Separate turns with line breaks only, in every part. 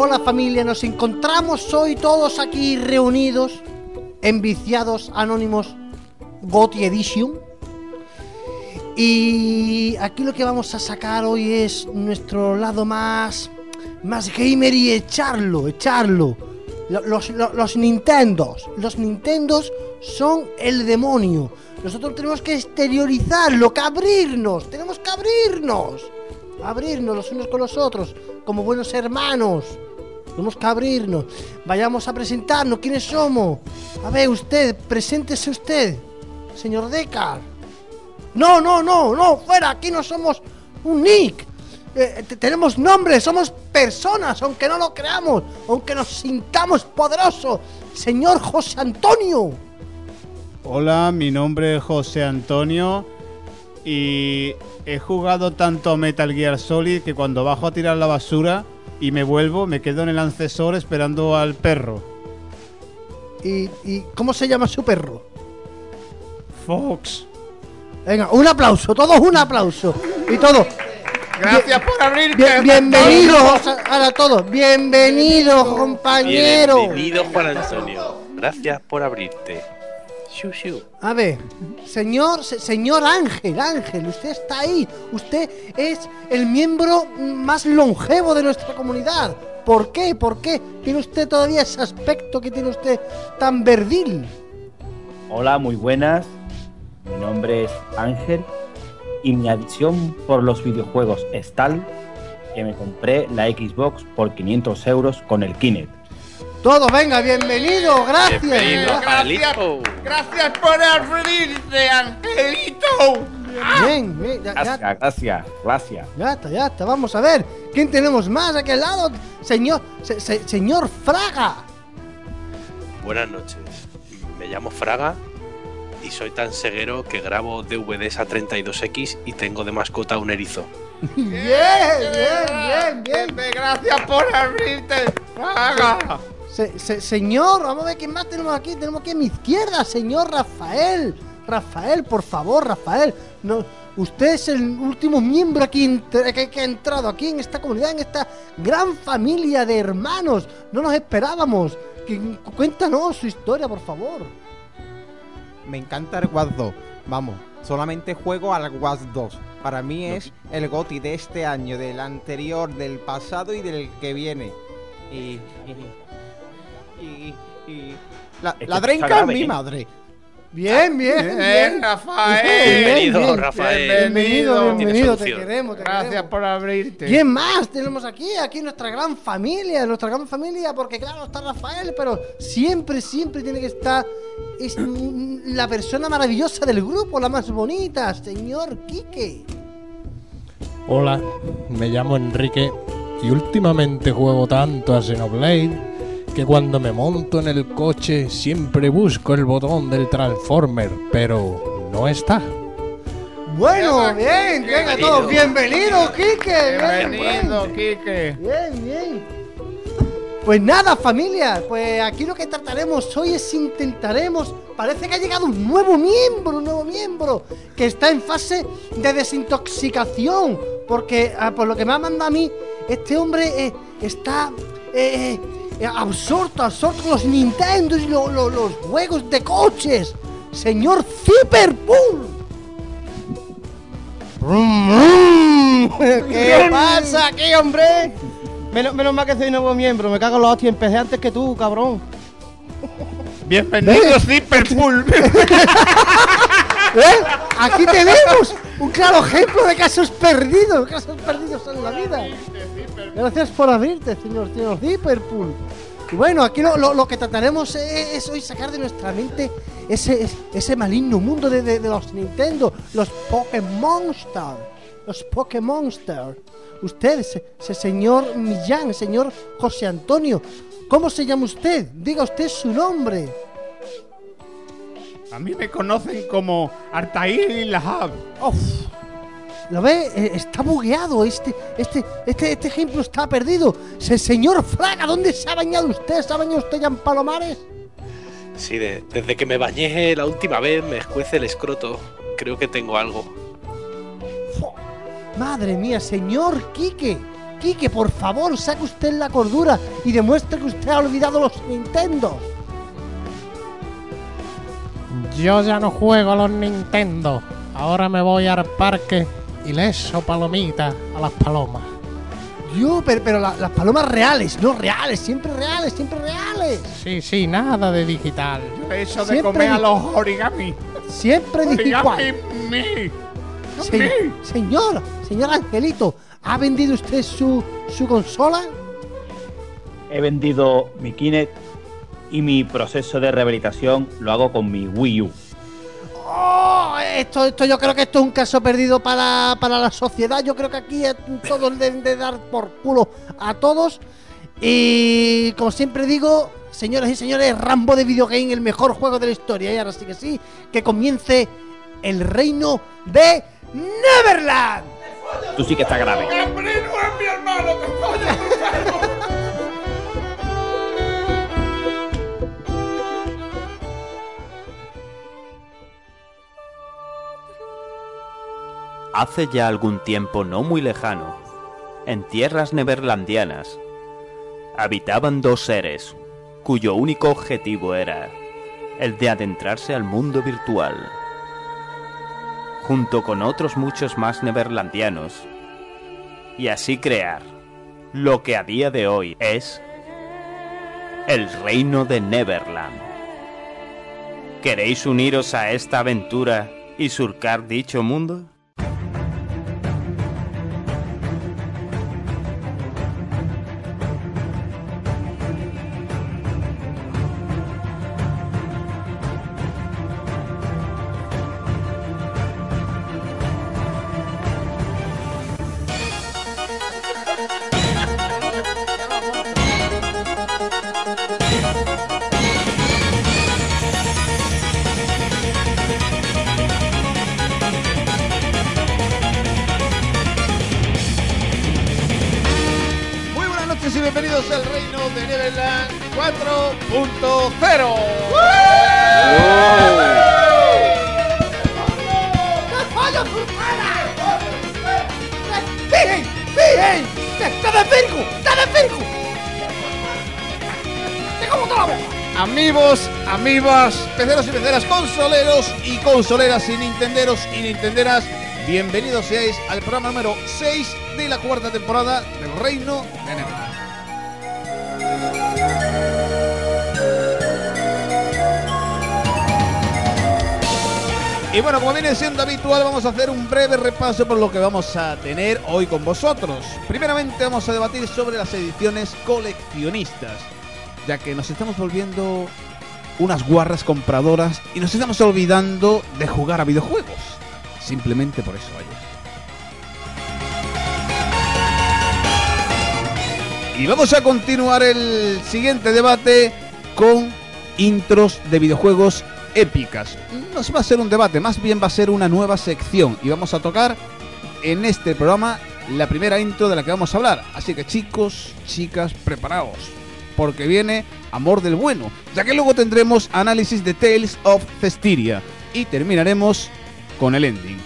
Hola familia, nos encontramos hoy todos aquí reunidos en Viciados Anónimos GOTY Edition. Y aquí lo que vamos a sacar hoy es nuestro lado más gamer y echarlo. Los Nintendos son el demonio. Nosotros tenemos que exteriorizarlo, tenemos que abrirnos los unos con los otros, como buenos hermanos. Tenemos que abrirnos. Vayamos a presentarnos, ¿quiénes somos? A ver, preséntese usted, señor Deckard. No, fuera, aquí no somos un nick. Tenemos nombre, somos personas, aunque no lo creamos, aunque nos sintamos poderosos. Señor José Antonio.
Hola, mi nombre es José Antonio y he jugado tanto a Metal Gear Solid que cuando bajo a tirar la basura y me vuelvo, me quedo en el ascensor esperando al perro.
¿Y cómo se llama su perro?
Fox.
Venga, un aplauso, todos un aplauso. Y todo.
Gracias por abrirte.
Bienvenidos a todos. Bienvenidos, compañero.
Bienvenido, Juan Antonio. Gracias por abrirte.
A ver, señor Ángel, usted está ahí. Usted es el miembro más longevo de nuestra comunidad. ¿Por qué? ¿Tiene usted todavía ese aspecto que tiene usted tan verdil?
Hola, muy buenas. Mi nombre es Ángel y mi adicción por los videojuegos es tal que me compré la Xbox por 500 euros con el Kinect.
Todo, venga, bienvenido, gracias.
Gracias por abrirte, Angelito.
Bien,
Gracias.
Ya está, vamos a ver. ¿Quién tenemos más aquí al lado? Señor Fraga.
Buenas noches, me llamo Fraga y soy tan ceguero que grabo DVDs a 32X y tengo de mascota un erizo.
Bien.
Gracias por abrirte, Fraga.
Señor, vamos a ver quién más tenemos aquí. Tenemos aquí a mi izquierda, señor Rafael. Rafael, por favor, Rafael. No, usted es el último miembro aquí que ha entrado aquí en esta comunidad, en esta gran familia de hermanos. No nos esperábamos. Cuéntanos su historia, por favor.
Me encanta el WAS 2. Vamos, solamente juego al WAS 2. Para mí es el GOTY de este año, del anterior, del pasado y del que viene. La drenca es mi madre.
Bien,
Rafael.
Bienvenido, Rafael.
Bienvenido, te queremos.
Gracias por abrirte.
¿Quién más tenemos aquí? Aquí nuestra gran familia, porque claro, está Rafael, pero siempre tiene que estar la persona maravillosa del grupo, la más bonita, señor Quique.
Hola, me llamo Enrique y últimamente juego tanto a Xenoblade que cuando me monto en el coche siempre busco el botón del Transformer, pero no está.
Bueno, bien, venga todos, bienvenido, Quique.
Bienvenido, Quique.
Bien. Pues nada, familia, pues aquí lo que trataremos hoy es parece que ha llegado un nuevo miembro, que está en fase de desintoxicación, porque por lo que me ha mandado a mí, este hombre está absorto con los Nintendo y los juegos de coches. Señor Zipperpool. ¿Qué pasa aquí, hombre?
Menos mal que soy nuevo miembro. Me cago en la hostia, empecé antes que tú, cabrón.
Bienvenido, Zipperpool.
Aquí tenemos un claro ejemplo de casos perdidos en la vida. Gracias por abrirte, señor Zipperpool. Y bueno, aquí lo que trataremos es hoy sacar de nuestra mente ese maligno mundo de los Nintendo, los Pokémonster. Usted, ese señor Millán, señor José Antonio, ¿cómo se llama usted? Diga usted su nombre.
A mí me conocen como Altair Lahab.
¿Lo ve? Está bugueado. Este ejemplo está perdido. Señor Fraga, ¿dónde se ha bañado usted? ¿Se ha bañado usted ya en Palomares?
Sí, desde que me bañé la última vez me escuece el escroto. Creo que tengo algo.
Madre mía, señor Quique. Quique, por favor, saque usted la cordura y demuestre que usted ha olvidado los Nintendo.
Yo ya no juego a los Nintendo. Ahora me voy al parque y le echo palomitas a las palomas.
Pero las palomas reales, no reales, siempre reales, siempre reales.
Sí, nada de digital.
Eso de
Siempre
comer a
di-
los origami.
Siempre digital.
Origami.
Señor Angelito, ¿ha vendido usted su consola?
He vendido mi Kinect y mi proceso de rehabilitación lo hago con mi Wii U.
Oh, esto yo creo que esto es un caso perdido para la sociedad. Yo creo que aquí todos deben de dar por culo a todos. Y como siempre digo, señoras y señores, Rambo de Videogame, el mejor juego de la historia. Y ahora sí, que comience el reino de Neverland.
Tú sí que estás grave.
Hace ya algún tiempo no muy lejano, en tierras neverlandianas, habitaban dos seres, cuyo único objetivo era el de adentrarse al mundo virtual. Junto con otros muchos más neverlandianos, y así crear lo que a día de hoy es el reino de Neverland. ¿Queréis uniros a esta aventura y surcar dicho mundo?
Muy buenas noches y bienvenidos al reino de Neverland 4.0.
¡Bien! ¡Está de Virgo! ¡Te como toda la boca!
Amigos, amigas, peceros y peceras, consoleros y consoleras y nintenderos y nintenderas, bienvenidos seáis al programa número 6 de la cuarta temporada del Reino de Neverland. Y bueno, como viene siendo habitual, vamos a hacer un breve repaso por lo que vamos a tener hoy con vosotros. Primeramente vamos a debatir sobre las ediciones coleccionistas, ya que nos estamos volviendo unas guarras compradoras y nos estamos olvidando de jugar a videojuegos. Simplemente por eso, vaya. Y vamos a continuar el siguiente debate con intros de videojuegos épicas. No va a ser un debate, más bien va a ser una nueva sección y vamos a tocar en este programa la primera intro de la que vamos a hablar. Así que chicos, chicas, preparaos, porque viene Amor del Bueno, ya que luego tendremos análisis de Tales of Cestiria y terminaremos con el ending.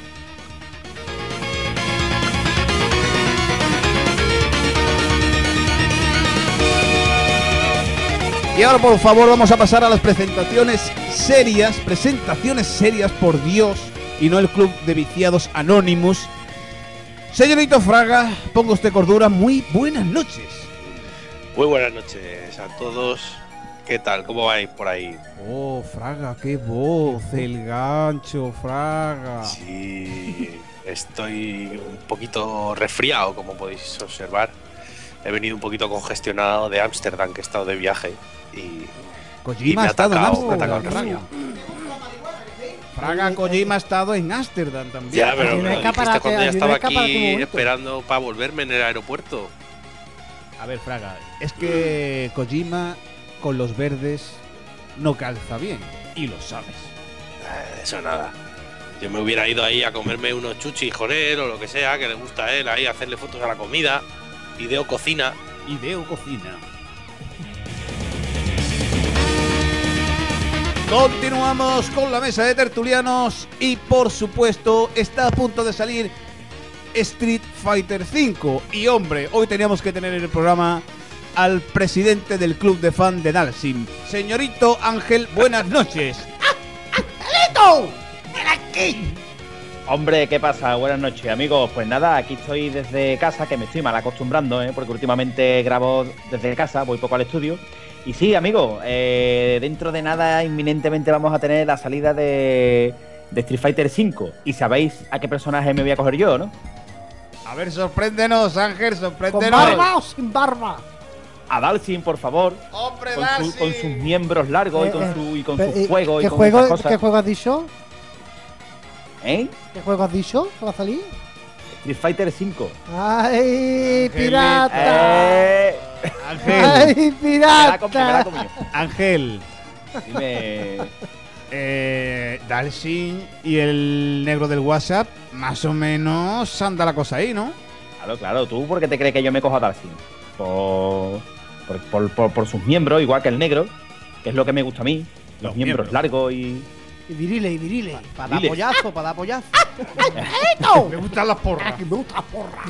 Y ahora por favor vamos a pasar a las presentaciones serias, por Dios, y no el club de viciados Anonymous. Señorito Fraga, ponga usted cordura, muy buenas noches.
Muy buenas noches a todos. ¿Qué tal? ¿Cómo vais por ahí?
Oh, Fraga, qué voz, el gancho, Fraga.
Sí, estoy un poquito resfriado, como podéis observar. He venido un poquito congestionado de Ámsterdam, que he estado de viaje. Y
Kojima
me
ha estado en
me ha
Ámsterdam.
atacado el rabia.
Fraga, Kojima ha estado en Ámsterdam también.
Ya, pero
Aquí no
me
hay
lo dijiste
caparate,
cuando ya
aquí no
estaba
hay caparate un
aquí
momento.
esperando para volverme en el aeropuerto.
A ver, Fraga, es que Kojima con los verdes no calza bien, y lo sabes.
Eso nada. Yo me hubiera ido ahí a comerme unos chuchis con él o lo que sea, que le gusta a él, ahí a hacerle fotos a la comida. Ideo cocina.
Ideo Cocina. Continuamos con la mesa de tertulianos y por supuesto está a punto de salir Street Fighter V. Y hombre, hoy teníamos que tener en el programa al presidente del club de fan de Dalsim, señorito Ángel, buenas noches.
¡Angelito! ¡Ven aquí!
Hombre, ¿qué pasa? Buenas noches, amigos. Pues nada, aquí estoy desde casa, que me estoy mal acostumbrando, porque últimamente grabo desde casa, voy poco al estudio. Y sí, amigos, dentro de nada, inminentemente vamos a tener la salida de Street Fighter V. Y sabéis a qué personaje me voy a coger yo, ¿no?
A ver, sorpréndenos, Ángel,
¿Con
sorpréndenos.
barba o sin barba?
A Dalsim, por favor.
¡Hombre,
Con sus miembros largos y con su fuego y
¿Qué
con
juego,
esas cosas.
¿Qué juego has dicho?
¿Eh?
¿Qué juego has dicho que va a salir?
Street Fighter V.
¡Ay, pirata!
Ángel,
¡Ay,
Me la
pirata!
comido.
Ángel,
Dime.
Dalsim y el negro del WhatsApp, más o menos anda la cosa ahí, ¿no?
Claro, ¿tú por qué te crees que yo me cojo a Dalsim? Por sus miembros, igual que el negro, que es lo que me gusta a mí. Los miembros largos y...
Y viriles.
Para dar pollazo, para dar pollazo.
Me gustan las porras.
Me gusta la porra.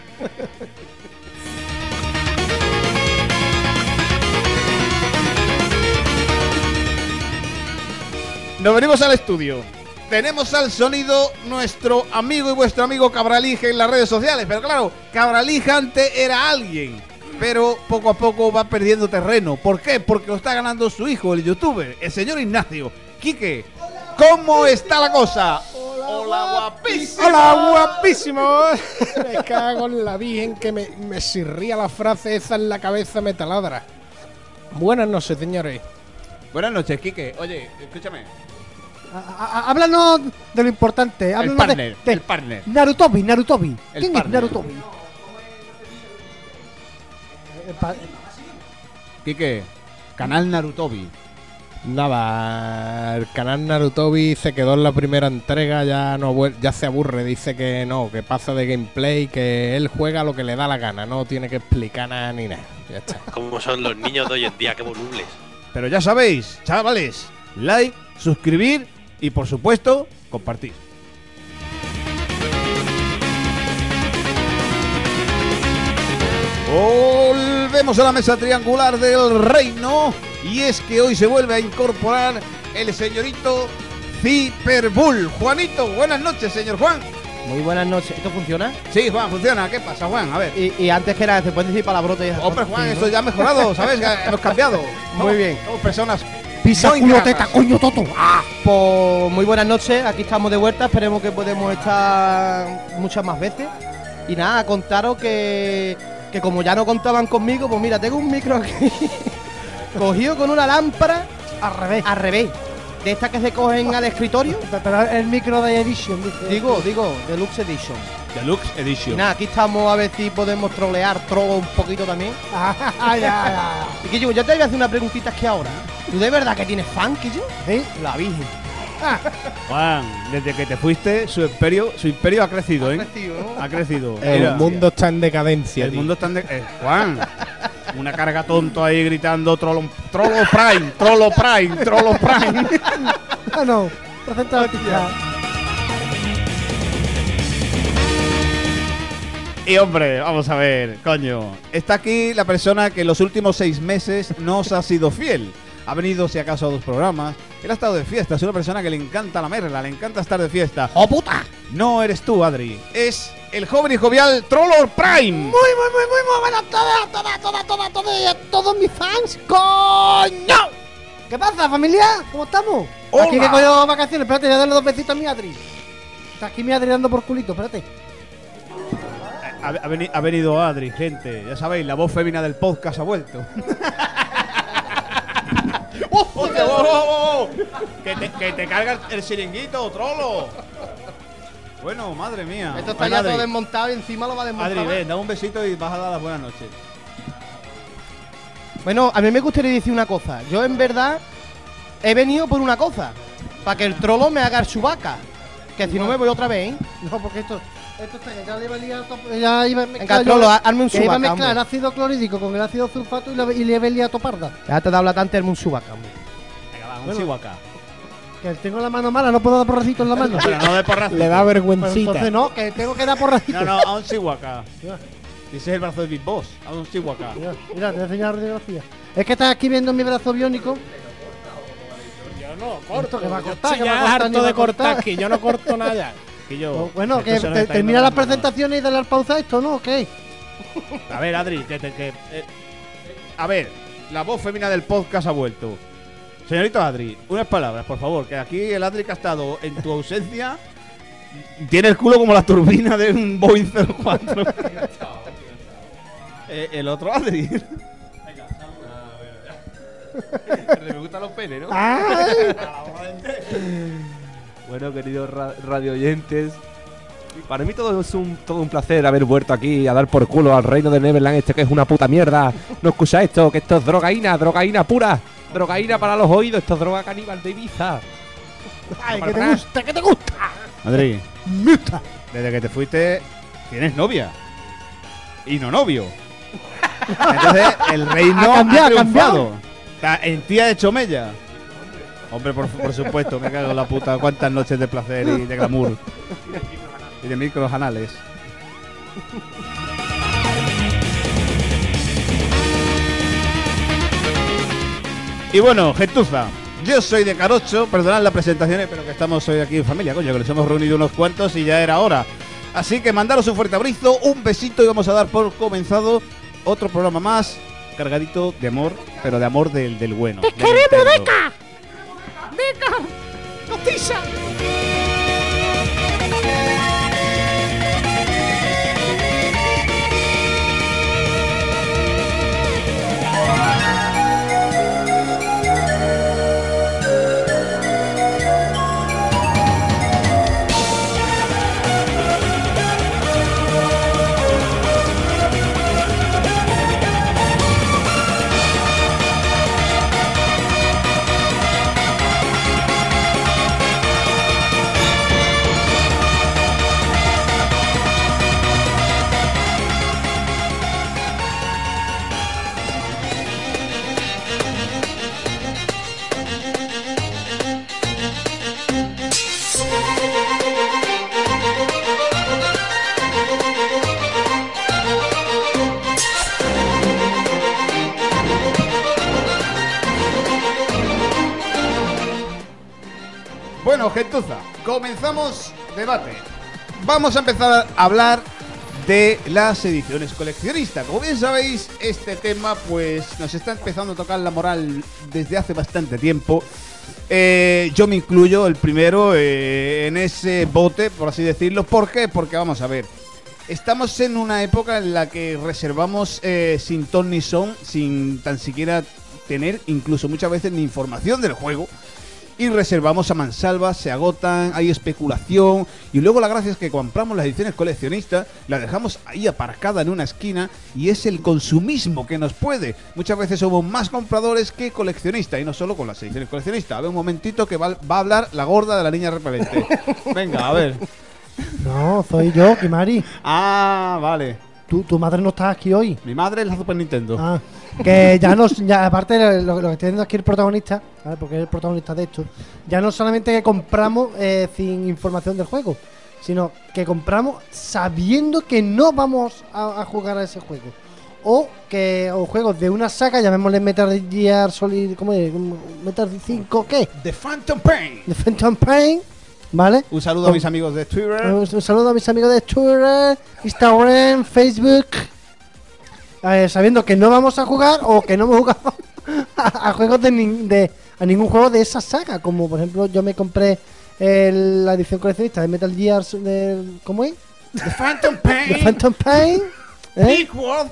Nos venimos al estudio. Tenemos al sonido nuestro amigo y vuestro amigo Cabralija en las redes sociales. Pero claro, Cabralija antes era alguien, pero poco a poco va perdiendo terreno. ¿Por qué? Porque lo está ganando su hijo, el youtuber, el señor Ignacio. Quique, ¿cómo está la cosa? Hola, guapísimo.
¡Hola, guapísimo! Me cago en la virgen que me sirría la frase esa en la cabeza, me taladra. Buenas noches, señores.
Buenas noches, Quique. Oye, escúchame.
Háblanos de lo importante. Háblanos
partner,
de
el partner.
Narutobi.
El
¿Quién
partner.
es Narutobi?
Quique, canal Narutobi.
Nada, el canal Narutobi se quedó en la primera entrega, ya se aburre, dice que no, que pasa de gameplay, que él juega lo que le da la gana, no tiene que explicar nada ni nada. Ya está.
¿Cómo son los niños de hoy en día? ¡Qué volubles!
Pero ya sabéis, chavales, like, suscribir y por supuesto, compartir. Volvemos a la mesa triangular del reino y es que hoy se vuelve a incorporar el señorito Ciperbull. Juanito, buenas noches, señor Juan.
Muy buenas noches. ¿Esto funciona?
Sí, Juan, funciona. ¿Qué pasa, Juan? A ver.
Y antes que era, ¿se pueden decir palabrotas?
Hombre, Juan, esto ya ha mejorado, ¿sabes? Hemos cambiado.
Muy bien.
Somos personas
Pisa
muy
culo
gratas.
teta, coño toto.
Pues muy buenas noches, aquí estamos de vuelta, esperemos que podemos estar muchas más veces. Y nada, contaros que como ya no contaban conmigo, pues mira, tengo un micro aquí cogido con una lámpara al revés. De estas que se cogen al escritorio.
Pero el micro de Edition, dice.
Digo, Deluxe Edition.
Deluxe
Y
Edition.
nada, aquí estamos a ver si podemos trolear un poquito también.
Ya.
Y que yo te voy a hacer una preguntita, es que ahora, ¿tú de verdad que tienes fan, que yo?
¿Sí?
La Virgen.
Juan, desde que te fuiste, su imperio ha crecido, ¿eh? Ha crecido.
El
Mira,
mundo está en decadencia,
el
tío.
mundo está en Juan, una carga tonto ahí gritando Trollo Prime, Trollo Prime, Trollo Prime.
Ah, no. Presenta la noticia.
Y hombre, vamos a ver, coño. Está aquí la persona que en los últimos 6 meses nos ha sido fiel. Ha venido, si acaso, a 2 programas. Él ha estado de fiesta. Es una persona que le encanta la merla, le encanta estar de fiesta.
¡Oh, puta!
No eres tú, Adri. Es el joven y jovial Trollor Prime.
Muy buenas tardes a todos mis fans. ¡Coño! ¿Qué pasa, familia? ¿Cómo estamos?
Hola.
Aquí que coño vacaciones. Espérate, voy a darle 2 besitos a mi Adri. Está aquí mi Adri dando por culito, espérate.
Ha venido Adri, gente. Ya sabéis, la voz fémina del podcast ha vuelto. ¡Hostia, wow! Que te carga el chiringuito, trolo. Bueno, madre mía.
Esto está
Ven,
ya
Adri.
todo desmontado y encima lo va a desmontar.
Adri,
más.
ven, da un besito y vas a dar las buenas noches.
Bueno, a mí me gustaría decir una cosa. Yo en verdad he venido por una cosa. Para que el trolo me haga el Chewbacca. Que si no me voy otra vez, ¿eh?
No, porque esto está ya le valía ya iba a mezclar.
Venga, trolo, hazme un
que iba a
Chewbacca,
mezclar
hombre.
ácido clorhídrico con el ácido sulfato y le valía toparda.
Ya te he dado la tanta, hazme un Chewbacca, hombre.
Venga, va, un chihuahua.
Que tengo la mano mala, no puedo dar porracito en la mano.
Pero no de porrazo.
Le da
Pues
vergüencita.
entonces no, que tengo que dar porracito.
No, no, a un chihuahua. Ese es el brazo de Big Boss. A un chihuahua.
Mira, te voy a enseñar la radiografía. Es que estás aquí viendo mi brazo biónico.
Yo no
Corto, que va a cortar,
Estoy
que va a
ya
cortar, ni
harto
va
de
a cortar.
cortar, que yo no corto nada.
Que yo.
Pues bueno, que
esto se nos está
termina
yendo
las
de las manos.
presentaciones y darle al pausa a esto, ¿no? ¿O qué?
A ver, Adri, a ver, la voz femenina del podcast ha vuelto. Señorito Adri, unas palabras, por favor, que aquí el Adri que ha estado en tu ausencia tiene el culo como la turbina de un Boeing 04. El otro Adri. Me gustan los penes, ¿no?
¡Ay!
Bueno, queridos radio oyentes, para mí todo es todo un placer haber vuelto aquí a dar por culo al reino de Neverland, que es una puta mierda. No escucha esto, que esto es drogaína pura. Drogaína para los oídos, esto es droga caníbal de Ibiza.
¡Ay, que te gusta, que te gusta!
Adri,
¡Me gusta!
desde que te fuiste, tienes novia. Y no novio. Entonces, el reino
Ha cambiado,
ha triunfado. En tía de Chomella. Hombre, por supuesto, me cago en la puta. Cuántas noches de placer y de glamour. Y de micros anales. Y bueno, gentuza, yo soy de Carocho, perdonad las presentaciones, pero que estamos hoy aquí en familia, coño, que nos hemos reunido unos cuantos y ya era hora. Así que mandaros un fuerte abrazo, un besito y vamos a dar por comenzado otro programa más, cargadito de amor, pero de amor del bueno. ¡Te queremos, Deca!
¡Deca! ¡Noticia!
Bueno, gentuza, comenzamos debate. Vamos a empezar a hablar de las ediciones coleccionistas. Como bien sabéis, este tema pues nos está empezando a tocar la moral desde hace bastante tiempo. Yo me incluyo el primero en ese bote, por así decirlo. ¿Por qué? Porque vamos a ver, estamos en una época en la que reservamos sin ton ni son, sin tan siquiera tener incluso muchas veces ni información del juego. Y reservamos a mansalva, se agotan, hay especulación. Y luego la gracia es que compramos las ediciones coleccionistas, las dejamos ahí aparcada en una esquina. Y es el consumismo que nos puede. Muchas veces somos más compradores que coleccionistas. Y no solo con las ediciones coleccionistas. A ver un momentito que va a hablar la gorda de la niña repelente. Venga, a ver.
No, soy yo, Kimari.
Ah, vale.
Tu madre no está aquí hoy.
Mi madre es la Super Nintendo.
Ah, que ya aparte de lo que estoy viendo aquí el protagonista, ¿vale? Porque es el protagonista de esto, ya no solamente que compramos sin información del juego, sino que compramos sabiendo que no vamos a jugar a ese juego. O juegos de una saga, llamémosle Metal Gear Solid, ¿cómo es? Metal 5, ¿qué?
The Phantom Pain.
The Phantom Pain, ¿vale?
Un saludo a mis amigos de Twitter.
Un saludo a mis amigos de Twitter, Instagram, Facebook. Sabiendo que no vamos a jugar o que no hemos jugado a juegos a ningún juego de esa saga. Como por ejemplo, yo me compré la edición coleccionista de Metal Gear. ¿Cómo es?
The Phantom Pain.
The Phantom Pain.
Peakworth.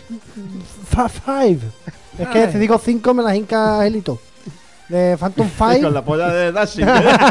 Five. Es que si digo 5 me las hinca Elito. De Phantom 5.
Con la polla de Dashing.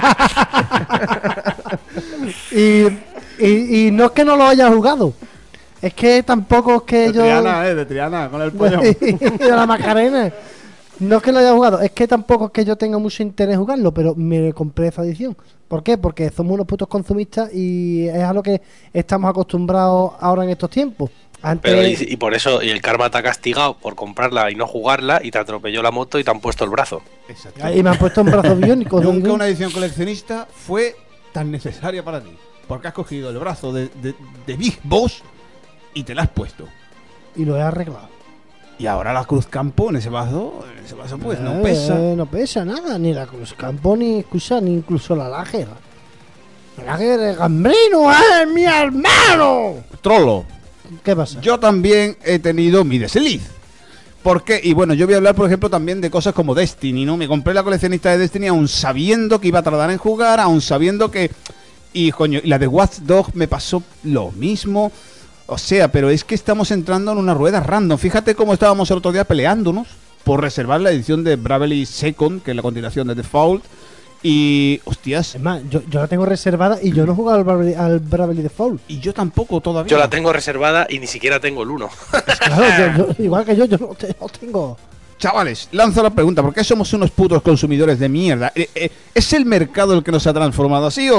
y no es que no lo haya jugado. Es que tampoco es que
de Triana, con el pollo.
de la Macarena. No es que lo haya jugado, es que tampoco es que yo tenga mucho interés en jugarlo, pero me compré esa edición. ¿Por qué? Porque somos unos putos consumistas y es a lo que estamos acostumbrados ahora en estos tiempos. Antes,
Pero y por eso, y el karma te ha castigado por comprarla y no jugarla, y te atropelló la moto y te han puesto el brazo.
Exacto.
y me han puesto un brazo biónico.
Nunca una edición coleccionista fue tan necesaria para ti. Porque has cogido el brazo de Big Boss y te la has puesto.
Y lo he arreglado.
Y ahora la Cruz Campo en ese vaso pues no pesa.
No pesa nada, ni la Cruz Campo, ni excusa, ni incluso la Lager. La Lager es Gambrino, ¡es mi hermano!
Trollo.
¿Qué pasa?
Yo también he tenido mi desliz. ¿Por qué? Y bueno, yo voy a hablar, por ejemplo, también de cosas como Destiny, ¿no? Me compré la coleccionista de Destiny aún sabiendo que iba a tardar en jugar, aún sabiendo que... Y, coño, y la de Watch Dogs me pasó lo mismo. O sea, pero es que estamos entrando en una rueda random. Fíjate cómo estábamos el otro día peleándonos por reservar la edición de Bravely Second, que es la continuación de Default. Y, hostias,
Es más, yo la tengo reservada y yo no he jugado al Bravely Default.
y yo tampoco todavía.
Yo la tengo reservada y ni siquiera tengo el 1.
Claro, igual que yo no tengo.
Chavales, lanzo la pregunta, ¿por qué somos unos putos consumidores de mierda? ¿Es el mercado el que nos ha transformado así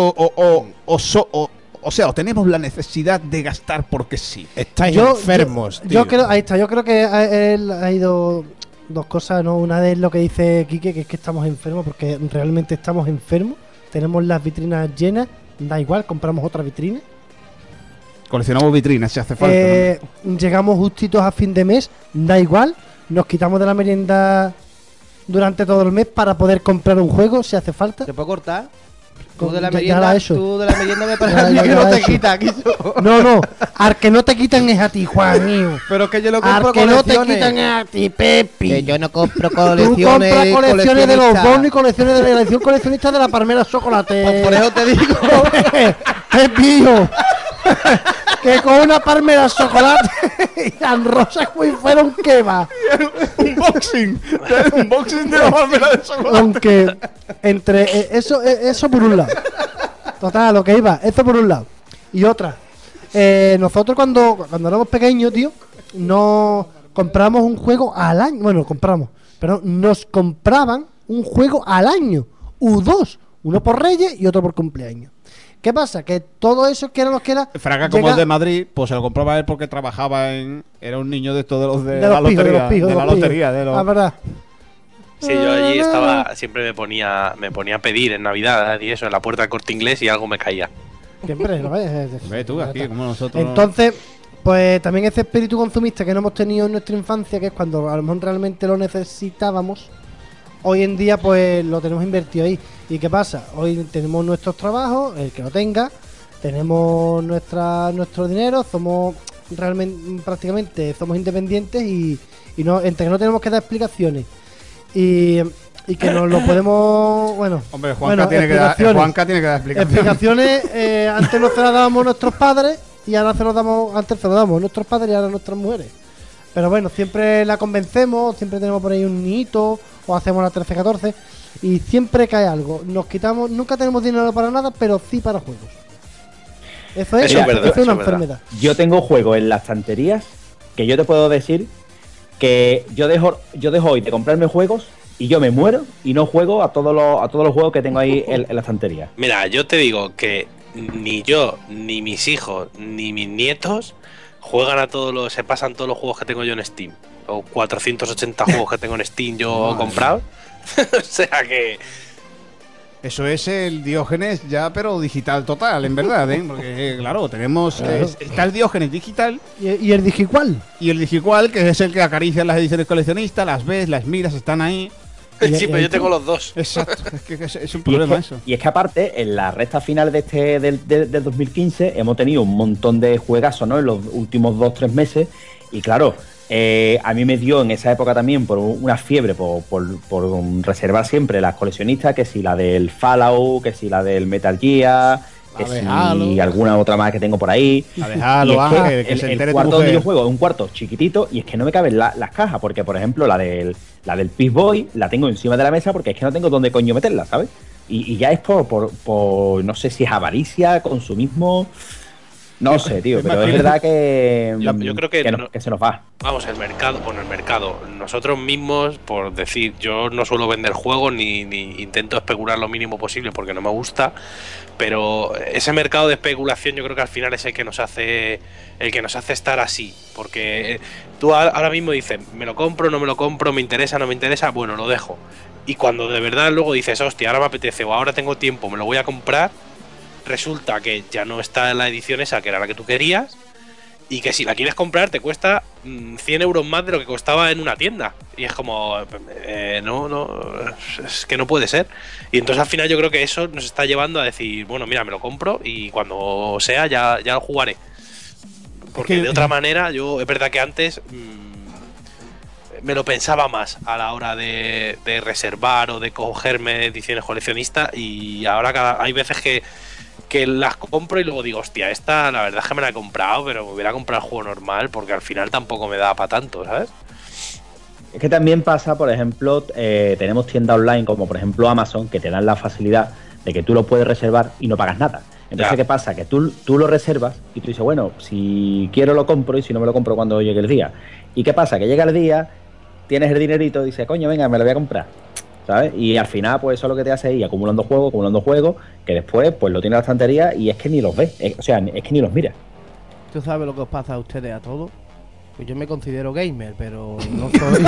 o sea, o tenemos la necesidad de gastar porque sí?
Estáis
Yo
enfermos, tío.
yo creo, ahí está, yo creo que hay dos cosas, ¿no? Una de lo que dice Quique, que es que estamos enfermos, porque realmente estamos enfermos. Tenemos las vitrinas llenas, da igual, compramos otra vitrina.
Coleccionamos vitrinas si hace falta, ¿no?
Llegamos justitos a fin de mes, da igual, nos quitamos de la merienda durante todo el mes para poder comprar un juego si hace falta.
¿Te puedo cortar?
Con-
Tú de la
ya la
merienda,
he hecho.
me parece
Ya,
a mí
ya
que
la
no
he
te
hecho.
quita, Quiso.
No, al que no te quitan es a ti, Juan mío.
Pero es que yo lo compro
Al que no te
colecciones.
quitan es a ti, Pepi.
Que yo no compro
Tú
colecciones.
compras colecciones de los
coleccionistas.
bonos y colecciones de la edición coleccionista de la Palmera Chocolate.
Pues por eso te digo.
Pepillo. Que con una Palmera Chocolate y tan rosa como si fuera un kebab.
Unboxing. Unboxing de la Palmera de chocolate.
Aunque entre eso por un lado. Total, lo que iba, eso por un lado. Y otra. Nosotros cuando éramos pequeños, tío, no compramos un juego al año. Bueno, pero nos compraban un juego al año. U2. Uno por Reyes y otro por cumpleaños. ¿Qué pasa? Que todo eso que era lo que era.
Fraga como el de Madrid, pues se lo compraba él porque trabajaba era un niño de todos los de
de
la
los pijos,
lotería.
de los pijos,
de la
los pijos.
lotería, de los...
Ah, verdad.
Sí, yo allí estaba, siempre me ponía a pedir en Navidad y eso, en la puerta del Corte Inglés, y algo me caía.
Siempre, ¿lo ves?
Ve tú aquí, como nosotros.
Entonces, pues también ese espíritu consumista que no hemos tenido en nuestra infancia, que es cuando a lo mejor realmente lo necesitábamos, hoy en día pues lo tenemos invertido ahí. ¿Y qué pasa? Hoy tenemos nuestros trabajos, el que lo tenga, tenemos nuestro dinero, somos realmente, prácticamente somos independientes y no, entre que no tenemos que dar explicaciones y que nos lo podemos, bueno,
Hombre, Juanca tiene que dar explicaciones.
explicaciones, antes nos se las dábamos nuestros padres y ahora antes se lo damos nuestros padres y ahora nuestras mujeres. Pero bueno, siempre la convencemos, siempre tenemos por ahí un niñito o hacemos la 13-14 y siempre cae algo. Nos quitamos, nunca tenemos dinero para nada, pero sí para juegos. Eso es,
Eso es verdad,
eso es una
eso es verdad.
enfermedad.
Yo tengo juegos en las estanterías que yo te puedo decir que yo dejo hoy de comprarme juegos y yo me muero y no juego a todos los juegos que tengo ahí en la estantería.
Mira, yo te digo que ni yo, ni mis hijos, ni mis nietos se pasan todos los juegos que tengo yo en Steam. O 480 juegos que tengo en Steam yo comprado. O sea que...
Eso es el Diógenes ya, pero digital total, en verdad, ¿eh? Porque, claro, tenemos... está el Diógenes digital
¿Y el Digicual?
y el Digicual, que es el que acaricia las ediciones coleccionistas, las ves, las miras, están ahí.
Sí, pero yo tengo los dos.
Exacto, es que es un
Y
problema
es que,
eso.
y es que aparte, en la recta final de del 2015 hemos tenido un montón de juegazos, ¿no? En los últimos 2-3 meses. Y claro, a mí me dio en esa época también por una fiebre por reservar siempre las coleccionistas, que si la del Fallout, que si la del Metal Gear, que
La de
si
Halo.
alguna otra más que tengo por ahí.
A dejarlo,
Y es que
Ángel, que se
el
entere tu
cuarto donde yo
mujer.
juego es un cuarto chiquitito y es que no me caben las cajas, porque por ejemplo la del Peace Boy la tengo encima de la mesa porque es que no tengo dónde coño meterla, ¿sabes? Y ya es por no sé si es avaricia, consumismo. No sé, tío,
Me
pero es
imagino.
verdad que,
Yo creo que no-
que se nos va.
Vamos, el mercado. Nosotros mismos, por decir, yo no suelo vender juegos ni intento especular lo mínimo posible porque no me gusta, pero ese mercado de especulación yo creo que al final es el que nos hace estar así, porque tú ahora mismo dices, me lo compro, no me lo compro, me interesa, no me interesa, bueno, lo dejo. Y cuando de verdad luego dices, hostia, ahora me apetece o ahora tengo tiempo, me lo voy a comprar, resulta que ya no está en la edición esa que era la que tú querías. Y que si la quieres comprar te cuesta 100 euros más de lo que costaba en una tienda. Y es como, es que no puede ser. Y entonces al final yo creo que eso nos está llevando a decir, bueno, mira, me lo compro y cuando sea ya lo jugaré. Porque
que-
de otra manera, es verdad que antes me lo pensaba más a la hora de reservar o de cogerme ediciones coleccionistas. Y ahora hay veces que las compro y luego digo, hostia, esta la verdad es que me la he comprado, pero me hubiera comprado el juego normal porque al final tampoco me da para tanto, ¿sabes?
Es que también pasa, por ejemplo, tenemos tiendas online como por ejemplo Amazon que te dan la facilidad de que tú lo puedes reservar y no pagas nada. Entonces,
Ya.
¿qué pasa? Que tú lo reservas y tú dices, bueno, si quiero lo compro y si no me lo compro cuando llegue el día. ¿Y qué pasa? Que llega el día, tienes el dinerito y dices, coño, venga, me lo voy a comprar. ¿Sabes? Y al final, pues eso lo que te hace es ir acumulando juegos, que después, pues lo tienes en la estantería y es que ni los ves. O sea, es que ni los miras.
¿Tú sabes lo que os pasa a ustedes a todos? Pues yo me considero gamer, pero no soy...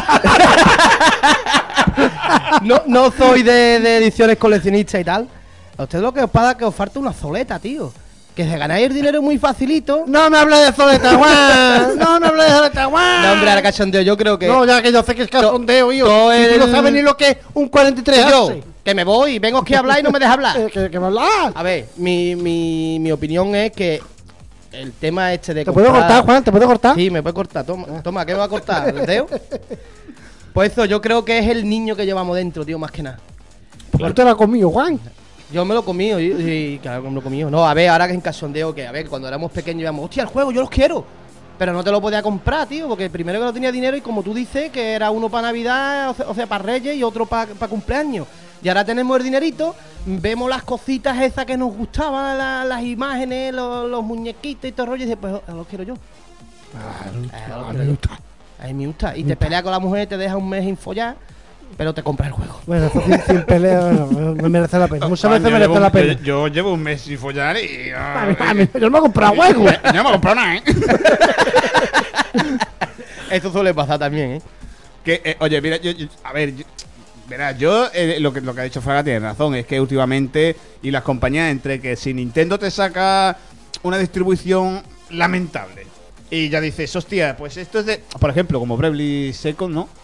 no soy de ediciones coleccionistas y tal. A ustedes lo que os pasa es que os falta una zoleta, tío. Que se ganáis el dinero muy facilito.
No me hables de Zoleta, Juan. No me hables de Zoleta, Juan.
No, hombre, ahora cachondeo, yo creo que...
No, ya que yo sé que es cachondeo,
todo
hijo. Y tú no
el-
sabes ni lo que es un 43
yo,
hace.
que me voy, vengo aquí a hablar y no me dejas hablar.
¿Qué me hablas?
A ver, mi opinión es que el tema este de
¿Te puedo cortar, Juan? ¿Te puedo cortar?
Sí, me puede cortar. Toma, ¿qué me va a cortar? ¿El dedo? Pues eso, yo creo que es el niño que llevamos dentro, tío, más que nada.
Tú te la has comido, Juan.
Yo me lo comí, y claro que me lo comí. No, a ver, ahora que en cachondeo, que a ver, cuando éramos pequeños íbamos, hostia, el juego, yo los quiero. Pero no te lo podía comprar, tío, porque primero que no tenía dinero y como tú dices, que era uno para Navidad, o sea, para Reyes y otro para cumpleaños. Y ahora tenemos el dinerito, vemos las cositas esas que nos gustaban, las imágenes, los muñequitos y todo el rollo, y dices, pues los quiero yo. A mí me gusta. Y te peleas con la mujer, te deja un mes sin follar, pero te compras el juego.
Bueno, esto sin pelea, bueno, me merece la pena. Muchas
Juan,
veces merece la pena.
Yo llevo un mes sin follar y...
Yo no me he comprado juego.
Yo no me he comprado nada, ¿eh?
Esto suele pasar también, ¿eh?
Oye, mira, verás, lo que ha dicho Fraga tiene razón, es que últimamente, y las compañías, entre que si Nintendo te saca una distribución lamentable, y ya dices, hostia, pues esto es de, por ejemplo, como Bravely Second, ¿no?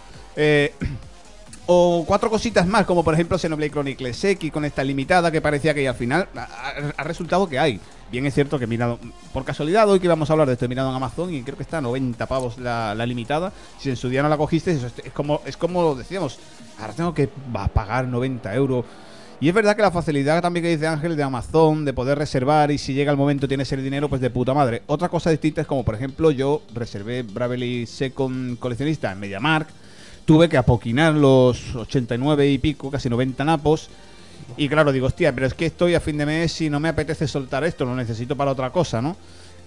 O 4 cositas más, como por ejemplo Xenoblade Chronicles X con esta limitada que parecía que al final ha resultado que hay. Bien es cierto que he mirado, por casualidad hoy que íbamos a hablar de esto, he mirado en Amazon y creo que está a 90 pavos la limitada. Si en su día no la cogiste, eso es como decíamos, ahora tengo que pagar 90 euros. Y es verdad que la facilidad también que dice Ángel de Amazon, de poder reservar y si llega el momento tienes el dinero, pues de puta madre. Otra cosa distinta es como por ejemplo yo reservé Bravely Second coleccionista en MediaMarkt. Tuve que apoquinar los 89 y pico, casi 90 napos. Y claro, digo, hostia, pero es que estoy a fin de mes y no me apetece soltar esto, lo necesito para otra cosa, ¿no?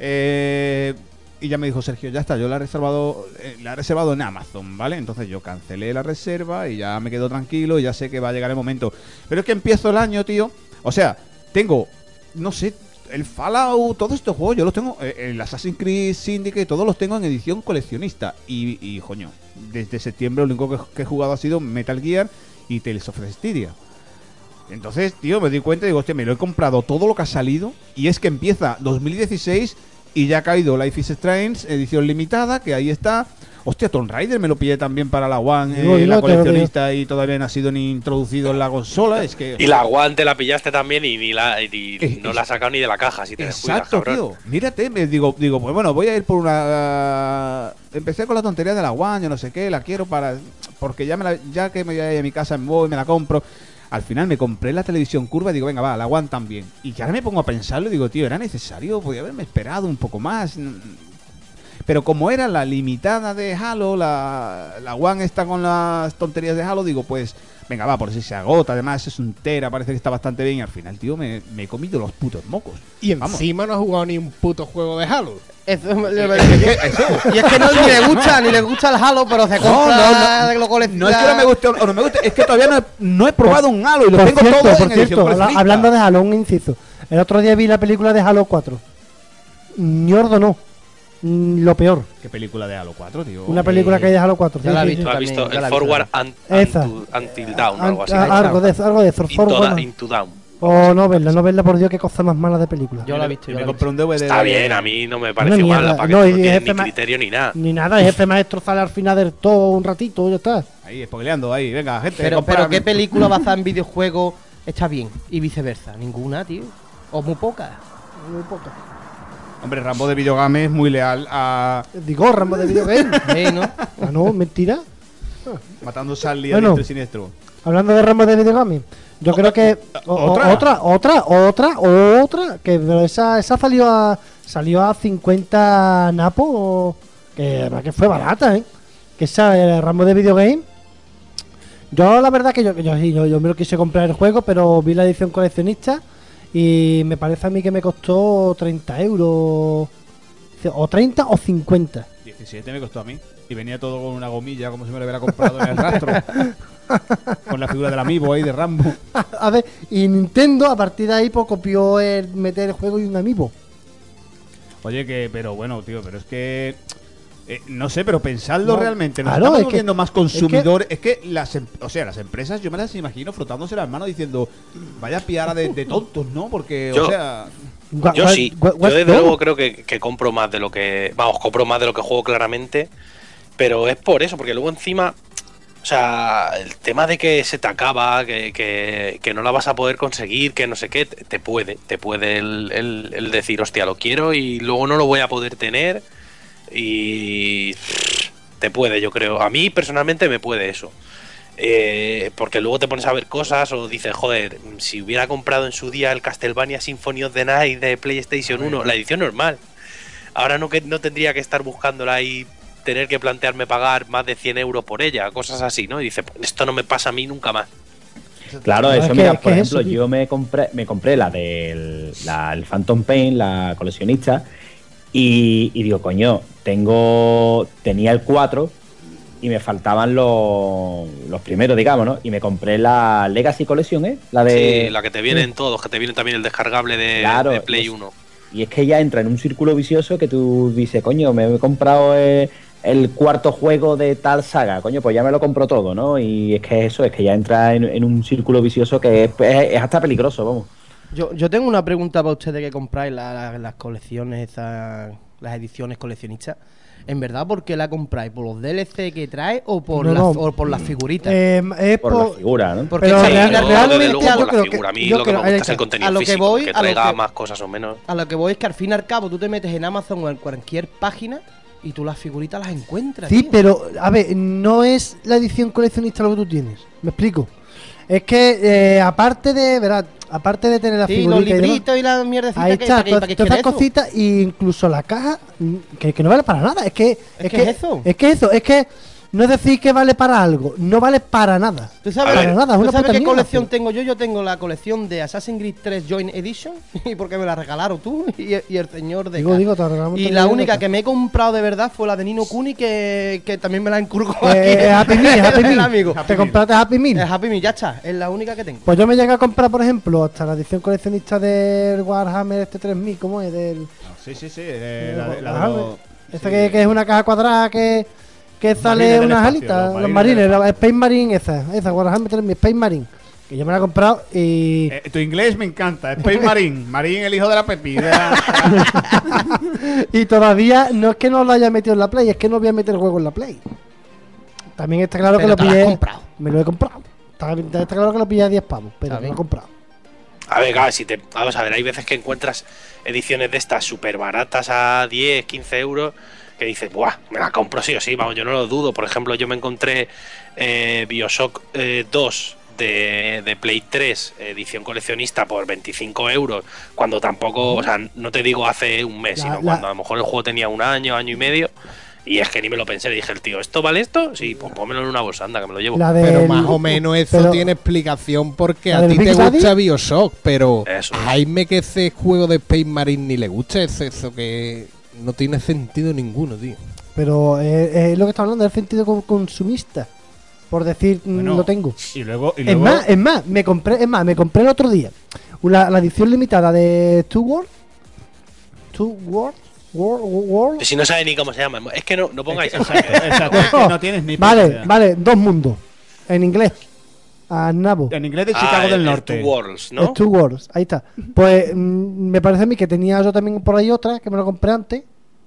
Y ya me dijo Sergio, ya está, yo la he reservado en Amazon, ¿vale? Entonces yo cancelé la reserva y ya me quedo tranquilo y ya sé que va a llegar el momento. Pero es que empiezo el año, tío. O sea, tengo, no sé, el Fallout, todos estos juegos yo los tengo, el Assassin's Creed Syndicate, todos los tengo en edición coleccionista. Y coño, desde septiembre lo único que he jugado ha sido Metal Gear y Tales of Styria. Entonces, tío, me di cuenta y digo, hostia, me lo he comprado todo lo que ha salido. Y es que empieza 2016 y ya ha caído Life is Strange, edición limitada, que ahí está. Hostia, Tomb Raider me lo pillé también para la One, la coleccionista, y todavía no ha sido ni introducido en la consola. Es que...
Y la One te la pillaste también y no la has sacado ni de la caja, si te descuidas,
exacto,
cabrón.
tío. Mírate, digo, pues bueno, voy a ir por una... Empecé con la tontería de la One, yo no sé qué, la quiero para... Porque ya que me voy a ir a mi casa, me voy, me la compro. Al final me compré la televisión curva y digo, venga, va, la One también. Y ya ahora me pongo a pensarlo y digo, tío, ¿era necesario? Podía haberme esperado un poco más. Pero como era la limitada de Halo, la One está con las tonterías de Halo, digo, pues venga, va, por si se agota. Además, es un tera, parece que está bastante bien. Y al final, tío, me he comido los putos mocos.
Y
Vamos.
encima no ha jugado ni un puto juego de Halo.
Y es que no ni le gusta el Halo, pero se compra lo colecciona.
No es que no me guste o no me guste, es que todavía no he probado un Halo y lo tengo todo en edición coleccionista.
Hablando de Halo, un inciso. El otro día vi la película de Halo 4. Ñordo no. Lo peor.
¿Qué película de Halo 4, tío?
Una película que hay de Halo 4.
Ya la he visto.
¿Tú has
también,
visto
ya la
el
he
Forward
Esa.
Until Dawn o algo así?
Algo de eso.
Into Dawn.
Oh, no verla, por Dios, qué cosa más mala de película.
Yo la he visto.
Me compré un DVD.
Está bien, a mí no me pareció
mierda.
mala, para que
No,
no,
y
tiene
jefe
ni criterio ni nada.
Ni nada, el jefe maestro sale al final del todo un ratito, ya está.
Ahí, spoileando, ahí. Venga, gente.
Pero
compárame.
¿qué película basada en videojuegos está bien? Y viceversa. Ninguna, tío. O muy pocas.
Muy poca.
Hombre, Rambo de Videogame es muy leal a
Digo, Rambo de videogame.
Sí, ¿no?
Ah, no, mentira.
matando Sally a
Bueno.
diestro y siniestro.
Hablando de Rambo de videogame, yo creo que otra, que pero esa salió a 50 napos, que además que fue barata, que esa Rambo de videogame. Yo la verdad que yo me lo quise comprar el juego, pero vi la edición coleccionista y me parece a mí que me costó 30 euros, o 30 o 50.
17 me costó a mí. Y venía todo con una gomilla, como si me lo hubiera comprado en el rastro. Con la figura del amiibo ahí de Rambo.
A ver, y Nintendo a partir de ahí pues copió el meter el juego y un amiibo.
Oye, pero bueno, tío, pero es que... no sé, pero pensadlo
No,
realmente. Nos
claro,
estamos
es que-
volviendo más consumidores. Es que las empresas, yo me las imagino frotándose las manos diciendo, vaya piara de tontos, ¿no? Porque,
Yo-
o sea...
Yo sí, yo desde
no.
luego creo que compro más de lo que... Vamos, compro más de lo que juego claramente. Pero es por eso, porque luego encima... O sea, el tema de que se te acaba, que no la vas a poder conseguir, que no sé qué, te puede el decir, hostia, lo quiero y luego no lo voy a poder tener. Y te puede, yo creo. A mí personalmente me puede eso. Porque luego te pones a ver cosas o dices, joder, si hubiera comprado en su día el Castlevania Symphony of the Night de PlayStation 1, la edición normal, ahora no tendría que estar buscándola y tener que plantearme pagar más de 100 euros por ella, cosas así, ¿no? Y dice, pues esto no me pasa a mí nunca más.
Claro,
No,
eso,
es que-
mira,
es que
por
es
ejemplo,
eso, tío.
yo me compré la del el Phantom Pain, la coleccionista, y digo, coño, tenía el 4 y me faltaban los primeros, digamos, ¿no? Y me compré la Legacy Collection, ¿eh? La de...
Sí, la que te vienen todos, que te viene también el descargable de,
Claro,
de Play
pues,
1.
Y es que ya entra en un círculo vicioso que tú dices, coño, me he comprado el cuarto juego de tal saga, coño, pues ya me lo compro todo, ¿no? Y es que eso, es que ya entra en un círculo vicioso que es hasta peligroso, vamos.
Yo tengo una pregunta para ustedes que compráis las colecciones, las ediciones coleccionistas. ¿En verdad por qué la compráis? ¿Por los DLC que trae o por,
No,
las,
no.
o por las figuritas?
Es
Por la figura, ¿no?
Porque
pero
es que
real-
al final,
realmente
desde luego
yo
por la
creo que-
figura. A mí
yo
lo que
creo-
me gusta
ahí
es el
está.
contenido
A lo que
físico,
voy,
que
a lo
traiga
que-
más cosas o menos.
a lo que voy es que al fin y al cabo tú te metes en Amazon o en cualquier página y tú las figuritas las encuentras.
Sí,
tío.
pero a ver, no es la edición coleccionista lo que tú tienes. ¿Me explico? Es que aparte de tener la
Sí,
figurita
los
y demás,
libritos y las mierdecitas
ahí
que
está,
¿para qué
todas
quiere
esas
eso?
cositas e incluso la caja que no vale para nada. Es que es que no es decir que vale para algo, no vale para nada.
¿Tú sabes,
Para nada, es
¿tú
una
sabes
puta
qué
mierda,
colección
tío.
tengo yo? Yo tengo la colección de Assassin's Creed 3 Joint Edition y porque me la regalaron tú y el señor de
Digo, te regalamos
y
todo
la
el
única
dinero.
que me he comprado de verdad fue la de Nino Kuni que también me la encurgó aquí
Happy
el
Meal.
amigo.
Te compraste Happy Meal.
Es Happy Meal, ya está, es la única que tengo.
Pues yo me llegué a comprar, por ejemplo, hasta la edición coleccionista del Warhammer este 3000, ¿cómo es? Del
Sí,
Warhammer. Esta que es una caja cuadrada que sale
Marines del
unas
espacio,
alitas,
los
los
marines
marines,
del
la Space Marine esa Warhammer 3000, Space Marine, que yo me la he comprado y...
Tu inglés me encanta. Space Marine. Marine, el hijo de la Pepi.
y todavía no es que no lo haya metido en la Play, es que no voy a meter el juego en la Play. También está claro
Pero
que lo
te lo has
pillé.
comprado.
Me lo he comprado. Está claro que lo pillé a 10 pavos, pero
Está
me lo he
bien.
comprado.
A ver, claro, vamos a ver, hay veces que encuentras ediciones de estas súper baratas a 10, 15 euros que dices, buah, me la compro sí o sí, vamos, yo no lo dudo. Por ejemplo, yo me encontré Bioshock 2 de Play 3, edición coleccionista, por 25 euros, cuando tampoco, o sea, no te digo hace un mes, sino cuando a lo mejor el juego tenía un año y medio. Y es que ni me lo pensé, le dije el tío, ¿esto vale esto? Sí, pues pónmelo en una bolsa, anda, que me lo llevo.
La
Pero
del-
más o menos eso
pero-
tiene explicación porque
¿La
a
del
ti te
Big Daddy?
gusta Bioshock, pero
Eso.
a Jaime que ese juego de Space Marine ni le gusta es eso que no tiene sentido ninguno, tío.
Pero es lo que está hablando del sentido consumista. Por decir,
Bueno,
lo tengo.
Y luego,
Es más, me compré el otro día la edición limitada de Two World.
Si no sabe ni cómo se llama, es que no pongáis eso.
Exacto, es que no tienes ni
Vale,
idea.
vale, dos mundos. En inglés. A Nabo.
En inglés de Chicago del Norte.
Two Worlds, ¿no?
Two Worlds, ahí está. Pues me parece a mí que tenía yo también por ahí otra que me lo compré antes.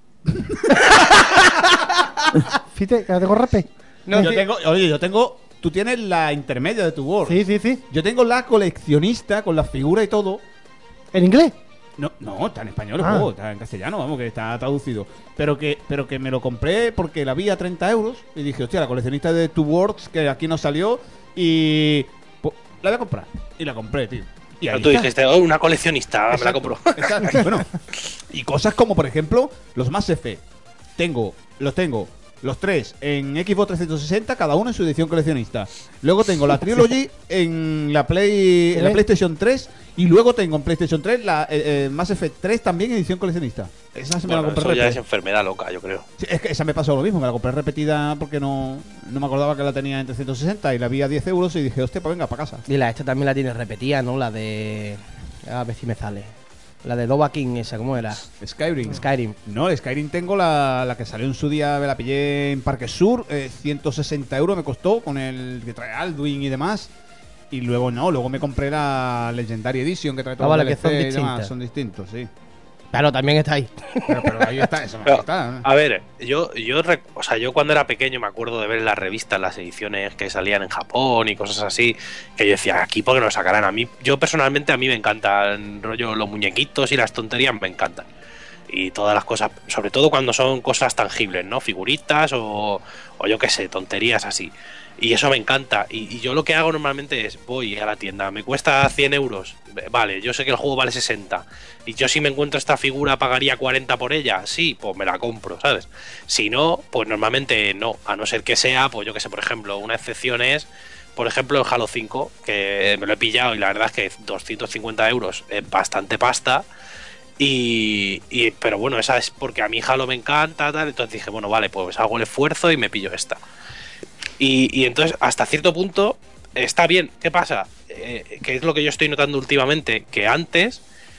Fíjate, que la tengo respeto.
No,
yo tengo. Tú tienes la intermedia de tu World.
Sí, sí, sí.
Yo tengo la coleccionista con la figura y todo.
¿En inglés?
No, está en español el
Ah.
juego, está en castellano, vamos, que está traducido. Pero que me lo compré porque la vi a 30 euros y dije, hostia, la coleccionista de Two Worlds, que aquí no salió, y pues, la voy a comprar. Y la compré, tío. Y
Pero
ahí
tú
está.
dijiste, oh, una coleccionista, me la
Exacto,
compro.
exacto. Bueno, y cosas como, por ejemplo, los Mass Effect. Los tengo los tres en Xbox 360, cada uno en su edición coleccionista. Luego tengo la Trilogy en la PlayStation 3. Y luego tengo en PlayStation 3 la Mass Effect 3 también en edición coleccionista. Esa se me la
Bueno,
compré
eso ya es
repetida.
enfermedad loca, yo creo.
Sí, es que esa me pasó lo mismo, me la compré repetida porque no me acordaba que la tenía en 360 y la vi a 10 euros y dije, hostia, pues venga, para casa.
Y esta también la tienes repetida, ¿no? La de... A ver si me sale. La de Dova King, esa, ¿cómo era?
Skyrim.
Skyrim.
No, el Skyrim tengo la que salió en su día, me la pillé en Parque Sur, 160 euros me costó con el que trae Alduin y demás. Y luego luego me compré la Legendary Edition que trae todo
vale,
el
que son
DLC y
distintas.
demás, son distintos, sí.
Claro, también está ahí.
Pero ahí está, eso
Pero,
está.
a ver, yo cuando era pequeño me acuerdo de ver en las revistas las ediciones que salían en Japón y cosas así, que yo decía, aquí porque nos sacarán a mí. Yo personalmente a mí me encantan, rollo, los muñequitos y las tonterías me encantan. Y todas las cosas, sobre todo cuando son cosas tangibles, ¿no? Figuritas o yo qué sé, tonterías así. Y eso me encanta. Y yo lo que hago normalmente es, voy a la tienda, me cuesta 100 euros. Vale, yo sé que el juego vale 60. Y yo si me encuentro esta figura pagaría 40 por ella. Sí, pues me la compro, ¿sabes? Si no, pues normalmente no. A no ser que sea, pues yo que sé, por ejemplo, una excepción es, por ejemplo, el Halo 5, que me lo he pillado y la verdad es que 250 euros es bastante pasta. Pero bueno, esa es porque a mí Halo me encanta, tal. Entonces dije, bueno, vale, pues hago el esfuerzo y me pillo esta. Y entonces, hasta cierto punto, está bien. ¿Qué pasa? Que es lo que yo estoy notando últimamente, que antes,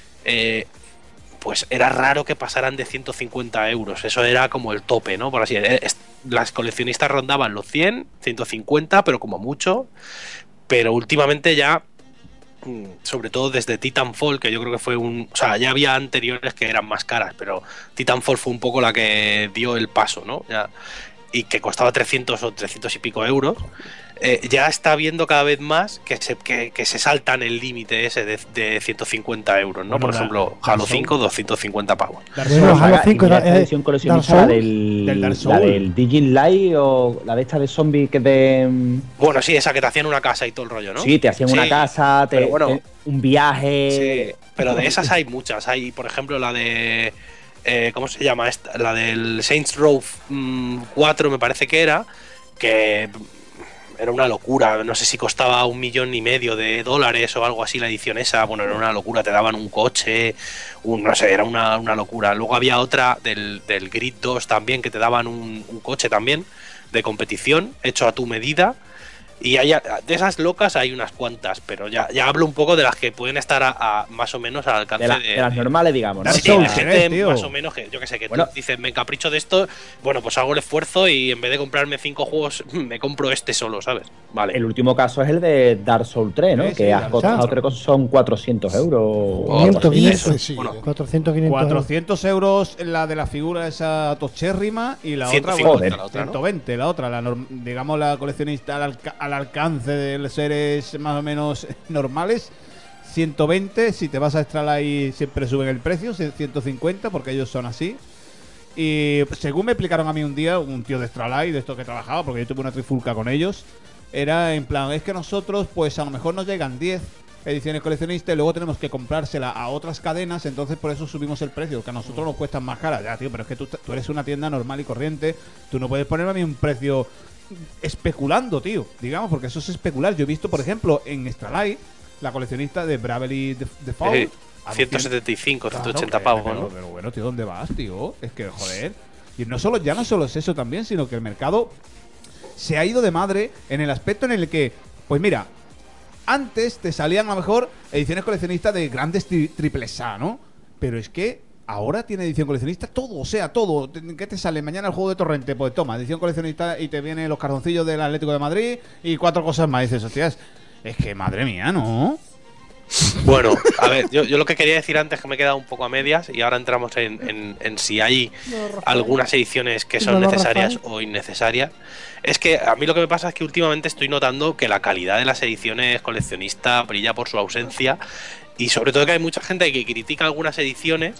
pues era raro que pasaran de 150 euros. Eso era como el tope, ¿no? Por así decirlo. Las coleccionistas rondaban los 100, 150, pero como mucho. Pero últimamente ya, sobre todo desde Titanfall, que yo creo que fue o sea, ya había anteriores que eran más caras, pero Titanfall fue un poco la que dio el paso, ¿no? Ya, y que costaba 300 o 300 y pico euros, ya está viendo cada vez más que se saltan el límite ese de 150 euros, ¿no?
Bueno,
por ejemplo, Halo 5, 250 pavos.
Dark
Bueno,
Souls.
Halo 5
esta
era,
edición coleccionista,
Dark
la
Souls.
Del Dark
la
Souls.
del Digin Light o la de esta de zombie que de...
Bueno, sí, esa que te hacían una casa y todo el rollo, ¿no?
Sí, te hacían una
Sí,
casa,
pero bueno,
un viaje...
sí, pero de esas hay muchas. Hay, por ejemplo, la de... ¿cómo se llama esta? La del Saints Row 4 me parece que era, que era una locura. No sé si costaba $1,500,000 o algo así la edición esa. Bueno, era una locura. Te daban un coche, no sé, era una locura. Luego había otra del Grid 2 también, que te daban un coche también de competición hecho a tu medida. Y de esas locas hay unas cuantas, pero ya hablo un poco de las que pueden estar más o menos al alcance
de las normales, digamos, ¿no?
Dark
Sí,
Souls,
de gente
tío.
más o menos que, yo que sé, que
Bueno.
tú dices, me capricho de esto, bueno, pues hago el esfuerzo y en vez de comprarme 5 juegos, me compro este solo, ¿sabes? Vale.
El último caso es el de Dark Souls 3, ¿no?
Sí, sí,
que has
Dark
costado,
Souls.
creo que son 400 euros. o algo
500,
así.
500.
Sí,
Bueno,
400, 500.
400 euros la de la figura esa tochérrima y la otra,
150
bueno,
la otra, ¿no?
120, la otra, digamos la coleccionista al alcance de los seres más o menos normales. 120, si te vas a Extra Life siempre suben el precio, 150 porque ellos son así. Y según me explicaron a mí un día, un tío de Extra Life, de esto que trabajaba, porque yo tuve una trifulca con ellos, era en plan, es que nosotros pues a lo mejor nos llegan 10 ediciones coleccionistas y luego tenemos que comprársela a otras cadenas, entonces por eso subimos el precio, que a nosotros nos cuestan más caras. Ya, tío, pero es que tú eres una tienda normal y corriente, tú no puedes ponerme a mí un precio especulando, tío, digamos, porque eso es especular. Yo he visto, por ejemplo, en Extra Life, la coleccionista de Bravely Default,
175, 180 pavos, ¿no?
Pero bueno, tío, ¿dónde vas, tío? Es que, joder. Y ya no solo es eso también, sino que el mercado se ha ido de madre en el aspecto en el que, pues mira, antes te salían a lo mejor ediciones coleccionistas de grandes triples A, ¿no? Pero es que ahora tiene edición coleccionista todo, o sea, todo. ¿Qué te sale? Mañana el juego de Torrente, pues toma, edición coleccionista y te vienen los cartoncillos del Atlético de Madrid y 4 cosas más. Y dices, hostias, es que madre mía, ¿no?
Bueno, a ver, yo lo que quería decir antes, que me he quedado un poco a medias, y ahora entramos en si hay algunas ediciones que son necesarias o innecesarias, es que a mí lo que me pasa es que últimamente estoy notando que la calidad de las ediciones coleccionistas brilla por su ausencia, y sobre todo que hay mucha gente que critica algunas ediciones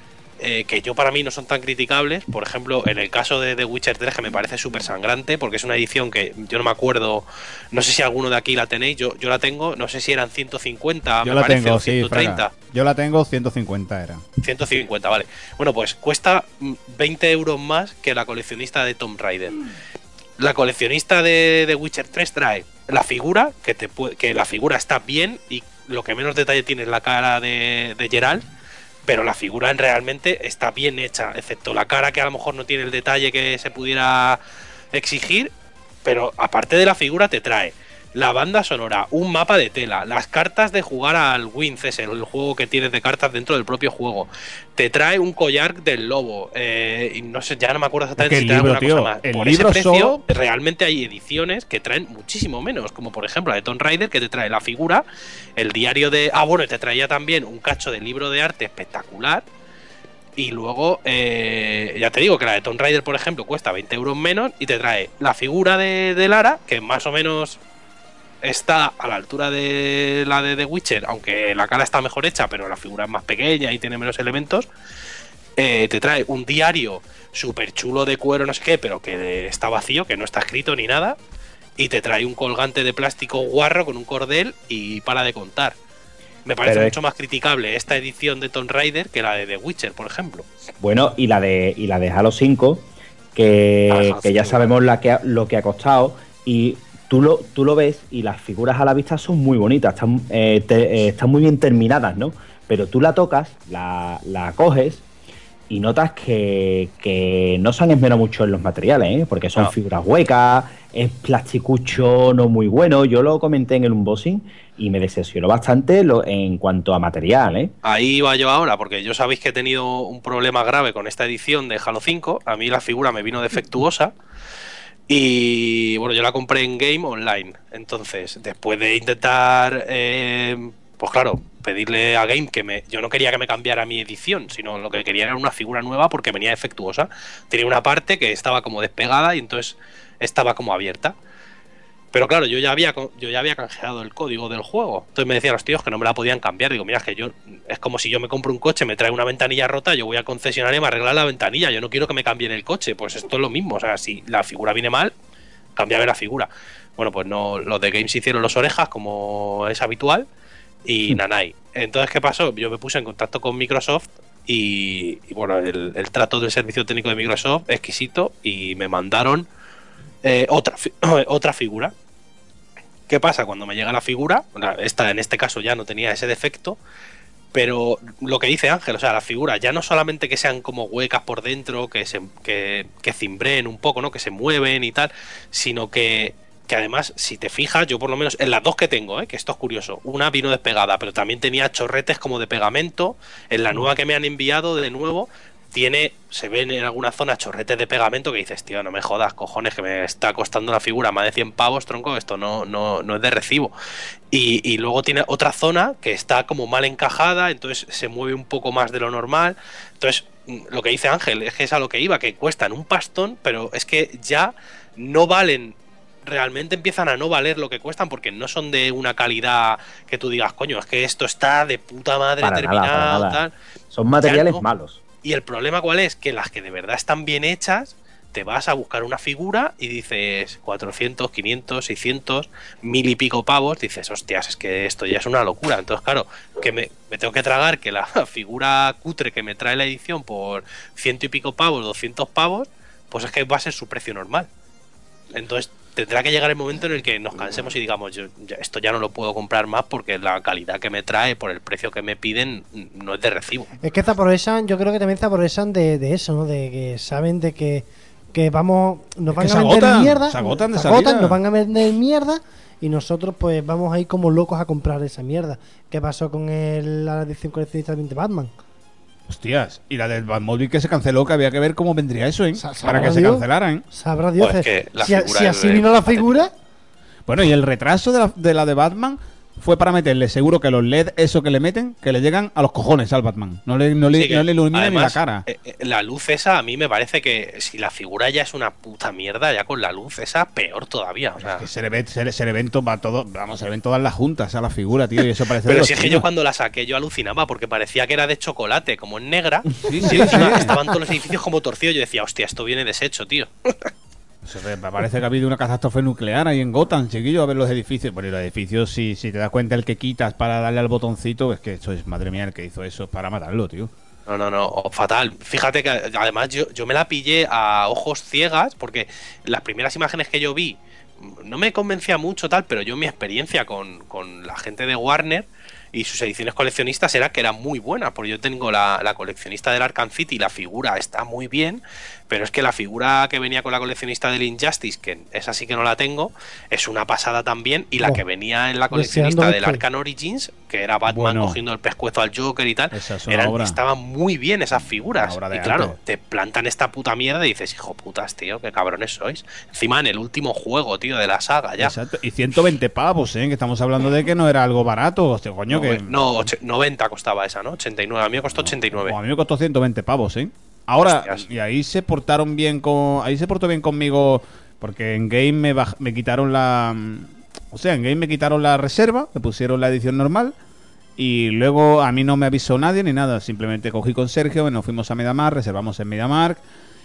que yo para mí no son tan criticables. Por ejemplo, en el caso de The Witcher 3, que me parece súper sangrante, porque es una edición que yo no me acuerdo, no sé si alguno de aquí la tenéis, yo la tengo, no sé si eran 150,
yo
me
la
parece,
tengo,
o 130.
Sí, Fraga. Yo la tengo, 150 era.
150, vale. Bueno, pues cuesta 20 euros más que la coleccionista de Tomb Raider. La coleccionista de The Witcher 3 trae la figura, que la figura está bien, y lo que menos detalle tiene es la cara de Geralt, pero la figura realmente está bien hecha, excepto la cara, que a lo mejor no tiene el detalle que se pudiera exigir, pero aparte de la figura te trae la banda sonora, un mapa de tela, las cartas de jugar al Wings, el juego que tienes de cartas dentro del propio juego, te trae un collar del lobo, y no sé, ya no me acuerdo exactamente si trae alguna cosa más. Por ese precio, realmente hay ediciones que traen muchísimo menos, como por ejemplo la de Tomb Raider, que te trae la figura, el diario de... Ah, bueno, y te traía también un cacho de libro de arte espectacular. Y luego, ya te digo que la de Tomb Raider, por ejemplo, cuesta 20 euros menos, y te trae la figura de Lara, que más o menos está a la altura de la de The Witcher, aunque la cara está mejor hecha, pero la figura es más pequeña y tiene menos elementos. Te trae un diario súper chulo de cuero, no sé qué, pero que está vacío, que no está escrito ni nada. Y te trae un colgante de plástico guarro con un cordel y para de contar. Me parece mucho más criticable esta edición de Tomb Raider que la de The Witcher, por ejemplo.
Bueno, y la de Halo 5, que ya sabemos lo que ha costado, y tú lo ves y las figuras a la vista son muy bonitas, están muy bien terminadas, ¿no? Pero tú la tocas, la coges y notas que no se han esmerado mucho en los materiales, ¿eh? Porque son figuras huecas, es plasticucho no muy bueno. Yo lo comenté en el unboxing y me decepcionó bastante en cuanto a material, ¿eh?
Ahí iba yo ahora, porque yo sabéis que he tenido un problema grave con esta edición de Halo 5. A mí la figura me vino defectuosa. Y bueno, yo la compré en Game Online. Entonces, después de intentar, pues claro, pedirle a Game yo no quería que me cambiara mi edición, sino lo que quería era una figura nueva porque venía defectuosa. Tenía una parte que estaba como despegada y entonces estaba como abierta. Pero claro, yo ya había canjeado el código del juego. Entonces me decían los tíos que no me la podían cambiar. Digo, mira, es que es como si yo me compro un coche, me trae una ventanilla rota, yo voy al concesionario y me arreglan la ventanilla. Yo no quiero que me cambien el coche. Pues esto es lo mismo. O sea, si la figura viene mal, cámbiame la figura. Bueno, pues no, los de Games hicieron los orejas, como es habitual, y nanay. Entonces, ¿qué pasó? Yo me puse en contacto con Microsoft y bueno, el trato del servicio técnico de Microsoft, exquisito, y me mandaron otra figura. ¿Qué pasa? Cuando me llega la figura, esta en este caso ya no tenía ese defecto, pero lo que dice Ángel, o sea, las figuras ya no solamente que sean como huecas por dentro, que cimbreen un poco, ¿no? Que se mueven y tal, sino que además, si te fijas, yo por lo menos en las dos que tengo, que esto es curioso, una vino despegada, pero también tenía chorretes como de pegamento. En la nueva que me han enviado de nuevo, se ven en alguna zona chorretes de pegamento que dices, tío, no me jodas, cojones, que me está costando la figura más de 100 pavos, tronco, esto no es de recibo. Y luego tiene otra zona que está como mal encajada, entonces se mueve un poco más de lo normal. Entonces, lo que dice Ángel, es que es a lo que iba, que cuestan un pastón, pero es que ya no valen, realmente empiezan a no valer lo que cuestan, porque no son de una calidad que tú digas, coño, es que esto está de puta madre
para
terminado,
nada.
Tal.
Son materiales malos.
Y el problema, ¿cuál es? Que las que de verdad están bien hechas te vas a buscar una figura y dices 400, 500, 600, 1000 y pico pavos, dices, hostias, es que esto ya es una locura. Entonces, claro, que me tengo que tragar que la figura cutre que me trae la edición por 100 y pico pavos, 200 pavos, pues es que va a ser su precio normal. Entonces tendrá que llegar el momento en el que nos cansemos y digamos, esto ya no lo puedo comprar más porque la calidad que me trae por el precio que me piden no es de recibo.
Es que aprovechan, yo creo que también se aprovechan de eso, ¿no? De que saben de que vamos, nos van a vender mierda,
se agotan de salida.
nos van a vender mierda y nosotros pues vamos a ir como locos a comprar esa mierda. ¿Qué pasó con la edición coleccionista de Batman?
Hostias, y la del Batmobile que se canceló, que había que ver cómo vendría eso, ¿eh? Para que se
Dios,
cancelara, ¿eh?
Sabrá Dios.
Pues que la
si
figura
así
es
vino la figura.
Bueno, y el retraso de la de Batman fue para meterle seguro que los LED, eso que le meten, que le llegan a los cojones al Batman. No le ilumina ni la cara.
La luz esa, a mí me parece que si la figura ya es una puta mierda, ya con la luz esa, peor todavía. O sea,
es que se le ven se le ven todas las juntas a la figura, tío, y eso parece.
Pero si es que yo cuando la saqué yo alucinaba porque parecía que era de chocolate, como en negra.
Sí.
Estaban todos los edificios como torcidos. Yo decía, hostia, esto viene deshecho, tío.
Me parece que ha habido una catástrofe nuclear ahí en Gotham, chiquillo, a ver los edificios. Bueno, y los edificios, si te das cuenta, el que quitas para darle al botoncito, es que esto es, madre mía, el que hizo eso es para matarlo, tío.
No, fatal. Fíjate que además yo me la pillé a ojos ciegas, porque las primeras imágenes que yo vi no me convencía mucho tal, pero yo mi experiencia con la gente de Warner y sus ediciones coleccionistas era que eran muy buenas, porque yo tengo la coleccionista del Arkham City y la figura está muy bien, pero es que la figura que venía con la coleccionista del Injustice, que esa sí que no la tengo, es una pasada también, y la que venía en la coleccionista del Arkham Origins, que era Batman cogiendo el pescuezo al Joker y tal, estaban muy bien esas figuras, y claro, te plantan esta puta mierda y dices, hijo putas, tío, qué cabrones sois. Encima en el último juego, tío, de la saga ya.
Exacto, y 120 pavos, que estamos hablando de que no era algo barato, hostia, coño.
No, 90 costaba esa, ¿no? 89. A mí me costó 89.
A mí me costó 120 pavos, Ahora, y ahí se portaron bien ahí se portó bien conmigo, porque en Game me quitaron la reserva, me pusieron la edición normal, y luego a mí no me avisó nadie ni nada, simplemente cogí con Sergio, nos fuimos a MediaMarkt, reservamos en MediaMarkt,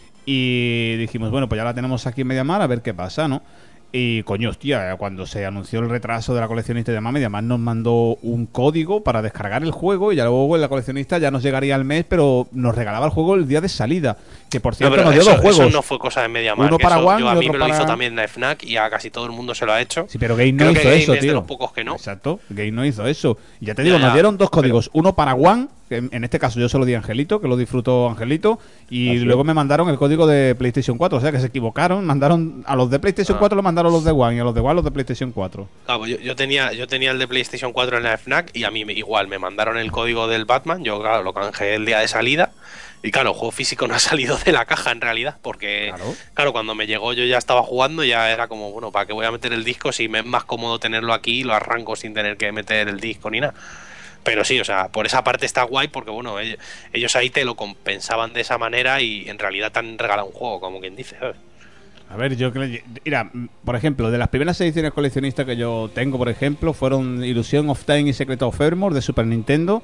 y dijimos, bueno, pues ya la tenemos aquí en MediaMarkt, a ver qué pasa, ¿no? Y coño, hostia, cuando se anunció el retraso de la coleccionista y demás, MediaMarkt nos mandó un código para descargar el juego y ya luego la coleccionista ya nos llegaría al mes, pero nos regalaba el juego el día de salida. Que por cierto nos dio dos juegos.
Eso no fue cosa de MediaMarkt.
Uno para One
a
y
mí
otro
me lo
para...
hizo también la FNAC y a casi todo el mundo se lo ha hecho.
Sí, pero Game no hizo eso, tío.
Es de los pocos que no.
Exacto, Game no hizo eso. Y ya te digo, nos dieron dos códigos. Uno para One, que en este caso yo se lo di a Angelito, que lo disfrutó Angelito, y luego me mandaron el código de PlayStation 4, o sea que se equivocaron, mandaron a los de PlayStation 4 lo mandaron los de One y a los de One los de PlayStation 4.
Claro, yo tenía el de PlayStation 4 en la FNAC y a mí igual me mandaron el código del Batman, yo claro, lo canjeé el día de salida y claro, el juego físico no ha salido de la caja en realidad, porque claro, cuando me llegó yo ya estaba jugando y ya era como, bueno, ¿para qué voy a meter el disco si me es más cómodo tenerlo aquí y lo arranco sin tener que meter el disco ni nada? Pero sí, o sea, por esa parte está guay porque, bueno, ellos ahí te lo compensaban de esa manera y en realidad te han regalado un juego, como quien dice, ¿sabes?
A ver, mira, por ejemplo, de las primeras ediciones coleccionistas que yo tengo, por ejemplo, fueron Illusion of Time y Secret of Evermore de Super Nintendo.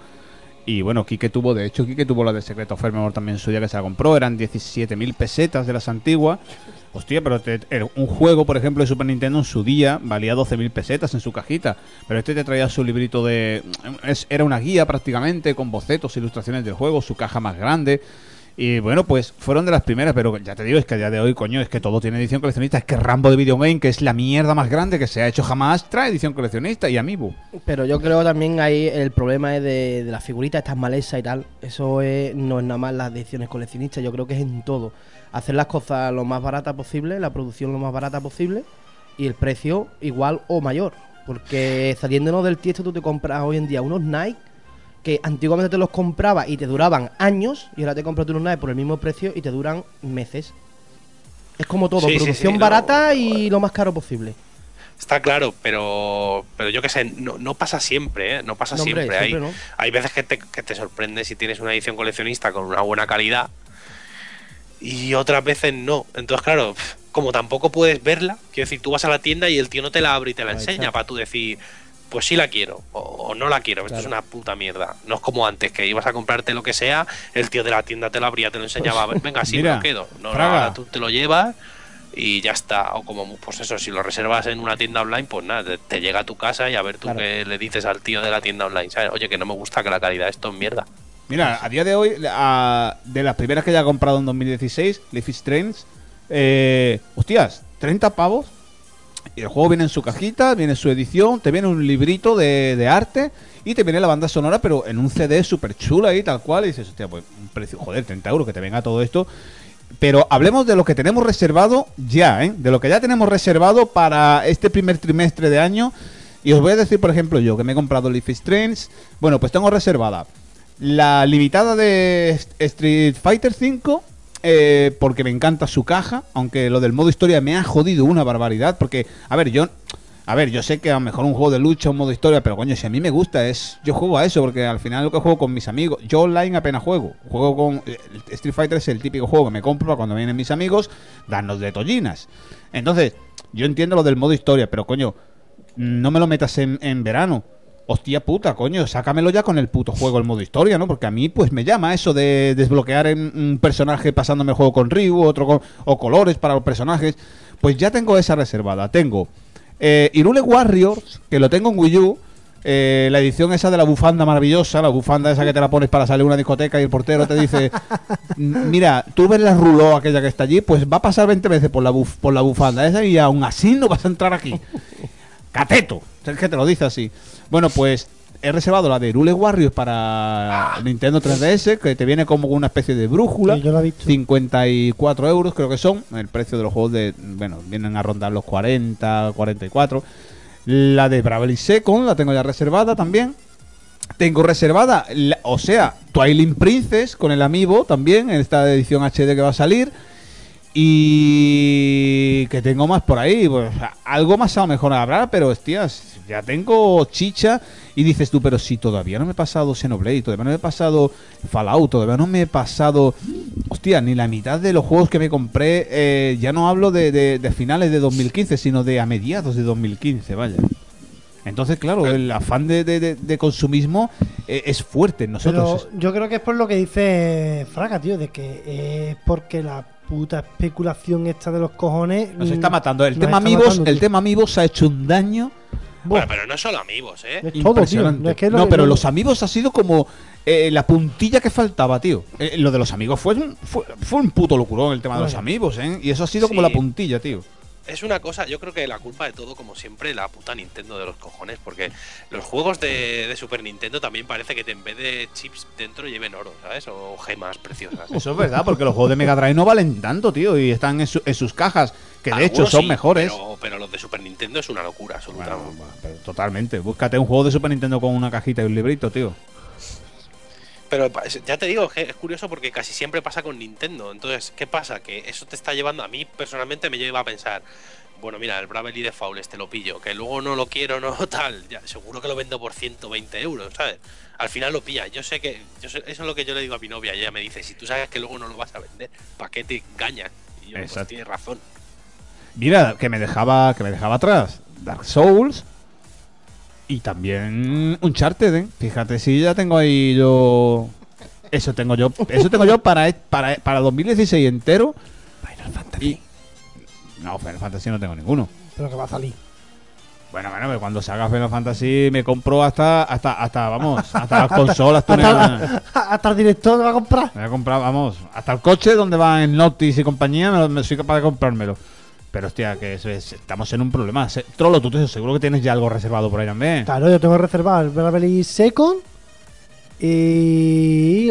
Y bueno, Quique tuvo la de Secret of Evermore también en su día, que se la compró. Eran 17.000 pesetas de las antiguas. Hostia, pero un juego, por ejemplo, de Super Nintendo en su día valía 12.000 pesetas en su cajita. Pero este te traía su librito era una guía prácticamente, con bocetos, ilustraciones del juego, su caja más grande. Y bueno, pues fueron de las primeras, pero ya te digo, es que a día de hoy, coño, es que todo tiene edición coleccionista. Es que Rambo de Video Game, que es la mierda más grande que se ha hecho jamás, trae edición coleccionista y Amiibo.
Pero yo creo también ahí el problema es de las figuritas, estas malezas y tal. Eso no es nada más las ediciones coleccionistas, yo creo que es en todo. Hacer las cosas lo más barata posible, la producción lo más barata posible y el precio igual o mayor. Porque saliéndonos del tiesto, tú te compras hoy en día unos Nike que antiguamente te los comprabas y te duraban años, y ahora te compras unos Nike por el mismo precio y te duran meses. Es como todo, producción barata y lo más caro posible.
Está claro, pero yo qué sé, no pasa siempre, ¿eh? No pasa siempre. Hay veces que te sorprende si tienes una edición coleccionista con una buena calidad y otras veces no. Entonces, claro, como tampoco puedes verla, quiero decir, tú vas a la tienda y el tío no te la abre y te la enseña para tú decir, pues sí la quiero o no la quiero. Esto es una puta mierda. No es como antes, que ibas a comprarte lo que sea, el tío de la tienda te lo abría, te lo enseñaba, venga, sí,
Mira,
me lo quedo. No,
Fraga.
ahora tú te lo llevas y ya está. O como, pues eso, si lo reservas en una tienda online, pues nada, te llega a tu casa y a ver tú qué le dices al tío de la tienda online, ¿sabes? Oye, que no me gusta, que la calidad esto es mierda.
Mira, a día de hoy, de las primeras que ya he comprado en 2016, Leaf is Strange, hostias, 30 pavos. Y el juego viene en su cajita, viene en su edición, te viene un librito de arte y te viene la banda sonora, pero en un CD súper chula y tal cual. Y dices, hostia, pues un precio, joder, 30 euros, que te venga todo esto. Pero hablemos de lo que tenemos reservado ya, ¿eh? De lo que ya tenemos reservado para este primer trimestre de año. Y os voy a decir, por ejemplo, yo que me he comprado Leaf is Strange. Bueno, pues tengo reservada la limitada de Street Fighter V. Porque me encanta su caja, aunque lo del modo historia me ha jodido una barbaridad, porque, a ver, yo sé que a lo mejor un juego de lucha, un modo historia, pero coño, si a mí me gusta, yo juego a eso, porque al final lo que juego con mis amigos, yo online apenas juego con Street Fighter, es el típico juego que me compro para cuando vienen mis amigos, darnos de tollinas. Entonces, yo entiendo lo del modo historia, pero coño, no me lo metas en verano. Hostia puta, coño, sácamelo ya con el puto juego, el modo historia, ¿no? Porque a mí, pues, me llama eso de desbloquear un personaje pasándome el juego con Ryu, o colores para los personajes. Pues ya tengo esa reservada. Tengo Hyrule Warriors, que lo tengo en Wii U, la edición esa de la bufanda maravillosa, la bufanda esa que te la pones para salir a una discoteca y el portero te dice, mira, tú ves la ruló aquella que está allí, pues va a pasar 20 veces por la bufanda esa y aún así no vas a entrar aquí. Cateto, es que te lo dice así. Bueno, pues he reservado la de Hyrule Warriors para Nintendo 3DS, que te viene como una especie de brújula.
Sí, yo la he visto.
54 euros creo que son. El precio de los juegos vienen a rondar los 40, 44. La de Bravely Second la tengo ya reservada también. Tengo reservada, Twilight Princess con el Amiibo también, en esta edición HD que va a salir. Y que tengo más por ahí, pues algo más a lo mejor habrá, pero hostias, ya tengo chicha. Y dices tú, pero si todavía no me he pasado Xenoblade, todavía no me he pasado Fallout, todavía no me he pasado, hostia, ni la mitad de los juegos que me compré. Ya no hablo de finales de 2015, sino de a mediados de 2015, vaya. Entonces, claro, el afán de consumismo es fuerte en nosotros.
Pero yo creo que es por lo que dice Fraga, tío, de que es porque la puta especulación esta de los cojones
nos está matando. El
nos
tema
está
amigos,
matando, tío.
el tema amigos ha hecho un daño.
Bueno, pero no solo amigos, ¿eh?
Es todo, tío.
Impresionante.
Es que
No, pero los amigos ha sido como la puntilla que faltaba, tío. Lo de los amigos fue un puto locurón, el tema de los amigos, ¿eh? Y eso ha sido como la puntilla, tío.
Es una cosa, yo creo que la culpa de todo, como siempre, la puta Nintendo de los cojones, porque los juegos de Super Nintendo también parece que en vez de chips dentro lleven oro, ¿sabes? O gemas preciosas.
Eso es verdad, porque los juegos de Mega Drive no valen tanto, tío, y están en sus cajas, que de hecho
Algunos
son
sí,
mejores.
pero los de Super Nintendo es una locura, absolutamente.
Bueno, pero totalmente. Búscate un juego de Super Nintendo con una cajita y un librito, tío.
Pero ya te digo, es curioso porque casi siempre pasa con Nintendo. Entonces, ¿qué pasa? Que eso te está llevando, a mí personalmente me lleva a pensar, bueno, mira, el Bravely Default este lo pillo, que luego no lo quiero, no tal, ya, seguro que lo vendo por 120 euros, ¿sabes? Al final lo pilla. Eso es lo que yo le digo a mi novia, y ella me dice, si tú sabes que luego no lo vas a vender, ¿para qué te engañas? Y yo, pues tienes razón.
Mira, que me dejaba atrás Dark Souls y también Uncharted, ¿eh? Fíjate, si ya tengo ahí yo... Eso tengo yo para 2016 entero.
Final Fantasy.
No, Final Fantasy no tengo ninguno.
Pero que va a salir.
Bueno, pero cuando salga Final Fantasy me compro hasta las consolas.
Hasta el director me va a comprar.
Me voy a comprar, vamos, hasta el coche donde van en Noctis y compañía, me soy capaz de comprármelo. Pero hostia, que estamos en un problema. Trollo, tú seguro que tienes ya algo reservado por ahí también.
Claro, yo tengo reservado el Bravely Second y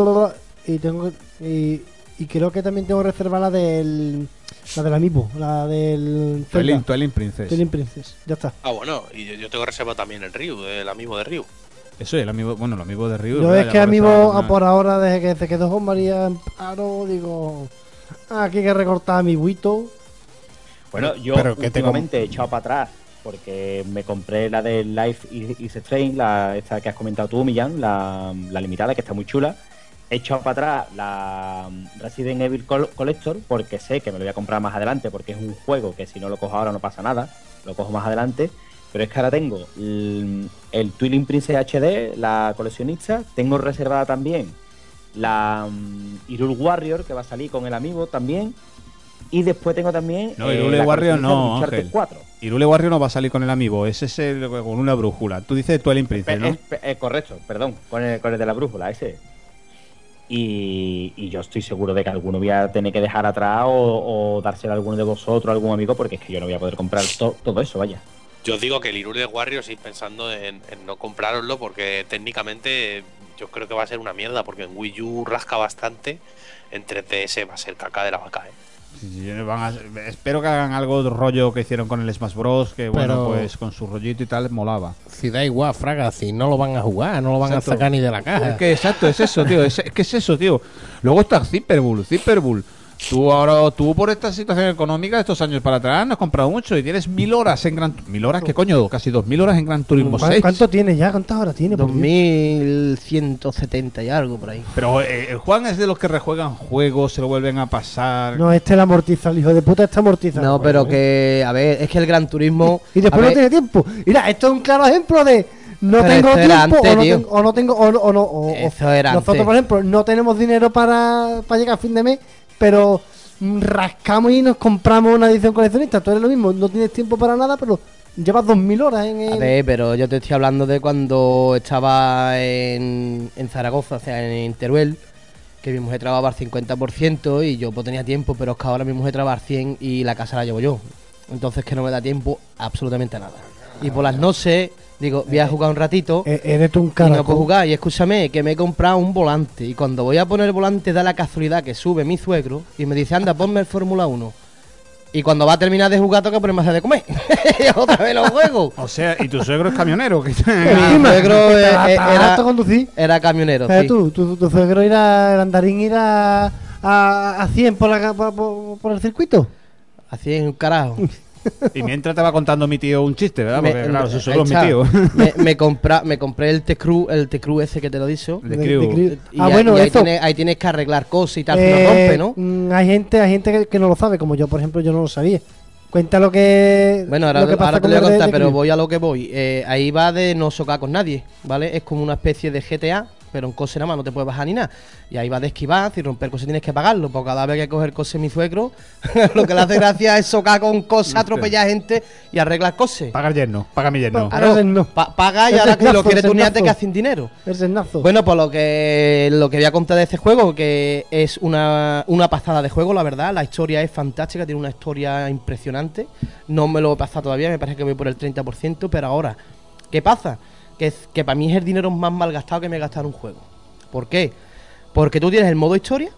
creo que también tengo reservada la del Amiibo, la del
Twilight Princess.
Twilight Princess, ya está.
Ah, bueno, y yo tengo reservado también el Ryu, el Amiibo de Ryu.
Eso es, el Amiibo de Ryu.
Yo es que Amiibo por ahora, desde que se quedó Juan María en paro, digo, aquí hay que recortar Amiibuito.
Bueno, yo últimamente he echado para atrás porque me compré la de Life is Strange, esta que has comentado tú, Millán, la limitada, que está muy chula. He echado para atrás la Resident Evil Collector porque sé que me lo voy a comprar más adelante, porque es un juego que si no lo cojo ahora no pasa nada, lo cojo más adelante. Pero es que ahora tengo el Twilight Princess HD, la coleccionista. Tengo reservada también la Hyrule Warrior, que va a salir con el amigo también. Y después tengo también.
No, Hyrule Warrior no, Ángel.
4.
Hyrule Warrior no va a salir con el amiibo, ese es el con una brújula. Tú dices Twilight Princess, ¿no?
Correcto, perdón, con el de la brújula, ese. Y yo estoy seguro de que alguno voy a tener que dejar atrás o dárselo a alguno de vosotros, a algún amigo, porque es que yo no voy a poder comprar todo eso, vaya.
Yo os digo que el Hyrule Warrior sí pensando en no comprároslo, porque técnicamente yo creo que va a ser una mierda, porque en Wii U rasca bastante, en 3DS va a ser caca de la vaca,
Sí, espero que hagan algo de rollo que hicieron con el Smash Bros. Que bueno,
Pero-
pues con su rollito y tal molaba.
Si da igual, Fraga, si no lo van a jugar, no lo van
Exacto.
a sacar ni de la caja.
Es que exacto, es eso, tío. Es que es eso, tío. Luego está Zipperbull. Tú por esta situación económica de estos años para atrás no has comprado mucho y tienes 1000 horas en Gran... 1000 horas, ¿qué coño? Casi 2000 horas en Gran Turismo 6.
¿Cuánto tiene ya? ¿Cuántas horas tiene? por Dios?
2170 y algo por ahí.
Pero el Juan es de los que rejuegan juegos, se lo vuelven a pasar.
No, este la amortiza, el hijo de puta está amortizado.
No, pero que, a ver, es que el Gran Turismo.
Y después
a
no
ver,
tiene tiempo. Mira, esto es un claro ejemplo de no
Pero
tengo
esto era
tiempo
antes,
o no
tío.
tengo, o no tengo o no o-
Eso era
nosotros
antes.
por ejemplo no tenemos dinero para llegar a fin de mes, pero rascamos y nos compramos una edición coleccionista. Tú eres lo mismo, no tienes tiempo para nada, pero llevas 2000 horas en
A
el...
ver, pero yo te estoy hablando de cuando estaba en Zaragoza, o sea, en Teruel, que mi mujer trabajaba al 50% y yo pues tenía tiempo, pero es que ahora mi mujer trabaja al 100% y la casa la llevo yo. Entonces que no me da tiempo absolutamente a nada. Y por las noches, digo, voy a jugar un ratito
Eres tú un
y no puedo
carajo.
jugar. Y escúchame, que me he comprado un volante y cuando voy a poner el volante da la casualidad que sube mi suegro y me dice, anda, ponme el Fórmula 1. Y cuando va a terminar de jugar tengo que ponerme a hacer de comer. Y otra vez lo juego.
O sea, y tu suegro es camionero. Que...
Encima,
suegro
que te
era-
harto conducir.
Era camionero,
¿Sabes
sí.
tu suegro el andarín ir a 100 por el circuito?
Así en un carajo.
Y mientras te va contando mi tío un chiste, ¿verdad? Porque claro, su suegro es mi
Ahí
tío.
está. Me compré el T-Crew ese que te lo he dicho.
De Crew.
Y,
Bueno,
ahí,
eso.
ahí tienes que arreglar cosas y tal, que no rompe, ¿no?
Hay gente que no lo sabe, como yo, por ejemplo, yo no lo sabía. Cuenta lo que.
Bueno, ahora,
lo que pasa
ahora te
con
lo voy a
el de
contar, pero
Crew.
voy a lo que voy. Ahí va de no socar con nadie, ¿vale? Es como una especie de GTA, pero en coche nada más no te puedes bajar ni nada. Y ahí va de esquivar, si romper cosas tienes que pagarlo, porque cada vez que coger cosas mi suegro, lo que le hace gracia es socar con cosas, atropellar gente y arreglar cosas.
Paga el yerno, paga mi yerno.
Pa- Ese no.
Paga y
Ese
ahora
es
que lo
nazo,
quiere
ese es
tunear te
nazo.
quedas sin dinero.
El cenazo.
Bueno, pues lo que voy a contar de este juego, que es una pasada de juego, la verdad. La historia es fantástica, tiene una historia impresionante. No me lo he pasado todavía, me parece que voy por el 30%, pero ahora, ¿qué pasa? Que para mí es el dinero más mal gastado que me he gastado en un juego. ¿Por qué? Porque tú tienes el modo historia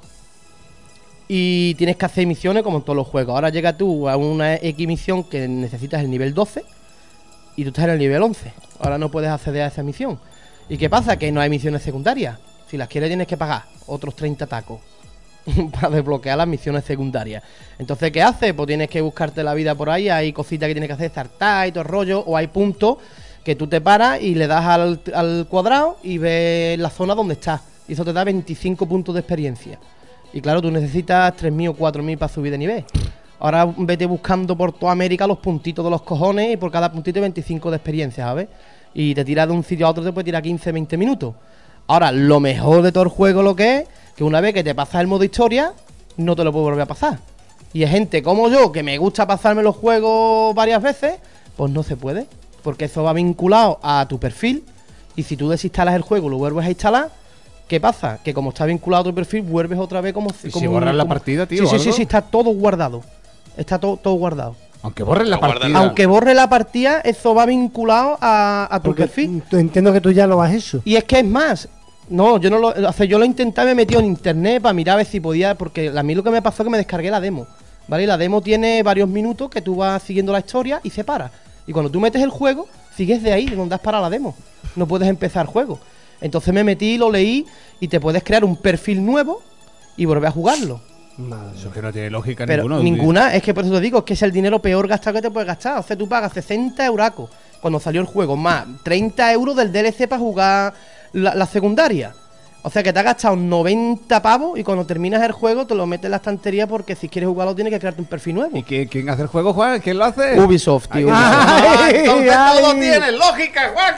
y tienes que hacer misiones como en todos los juegos. Ahora llega tú a una X misión que necesitas el nivel 12 y tú estás en el nivel 11. Ahora no puedes acceder a esa misión. ¿Y qué pasa? Que no hay misiones secundarias. Si las quieres tienes que pagar otros 30 tacos para desbloquear las misiones secundarias. Entonces, ¿qué haces? Pues tienes que buscarte la vida por ahí. Hay cositas que tienes que hacer, startar y todo el rollo. O hay puntos que tú te paras y le das al cuadrado y ves la zona donde estás. Y eso te da 25 puntos de experiencia. Y claro, tú necesitas 3.000 o 4.000 para subir de nivel. Ahora vete buscando por toda América los puntitos de los cojones y por cada puntito 25 de experiencia, ¿sabes? Y te tiras de un sitio a otro, te puede tirar 15, 20 minutos. Ahora, lo mejor de todo el juego lo que es, que una vez que te pasas el modo historia, no te lo puedo volver a pasar. Y hay gente como yo, que me gusta pasarme los juegos varias veces, pues no se puede. Porque eso va vinculado a tu perfil. Y si tú desinstalas el juego, lo vuelves a instalar, ¿qué pasa? Que como está vinculado a tu perfil, vuelves otra vez como...
¿Y si borras la partida, tío,
Sí,
o
sí,
algo?
sí, está todo guardado. Está todo guardado.
Aunque borres la
Lo guardas
partida.
Aunque borre la partida, eso va vinculado a tu
Porque
perfil.
entiendo que tú ya lo has hecho.
Y es que es más, no, yo no lo, o sea, yo lo intenté, me he metido en internet para mirar a ver si podía, porque a mí lo que me pasó es que me descargué la demo, ¿vale? Y la demo tiene varios minutos que tú vas siguiendo la historia y se para. Y cuando tú metes el juego, sigues de ahí, de donde has parado la demo. No puedes empezar el juego. Entonces me metí, lo leí y te puedes crear un perfil nuevo y volver a jugarlo.
Eso que no tiene lógica
Pero ninguna, es que por eso te digo, es que es el dinero peor gastado que te puedes gastar. O sea, tú pagas 60 euracos cuando salió el juego, más 30 euros del DLC para jugar la secundaria. O sea que te has gastado 90 pavos y cuando terminas el juego te lo metes en la estantería porque si quieres jugarlo tienes que crearte un perfil nuevo.
¿Y quién hace el juego, Juan? ¿Quién lo hace?
Ubisoft, tío.
Entonces todo tiene lógica, Juan,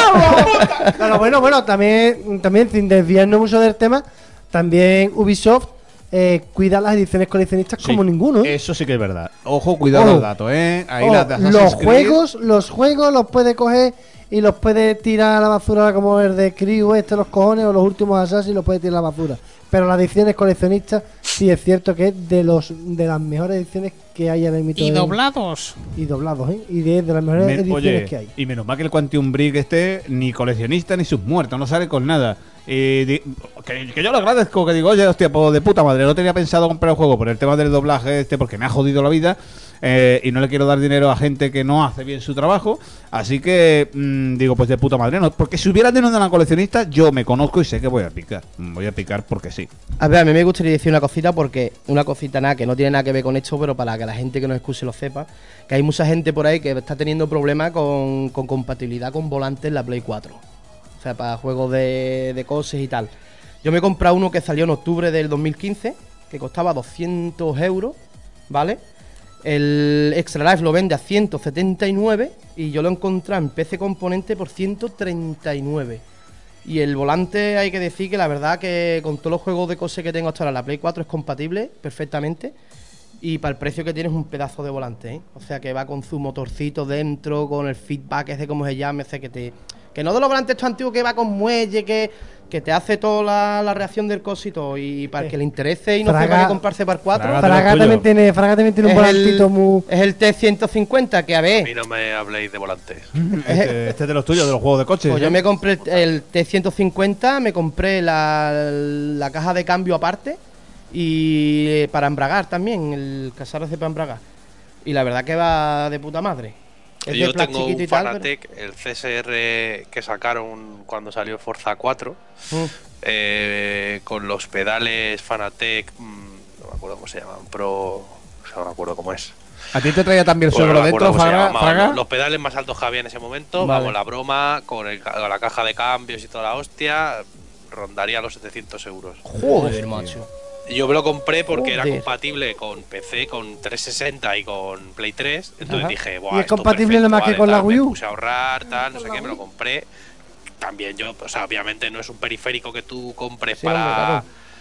coño.
Claro, bueno, también sin desviarnos mucho del tema, también Ubisoft cuida las ediciones coleccionistas como ninguno.
Eso sí que es verdad. Ojo, cuidado
Ojo.
los datos, Ahí
Ojo,
las de Assassin's
los
Creed.
juegos los puede coger y los puede tirar a la basura como el de Crew, los cojones, o los últimos Assassin los puede tirar a la basura. Pero las ediciones coleccionistas sí es cierto que es de las mejores ediciones que hay en el mito.
Y doblados.
Y doblados, Y de las mejores ediciones
Oye,
que hay.
y menos mal que el Quantum Break ni coleccionista ni submuerto, no sale con nada. Que yo lo agradezco, que digo, oye, hostia, pues de puta madre, no tenía pensado comprar el juego por el tema del doblaje porque me ha jodido la vida. Y no le quiero dar dinero a gente que no hace bien su trabajo. Así que digo, pues de puta madre, no. Porque si hubiera tenido una coleccionista, yo me conozco y sé que voy a picar. Voy a picar porque sí.
A ver, a mí me gustaría decir una cosita porque una cosita nada que no tiene nada que ver con esto, pero para que la gente que nos escuche lo sepa, que hay mucha gente por ahí que está teniendo problemas con compatibilidad con volantes en la Play 4. O sea, para juegos de cosas y tal. Yo me he comprado uno que salió en octubre del 2015, que costaba 200 euros, ¿vale? El Extra Life lo vende a 179 y yo lo he encontrado en PC Componente por 139. Y el volante hay que decir que la verdad que con todos los juegos de cosas que tengo hasta ahora, la Play 4 es compatible perfectamente. Y para el precio que tiene es un pedazo de volante, O sea que va con su motorcito dentro, con el feedback ese como se llame, que no de los volantes estos antiguos que va con muelle, que te hace toda la reacción del cosito. Y para el que le interese y no sepa qué comprarse para el 4,
Fraga también tiene un volantito muy...
Es el T150, que a
A
ver...
mí no me habléis de volantes.
Este es de los tuyos, de los juegos de coches.
Pues yo me compré el T150, me compré la caja de cambio aparte y para embragar también, el casaro para embragar. Y la verdad que va de puta madre. Es
Yo
de
tengo
plastiquito
un
y tal,
Fanatec, el CSR que sacaron cuando salió Forza 4, con los pedales Fanatec, no me acuerdo cómo se llaman, Pro, o sea, no me acuerdo cómo es.
¿A ti te traía también el
Bueno,
suegro
no me acuerdo
dentro,
cómo se llama,
Fraga?
los pedales más altos que había en ese momento,
Vale.
vamos, la broma, con la caja de cambios y toda la hostia, rondaría los 700 euros.
Joder, macho.
Yo me lo compré porque era
Joder.
compatible con PC, con 360 y con Play 3. Entonces
Ajá.
dije,
Y
Buah,
es
esto
compatible
perfecto,
nada más que
vale,
con la
tal,
Wii U.
Me puse a ahorrar, tal, no sé qué, me lo compré. También yo, o sea, obviamente no es un periférico que tú compres
Sí, hombre, claro.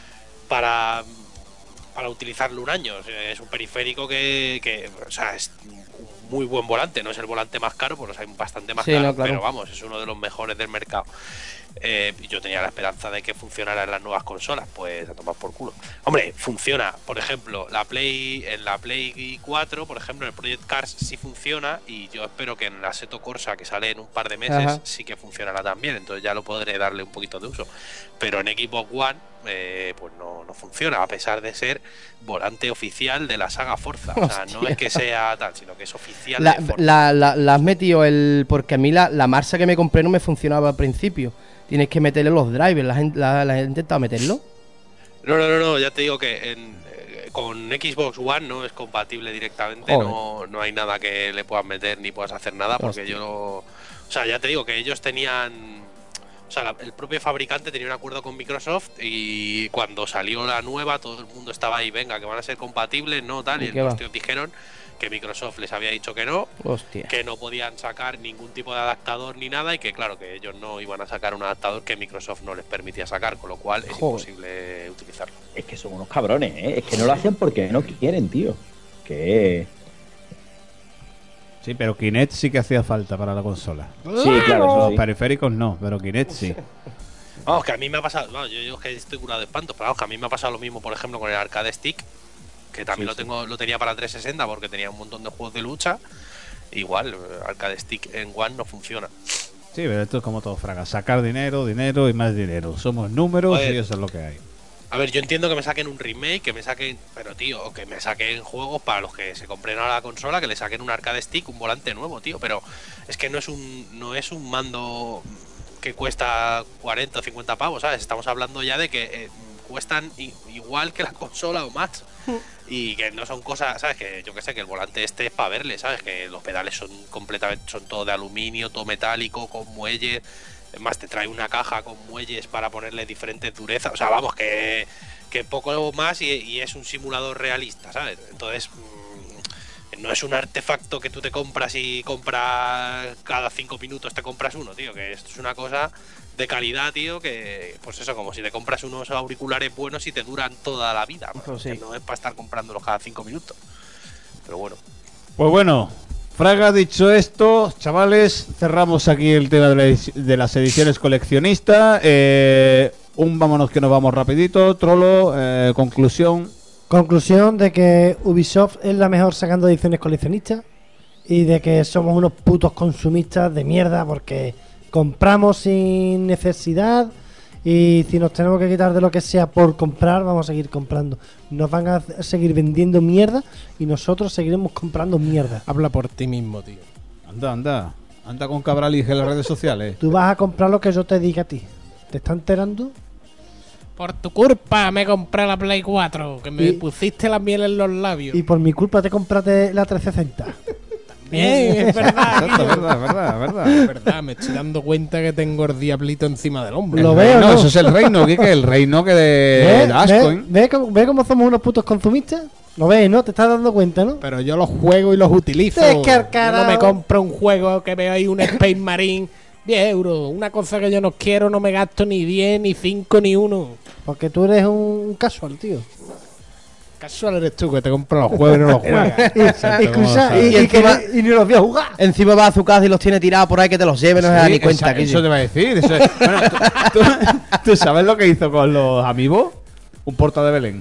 para utilizarlo un año. O sea, es un periférico que, o sea, es un muy buen volante. No es el volante más caro, porque hay bastante más
Sí,
caro,
no, claro.
pero vamos, es uno de los mejores del mercado. Yo tenía la esperanza de que funcionara en las nuevas consolas, pues a tomar por culo. Hombre, funciona, por ejemplo, en la Play 4, por ejemplo, en el Project Cars sí funciona, y yo espero que en la Assetto Corsa, que sale en un par de meses,
Ajá.
sí que funcionará también, entonces ya lo podré darle un poquito de uso. Pero en Xbox One, pues no funciona, a pesar de ser volante oficial de la saga Forza. O sea, no
Hostia.
es que sea tal, sino que es oficial de Forza.
La has metido porque a mí la Marsa que me compré no me funcionaba al principio. Tienes que meterle los drivers. ¿La has intentado meterlo?
No, ya te digo que con Xbox One no es compatible directamente, no hay nada que le puedas meter ni puedas hacer nada, porque
Hostia.
o sea, ya te digo que ellos tenían, o sea, el propio fabricante tenía un acuerdo con Microsoft, y cuando salió la nueva todo el mundo estaba ahí, venga, que van a ser compatibles, no tal,
¿Y
y
qué
los
va?
tíos dijeron que Microsoft les había dicho que no,
Hostia.
que no podían sacar ningún tipo de adaptador ni nada, y que claro, que ellos no iban a sacar un adaptador que Microsoft no les permitía sacar, con lo cual es
Joder.
imposible utilizarlo.
Es que son unos cabrones, ¿eh? Es que no lo hacen porque no quieren, tío. Que...
Sí, pero Kinect sí que hacía falta para la consola.
Sí, claro, eso
Los
sí.
periféricos no, pero Kinect sí.
Vamos, que a mí me ha pasado, vamos, yo que estoy curado de espanto, pero vamos, que a mí me ha pasado lo mismo, por ejemplo, con el Arcade Stick, que también
Sí,
lo tenía para 360 porque tenía un montón de juegos de lucha. Igual, Arcade Stick en One no funciona.
Sí, pero esto es como todo, Fraga. Sacar dinero y más dinero. Somos números
Joder.
y eso es lo que hay.
A ver, yo entiendo que me saquen un remake, que me saquen, pero tío, o que me saquen juegos para los que se compren ahora la consola, que le saquen un Arcade Stick, un volante nuevo, tío, pero es que no es un mando que cuesta 40 o 50 pavos, ¿sabes? Estamos hablando ya de que cuestan igual que la consola o más. Y que no son cosas, ¿sabes? Que yo que sé, que el volante este es para verle, ¿sabes? Que los pedales son todo de aluminio, todo metálico, con muelles. Es más, te trae una caja con muelles para ponerle diferentes durezas. O sea, vamos, que poco más y es un simulador realista, ¿sabes? Entonces, no es un artefacto que tú te compras y compras cada 5 minutos te compras uno, tío. Que esto es una cosa de calidad, tío, que pues eso, como si te compras unos auriculares buenos y te duran toda la vida.
Pues sí.
Que no es para estar comprándolos cada 5 minutos. Pero bueno.
Pues bueno, Fraga, dicho esto, chavales, cerramos aquí el tema de las ediciones coleccionistas. Vámonos que nos vamos rapidito. Trollo, conclusión.
Conclusión de que Ubisoft es la mejor sacando ediciones coleccionistas y de que somos unos putos consumistas de mierda porque compramos sin necesidad y si nos tenemos que quitar de lo que sea por comprar, vamos a seguir comprando. Nos van a seguir vendiendo mierda y nosotros seguiremos comprando mierda.
Habla por ti mismo, tío.
Anda con Cabralige en las redes sociales.
Tú vas a comprar lo que yo te diga a ti. ¿Te estás enterando?
Por tu culpa me compré la Play 4, que me
Y-
pusiste la miel en los labios.
Y por mi culpa te compraste la 360.
Bien, es verdad,
Exacto,
Guillo.
verdad.
Es verdad, me estoy dando cuenta que tengo el diablito encima del hombro.
Lo
El
veo,
reino,
¿no?
eso es el reino, Kike, el reino que de asco, ¿eh?
¿Ve cómo somos unos putos consumistas? ¿Lo ves, no? ¿Te estás dando cuenta, no?
Pero yo los juego y los utilizo.
Descarcarado.
Yo no me compro un juego que veo ahí un Space Marine 10 euros. Una cosa que yo no quiero, no me gasto ni 10, ni 5, ni 1.
Porque tú eres un casual, tío.
Casual eres tú que te compras los juegos y no los juegas.
Escucha,
Y encima-
y ni los voy a jugar.
Encima vas a su casa y los tiene tirados por ahí que te los lleve, no se da ni cuenta.
Eso te va a decir. Bueno, ¿tú sabes lo que hizo con los amigos? Un portal de Belén.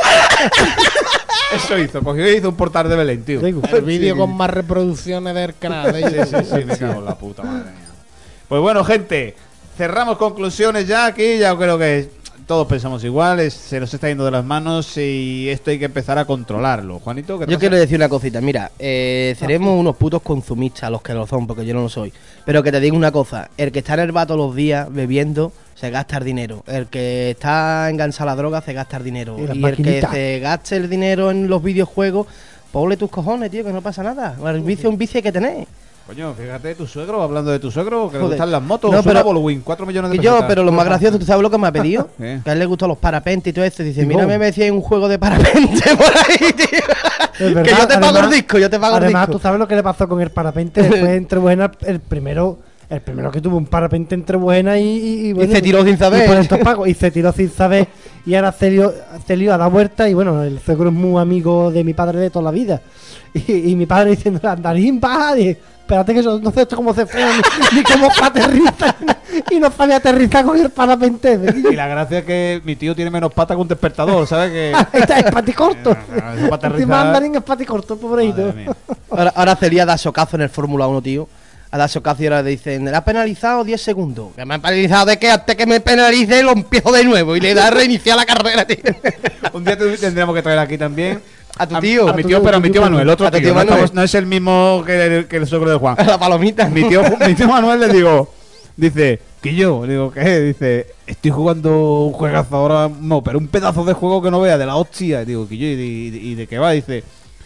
Eso hizo, cogió y hizo un portal de Belén, tío.
El vídeo con más reproducciones del canal.
Sí, me cago en la puta madre mía. Pues bueno, gente, cerramos conclusiones ya aquí. Ya creo que todos pensamos igual. Se nos está yendo de las manos y esto hay que empezar a controlarlo. Juanito, ¿qué
Yo
pasa?
quiero decir una cosita, mira, seremos unos putos consumistas los que lo son, porque yo no lo soy. Pero que te digo una cosa, el que está en el bar todos los días bebiendo, se gasta el dinero. El que está enganchado a la droga, se gasta el dinero.
Y las
Y el que
maquinitas.
se gaste el dinero en los videojuegos, pobre tus cojones, tío, que no pasa nada. El vicio es un vicio que tenés.
Coño, fíjate, tu suegro, hablando de tu suegro, que le
Joder.
gustan las motos.
No,
No,
pero-
Volwin, 4 millones de
Y yo,
pesetas.
pero lo más gracioso, ¿tú sabes lo que me ha pedido?
¿Qué?
Que a él le gustan los parapentes y todo esto. Dice,
Y
mira,
wow.
me decía un juego de parapente por ahí, tío.
Es verdad,
Que yo te pago
además-
el disco, yo te pago el
Además,
disco.
tú sabes lo que le pasó con el parapente. Después entre buenas, el primero que tuvo un parapente entre buenas y bueno,
se tiró sin saber.
Y, por estos pagos, y se tiró sin saber. Y ahora Celio a dar vuelta. Y bueno, el suegro es muy amigo de mi padre de toda la vida. Y mi padre diciendo, andarín, baja. Y espérate que yo no sé esto cómo se frena ni cómo aterriza. Y no sabía aterrizar con el parapente.
Y la gracia es que mi tío tiene menos pata que un despertador, ¿sabes? Que...
Está es paticorto.
Eso para aterrizar-
Encima andarín es paticorto, pobrecito.
Madre mía.
Ahora sería dar socazo en el Fórmula 1, tío. A dar socazo y ahora le dicen, le ha penalizado 10 segundos. ¿Que me han penalizado de qué? Hasta que me penalice lo empiezo de nuevo y le da a reiniciar la carrera, tío.
Un día tendremos que traer aquí también
A tu tío.
a mi tío, pero a mi tío Manuel, otro
A tu
tío.
tío
No,
Manuel.
no es el mismo que el suegro de Juan.
La palomita.
Mi tío Manuel le digo, dice, ¿qué yo? Le digo, ¿qué? Dice, estoy jugando un juegazo ahora, no, pero un pedazo de juego que no vea, de la hostia. Digo, ¿qué yo? ¿Y de qué va? Dice,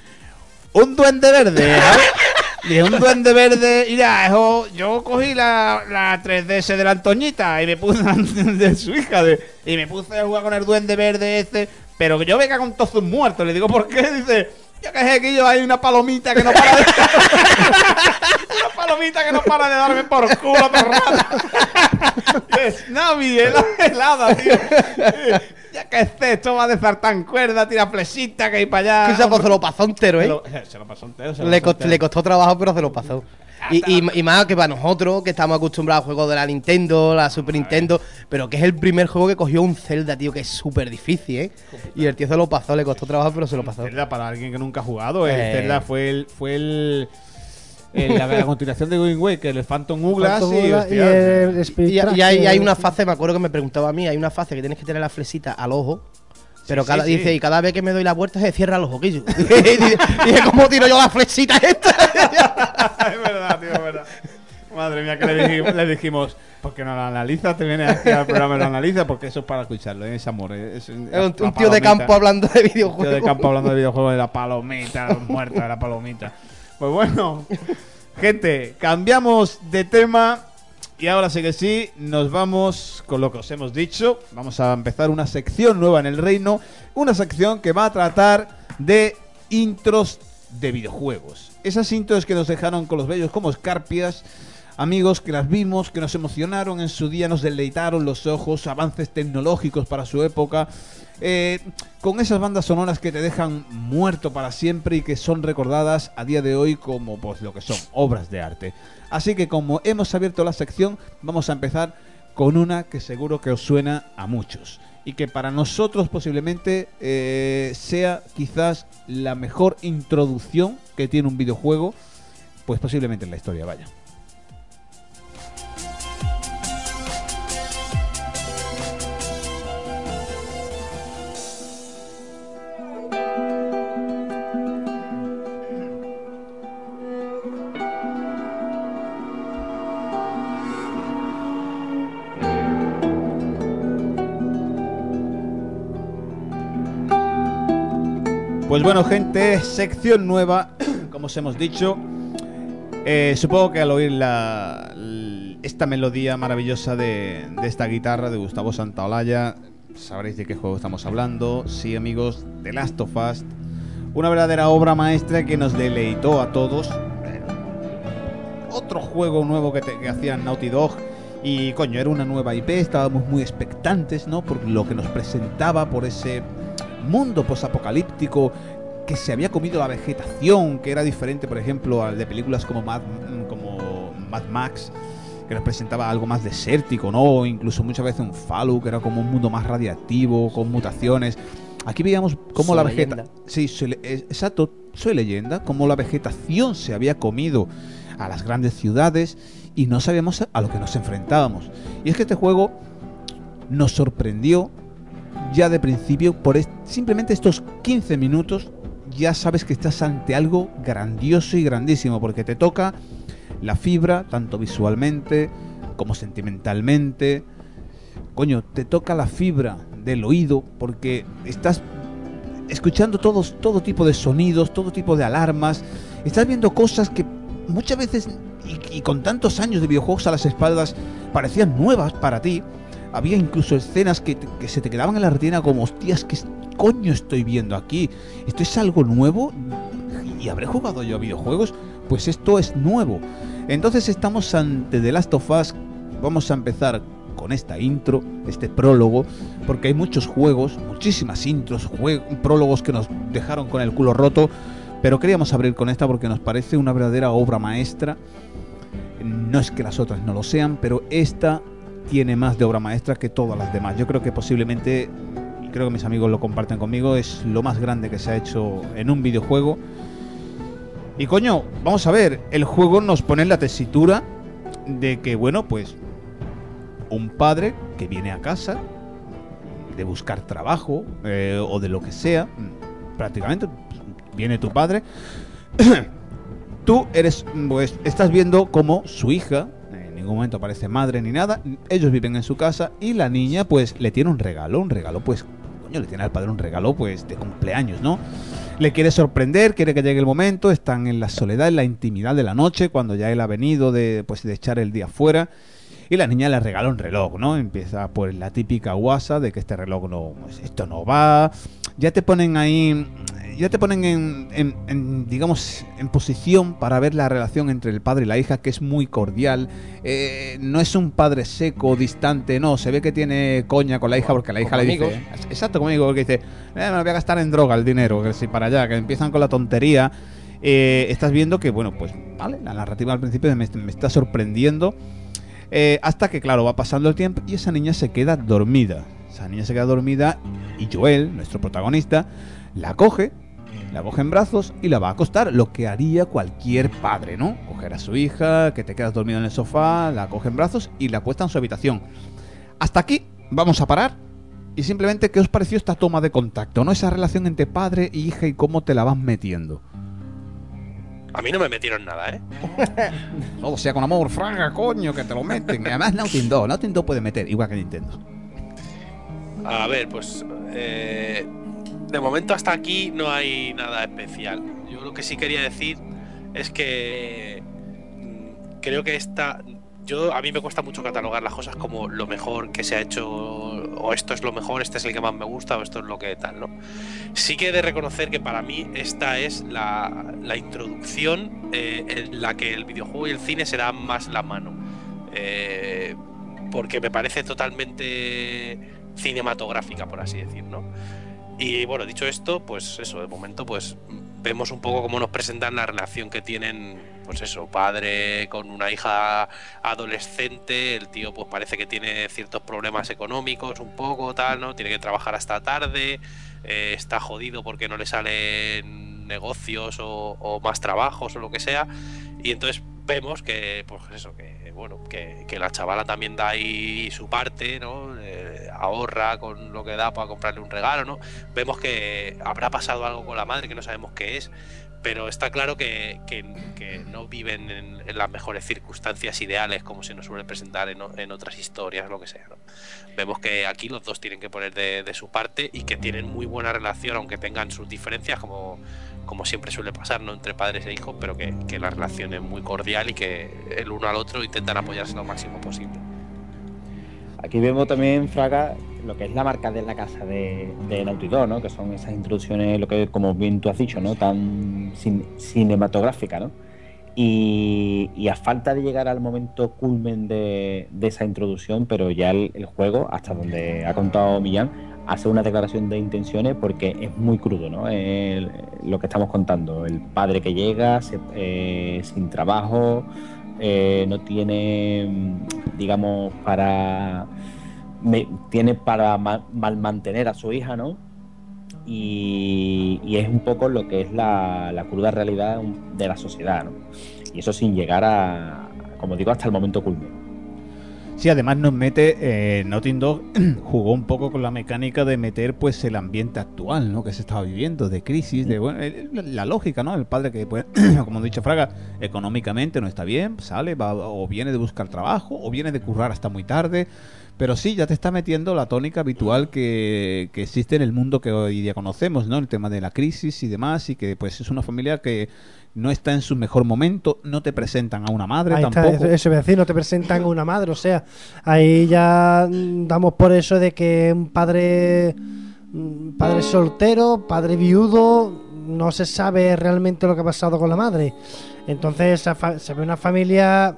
un duende verde, ¿sabes? Dije, un duende verde, mira, yo cogí la 3DS de la Antoñita y me puse de su hija y me puse a jugar con el duende verde este, pero que yo me cago con todos sus muertos. Le digo, ¿por qué? Dice, ya que es aquí yo hay una palomita que no para de una palomita que no para de darme por culo todo el rato. Es Navi, helada, tío. Ya que esto va de sartán cuerda, tira flechita que hay para allá.
Pues se lo pasó entero, ¿eh?
Se lo pasó entero. se lo
Le
pasó entero.
costó trabajo, pero se lo pasó. Y más que para nosotros, que estamos acostumbrados a juegos de la Nintendo, la Super Nintendo, pero que es el primer juego que cogió un Zelda, tío, que es súper difícil, ¿eh? Y el tío se lo pasó, le costó trabajo, pero se lo pasó.
Zelda, para alguien que nunca ha jugado, el
Eh.
Zelda fue la continuación de Wind Waker, el Phantom Hourglass
Phantom
y,
Hourglass
hostia,
y el Spirit
Y
Tracks,
hay
que-
una fase, me acuerdo que me preguntaba a mí, hay una fase que tienes que tener la flechita al ojo. Pero
Sí, sí,
dice,
sí.
y cada vez que me doy la vuelta se cierra los ojillos. Y dije, ¿cómo tiro yo la flechita esta?
es verdad, tío, es verdad. Madre mía, que le dijimos, ¿por qué no lo analizas? Te vienes aquí al programa y lo analizas, porque eso es para escucharlo, es amor. Es
Es
la
un tío de
palomita.
campo hablando de
Un tío
videojuegos.
de campo hablando de videojuegos, de la palomita, los muertos de la palomita. Pues bueno, gente, cambiamos de tema Y ahora sí que sí, nos vamos con lo que os hemos dicho. Vamos a empezar una sección nueva en el reino. Una sección que va a tratar de intros de videojuegos. Esas intros que nos dejaron con los bellos como escarpias. Amigos que las vimos, que nos emocionaron en su día, nos deleitaron los ojos, avances tecnológicos para su época, con esas bandas sonoras que te dejan muerto para siempre y que son recordadas a día de hoy como pues lo que son, obras de arte. Así que como hemos abierto la sección, vamos a empezar con una que seguro que os suena a muchos y que para nosotros posiblemente sea quizás la mejor introducción que tiene un videojuego, pues posiblemente en la historia, vaya. Pues bueno, gente, sección nueva, como os hemos dicho. Supongo que al oír esta melodía maravillosa de esta guitarra de Gustavo Santaolalla, sabréis de qué juego estamos hablando. Sí, amigos, The Last of Us, una verdadera obra maestra que nos deleitó a todos. Otro juego nuevo que hacían Naughty Dog. Y coño, era una nueva IP, estábamos muy expectantes, ¿no? Por lo que nos presentaba, por ese mundo posapocalíptico que se había comido la vegetación, que era diferente, por ejemplo, al de películas como Mad Max, que nos presentaba algo más desértico, ¿no? Incluso muchas veces un Fallout, que era como un mundo más radiactivo, con mutaciones. Aquí veíamos cómo la vegetación... Sí, exacto, Soy Leyenda, cómo la vegetación se había comido a las grandes ciudades y no sabíamos a lo que nos enfrentábamos. Y es que este juego nos sorprendió ya de principio, por simplemente estos 15 minutos ya sabes que estás ante algo grandioso y grandísimo, porque te toca la fibra, tanto visualmente como sentimentalmente. Coño, te toca la fibra del oído, porque estás escuchando todo tipo de sonidos, todo tipo de alarmas, estás viendo cosas que muchas veces, y con tantos años de videojuegos a las espaldas, parecían nuevas para ti. Había incluso escenas que se te quedaban en la retina como, hostias, ¿qué coño estoy viendo aquí? ¿Esto es algo nuevo? ¿Y habré jugado yo a videojuegos? Pues esto es nuevo. Entonces estamos ante The Last of Us. Vamos a empezar con esta intro, este prólogo, porque hay muchos juegos, muchísimas intros, prólogos que nos dejaron con el culo roto, pero queríamos abrir con esta porque nos parece una verdadera obra maestra. No es que las otras no lo sean, pero esta tiene más de obra maestra que todas las demás. Yo creo que posiblemente, y creo que mis amigos lo comparten conmigo, es lo más grande que se ha hecho en un videojuego. Y coño, vamos a ver, el juego nos pone en la tesitura de que, bueno, pues un padre que viene a casa de buscar trabajo o de lo que sea, prácticamente viene tu padre, tú eres, pues estás viendo cómo su hija, en ningún momento aparece madre ni nada, ellos viven en su casa y la niña pues le tiene un regalo pues coño, le tiene al padre un regalo pues de cumpleaños, ¿no? Le quiere sorprender, quiere que llegue el momento, están en la soledad, en la intimidad de la noche, cuando ya él ha venido de echar el día fuera. Y la niña le regala un reloj, ¿no? Empieza pues la típica guasa de que este reloj no, pues, esto no va. Ya te ponen ahí, ya te ponen en digamos, en posición para ver la relación entre el padre y la hija, que es muy cordial. No es un padre seco, distante, no. Se ve que tiene coña con la hija porque la hija le dice, exacto, conmigo, porque dice, me lo voy a gastar en droga el dinero, que si para allá, que empiezan con la tontería. Estás viendo que, bueno, pues, vale, la narrativa al principio me está sorprendiendo. Hasta que, claro, va pasando el tiempo y esa niña se queda dormida. Y Joel, nuestro protagonista, la coge en brazos y la va a acostar. Lo que haría cualquier padre, ¿no? Coger a su hija, que te quedas dormido en el sofá, la coge en brazos y la acuesta en su habitación. Hasta aquí vamos a parar. Y simplemente, ¿qué os pareció esta toma de contacto, no? Esa relación entre padre e hija y cómo te la vas metiendo.
A mí no me metieron nada, ¿eh?
Todo sea con amor, franga, coño, que te lo meten. Y además Naughty Dog puede meter, igual que Nintendo.
A ver, pues de momento hasta aquí no hay nada especial. Yo lo que sí quería decir es que creo que esta a mí me cuesta mucho catalogar las cosas como lo mejor que se ha hecho, o esto es lo mejor, este es el que más me gusta, o esto es lo que tal, ¿no? Sí que he de reconocer que para mí esta es la introducción en la que el videojuego y el cine se dan más la mano, porque me parece totalmente cinematográfica, por así decir, ¿no? Y bueno, dicho esto, pues eso, de momento pues vemos un poco cómo nos presentan la relación que tienen, pues eso, padre con una hija adolescente. El tío pues parece que tiene ciertos problemas económicos un poco, tal, ¿no? Tiene que trabajar hasta tarde, está jodido porque no le salen negocios o más trabajos o lo que sea. Y entonces vemos que, pues eso, que bueno, que la chavala también da ahí su parte, ¿no? Ahorra con lo que da para comprarle un regalo, ¿no? Vemos que habrá pasado algo con la madre que no sabemos qué es, pero está claro que no viven en las mejores circunstancias ideales como se nos suele presentar en otras historias, lo que sea, ¿no? Vemos que aquí los dos tienen que poner de su parte y que tienen muy buena relación, aunque tengan sus diferencias, como siempre suele pasar, ¿no? Entre padres e hijos, pero que la relación es muy cordial y que el uno al otro intentan apoyarse lo máximo posible.
Aquí vemos también, Fraga, lo que es la marca de la casa de Naughty Dog, ¿no? Que son esas introducciones, lo que, como bien tú has dicho, ¿no? Tan cinematográficas, ¿no? Y a falta de llegar al momento culmen de esa introducción, pero ya el juego, hasta donde ha contado Millán, hace una declaración de intenciones porque es muy crudo, ¿no? Lo que estamos contando, el padre que llega sin trabajo, no tiene, digamos, tiene para mal mantener a su hija, ¿no? Y es un poco lo que es la cruda realidad de la sociedad, ¿no? Y eso sin llegar a, como digo, hasta el momento culmen.
Sí, además nos mete, Naughty Dog jugó un poco con la mecánica de meter pues el ambiente actual, ¿no? Que se estaba viviendo, de crisis, de bueno, la lógica, ¿no? El padre que pues, como ha dicho Fraga, económicamente no está bien, sale, va o viene de buscar trabajo, o viene de currar hasta muy tarde, pero sí, ya te está metiendo la tónica habitual que existe en el mundo que hoy día conocemos, ¿no? El tema de la crisis y demás, y que pues es una familia que no está en su mejor momento, no te presentan a una madre
ahí
tampoco.
Está, eso es decir, no te presentan a una madre, o sea, ahí ya damos por eso de que un padre soltero, padre viudo, no se sabe realmente lo que ha pasado con la madre. Entonces se ve una familia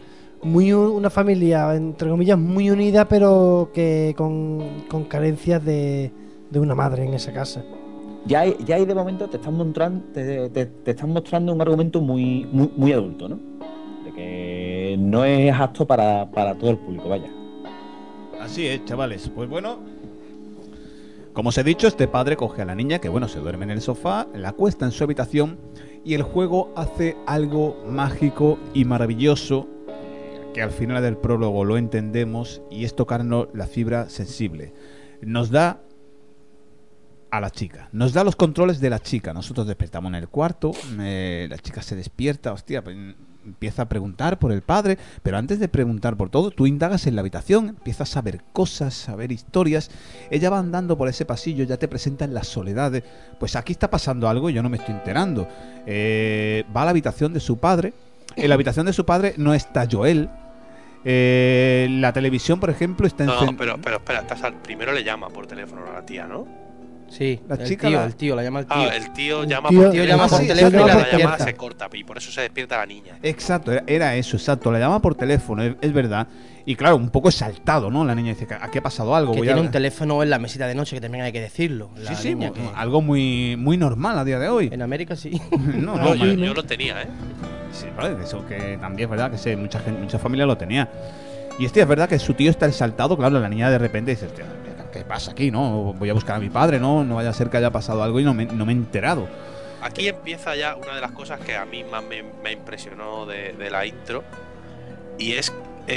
entre comillas muy unida, pero que con carencias de una madre en esa casa.
Ya ahí de momento te están mostrando un argumento muy adulto, ¿no? De que no es apto para todo el público, vaya.
Así es, chavales. Pues bueno, como os he dicho, este padre coge a la niña, que bueno, se duerme en el sofá, la acuesta en su habitación, y el juego hace algo mágico y maravilloso, que al final del prólogo lo entendemos, y es tocarnos la fibra sensible. Nos da a la chica, nos da los controles de la chica. Nosotros despertamos en el cuarto, la chica se despierta, hostia, pues, empieza a preguntar por el padre, pero antes de preguntar por todo, tú indagas en la habitación, empiezas a ver cosas, a ver historias. Ella va andando por ese pasillo, ya te presentan las soledades. Pues aquí está pasando algo y yo no me estoy enterando. Va a la habitación de su padre. En la habitación de su padre no está Joel. La televisión, por ejemplo, está
encendida. No, pero espera, primero le llama por teléfono a la tía, ¿no?
Sí,
la chica
el tío la llama el tío.
Ah, el tío llama por teléfono y la llamada se corta y por eso se despierta la niña.
Exacto, era eso, exacto. La llama por teléfono, es verdad. Y claro, un poco exaltado, ¿no? La niña dice, ¿aquí ha pasado algo?
Que tiene un teléfono en la mesita de noche, que también hay que decirlo.
Sí, algo muy normal a día de hoy.
En América sí.
No, yo lo tenía, ¿eh?
Sí, vale, eso que también es verdad, que mucha familia lo tenía. Y es verdad que su tío está exaltado, claro, la niña de repente dice, ¿qué pasa aquí, no? Voy a buscar a mi padre, no vaya a ser que haya pasado algo y no me he enterado.
Aquí empieza ya una de las cosas que a mí más me impresionó de la intro, y es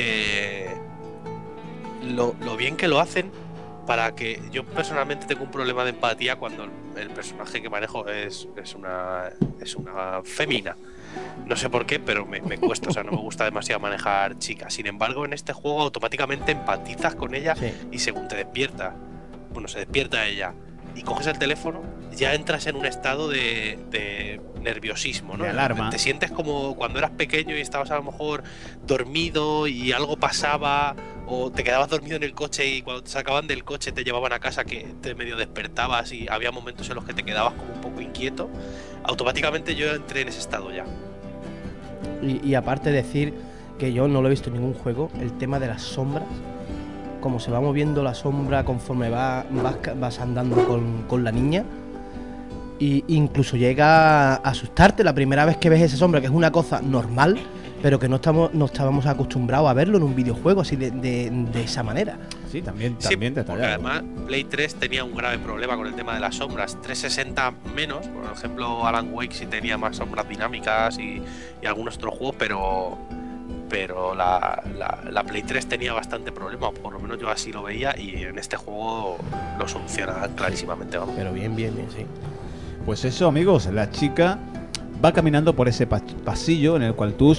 lo bien que lo hacen, para que yo personalmente tengo un problema de empatía cuando el personaje que manejo es una femina. No sé por qué, pero me cuesta, o sea, no me gusta demasiado manejar chicas. Sin embargo, en este juego automáticamente empatizas con ella, sí. Y según se despierta ella, y coges el teléfono, ya entras en un estado de nerviosismo, ¿no?
De alarma.
Te sientes como cuando eras pequeño y estabas a lo mejor dormido y algo pasaba, o te quedabas dormido en el coche y cuando te sacaban del coche te llevaban a casa, que te medio despertabas y había momentos en los que te quedabas como un poco inquieto. Automáticamente yo entré en ese estado ya.
Y aparte decir que yo no lo he visto en ningún juego, el tema de las sombras, como se va moviendo la sombra conforme vas andando con la niña, y incluso llega a asustarte la primera vez que ves esa sombra, que es una cosa normal, pero que no estábamos acostumbrados a verlo en un videojuego así de esa manera.
Sí, también
Sí,
detallado.
porque además Play 3 tenía un grave problema con el tema de las sombras. 360 menos, por ejemplo Alan Wake sí tenía más sombras dinámicas y algunos otros juegos, pero la Play 3 tenía bastante problema, o por lo menos yo así lo veía, y en este juego lo soluciona clarísimamente, vamos.
Pero bien, sí.
Pues eso, amigos, la chica va caminando por ese pasillo en el cual tú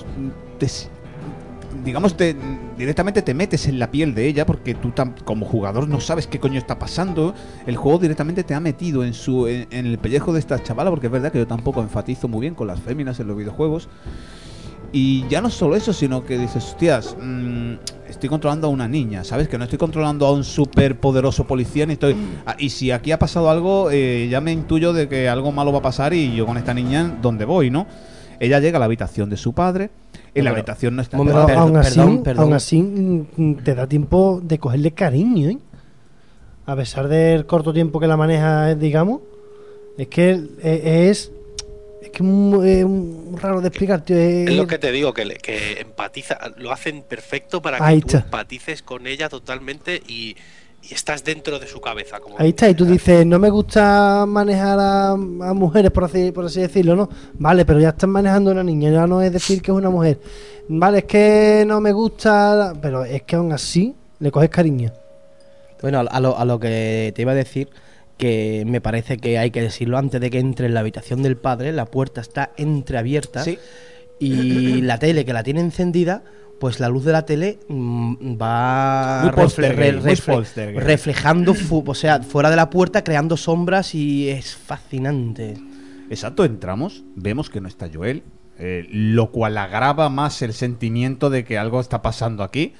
directamente te metes en la piel de ella, porque tú como jugador no sabes qué coño está pasando. El juego directamente te ha metido en el pellejo de esta chavala, porque es verdad que yo tampoco enfatizo muy bien con las féminas en los videojuegos. Y ya no solo eso, sino que dices, hostias, estoy controlando a una niña, ¿sabes? Que no estoy controlando a un súper poderoso policía, ni estoy... y si aquí ha pasado algo, ya me intuyo de que algo malo va a pasar, y yo con esta niña, ¿dónde voy, no? Ella llega a la habitación de su padre, en la habitación no está...
Pero
Perdón.
aún así te da tiempo de cogerle cariño, ¿eh? A pesar del corto tiempo que la maneja, digamos, es que es muy raro de explicar, tío.
Es lo que te digo, que empatiza, lo hacen perfecto para que
Ahí
tú
está.
empatices con ella totalmente y estás dentro de su cabeza. Como
Ahí está, y tú dices, no me gusta manejar a mujeres, por así decirlo, ¿no? Vale, pero ya estás manejando a una niña, ya no es decir que es una mujer. Vale, es que no me gusta, pero es que aún así le coges cariño.
Bueno, a lo que te iba a decir, que me parece que hay que decirlo antes de que entre en la habitación del padre, la puerta está entreabierta,
Sí.
y la tele, que la tiene encendida, pues la luz de la tele va
Muy poltergeist.
reflejando, o sea, fuera de la puerta, creando sombras, y es fascinante.
Exacto, entramos, vemos que no está Joel, lo cual agrava más el sentimiento de que algo está pasando aquí.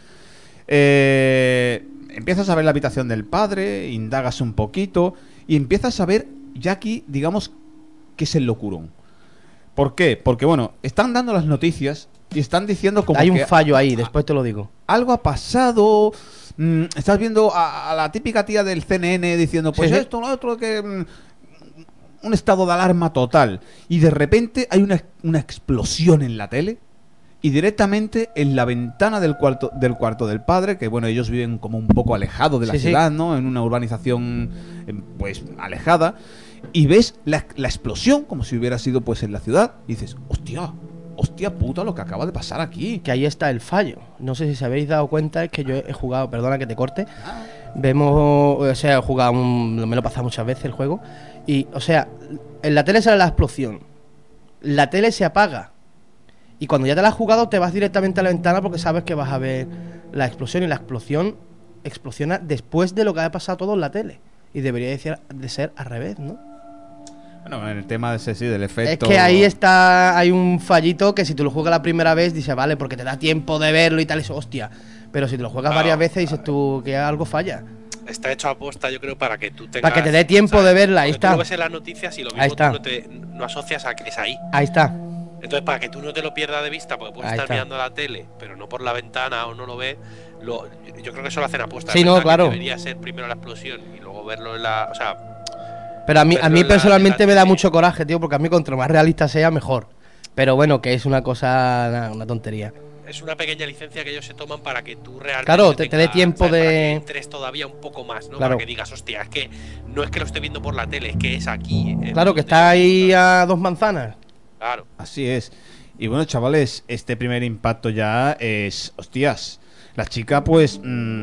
Empiezas a ver la habitación del padre, indagas un poquito y empiezas a ver ya aquí, digamos, que es el locurón. ¿Por qué? Porque, bueno, están dando las noticias y están diciendo como
Hay un
que
fallo ahí, después te lo digo.
algo ha pasado. Estás viendo a la típica tía del CNN diciendo, pues
Sí.
esto, lo otro, que... un estado de alarma total. Y de repente hay una explosión en la tele. Y directamente en la ventana del cuarto del padre, que bueno, ellos viven como un poco alejados de la ciudad, ¿no? En una urbanización pues alejada. Y ves la explosión como si hubiera sido pues en la ciudad. Y dices, hostia puta lo que acaba de pasar aquí.
Que ahí está el fallo. No sé si os habéis dado cuenta, es que yo he jugado, perdona que te corte. Vemos, o sea, he jugado, me lo he pasado muchas veces el juego. Y, o sea, en la tele sale la explosión. La tele se apaga. Y cuando ya te la has jugado, te vas directamente a la ventana porque sabes que vas a ver la explosión. Y la explosión explosiona después de lo que ha pasado todo en la tele. Y debería de ser al revés, ¿no?
Bueno, en el tema de ese, sí, del efecto...
Es que ahí hay un fallito que si tú lo juegas la primera vez, dices, vale, porque te da tiempo de verlo y tal, eso, hostia. Pero si te lo juegas varias veces, dices tú que algo falla.
Está hecho a posta, yo creo, para que tú tengas...
Para que te dé tiempo de verla, ahí
porque
está.
Tú lo ves en las noticias y lo
Ahí
mismo
está.
tú no asocias a que es ahí.
Ahí está.
Entonces, para que tú no te lo pierdas de vista, porque puedes
Ahí
estar
está.
mirando la tele, pero no por la ventana o no lo ves, yo creo que eso lo hacen a posta.
Sí,
Es
no,
verdad que
claro.
debería ser primero la explosión y luego verlo en la... O sea,
Pero a mí
verlo en la-
personalmente
en la
me da
tele.
mucho coraje, tío, porque a mí cuanto más realista sea, mejor. Pero bueno, que es una cosa, una tontería.
es una pequeña licencia que ellos se toman para que tú realmente...
Claro, te dé tiempo
¿sabes? Para que
de...
entres todavía un poco más, ¿no?
Claro.
Para que digas, hostia, es que no es que lo esté viendo por la tele, es que es aquí.
Claro, que está ahí a 2 manzanas.
Claro.
Así es. Y bueno, chavales, este primer impacto ya es... Hostias, la chica pues...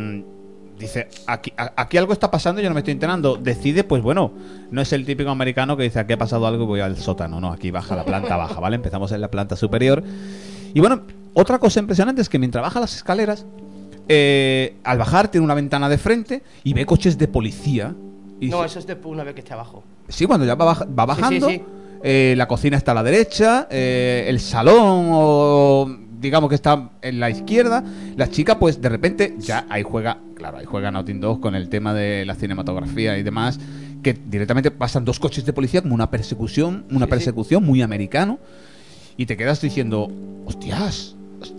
dice, aquí algo está pasando y yo no me estoy enterando. Decide, pues bueno, no es el típico americano que dice, aquí ha pasado algo y voy al sótano. No, aquí baja la planta baja, ¿vale? Empezamos en la planta superior. Y bueno, otra cosa impresionante es que mientras baja las escaleras, al bajar tiene una ventana de frente y ve coches de policía
No, eso es después una vez que esté abajo.
Sí, cuando ya va bajando.
Sí.
La cocina está a la derecha, el salón o digamos que está en la izquierda. La chica pues de repente ya ahí juega Naughty Dog con el tema de la cinematografía y demás, que directamente pasan 2 coches de policía como una persecución muy americano, y te quedas diciendo, hostias,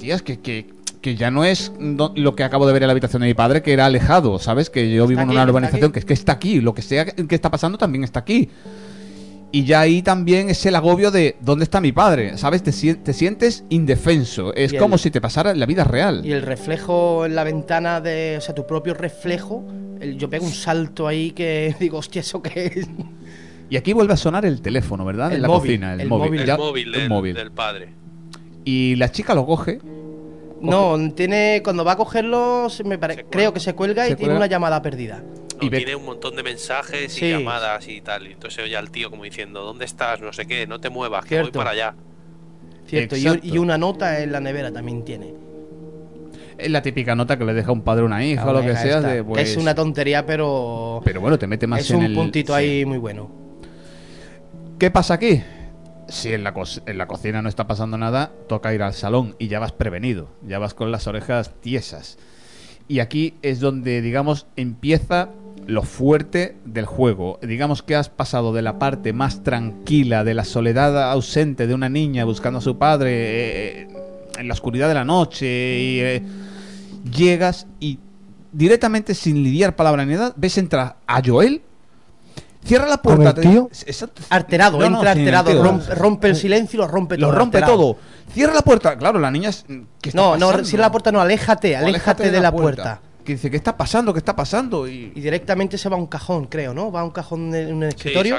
que ya no es lo que acabo de ver en la habitación de mi padre, que era alejado, ¿sabes? Que yo vivo en una urbanización que está aquí, lo que sea que está pasando también está aquí. Y ya ahí también es el agobio de ¿dónde está mi padre? ¿Sabes? Te sientes indefenso. Es como si te pasara en la vida real.
Y el reflejo en la ventana o sea, tu propio reflejo, yo pego un salto ahí que digo, hostia, ¿eso qué es?
Y aquí vuelve a sonar el teléfono, ¿verdad? En la cocina, el móvil.
El móvil del padre.
Y la chica lo coge.
No, cuando va a cogerlo, creo que se cuelga y tiene una llamada perdida.
No, tiene un montón de mensajes y llamadas y tal. Y entonces oye al tío como diciendo, ¿dónde estás? No sé qué, no te muevas, que voy para allá.
Cierto, y una nota en la nevera también tiene.
Es la típica nota que le deja un padre a una hija o lo que sea.
Es una tontería, pero
bueno, te mete más en el...
Es un puntito ahí muy bueno.
¿Qué pasa aquí? Si en la cocina no está pasando nada, toca ir al salón y ya vas prevenido. Ya vas con las orejas tiesas. Y aquí es donde, digamos, empieza lo fuerte del juego. Digamos que has pasado de la parte más tranquila, de la soledad ausente de una niña buscando a su padre en la oscuridad de la noche, y llegas y directamente, sin lidiar palabra ni nada, ves entrar a Joel, cierra la puerta,
alterado, entra alterado, rompe el silencio y lo rompe todo.
Cierra la puerta, claro, la niña
no, cierra la puerta, no, aléjate de la puerta.
Que dice, ¿qué está pasando? Y
directamente se va a un cajón, creo, ¿no? Va a un cajón en un escritorio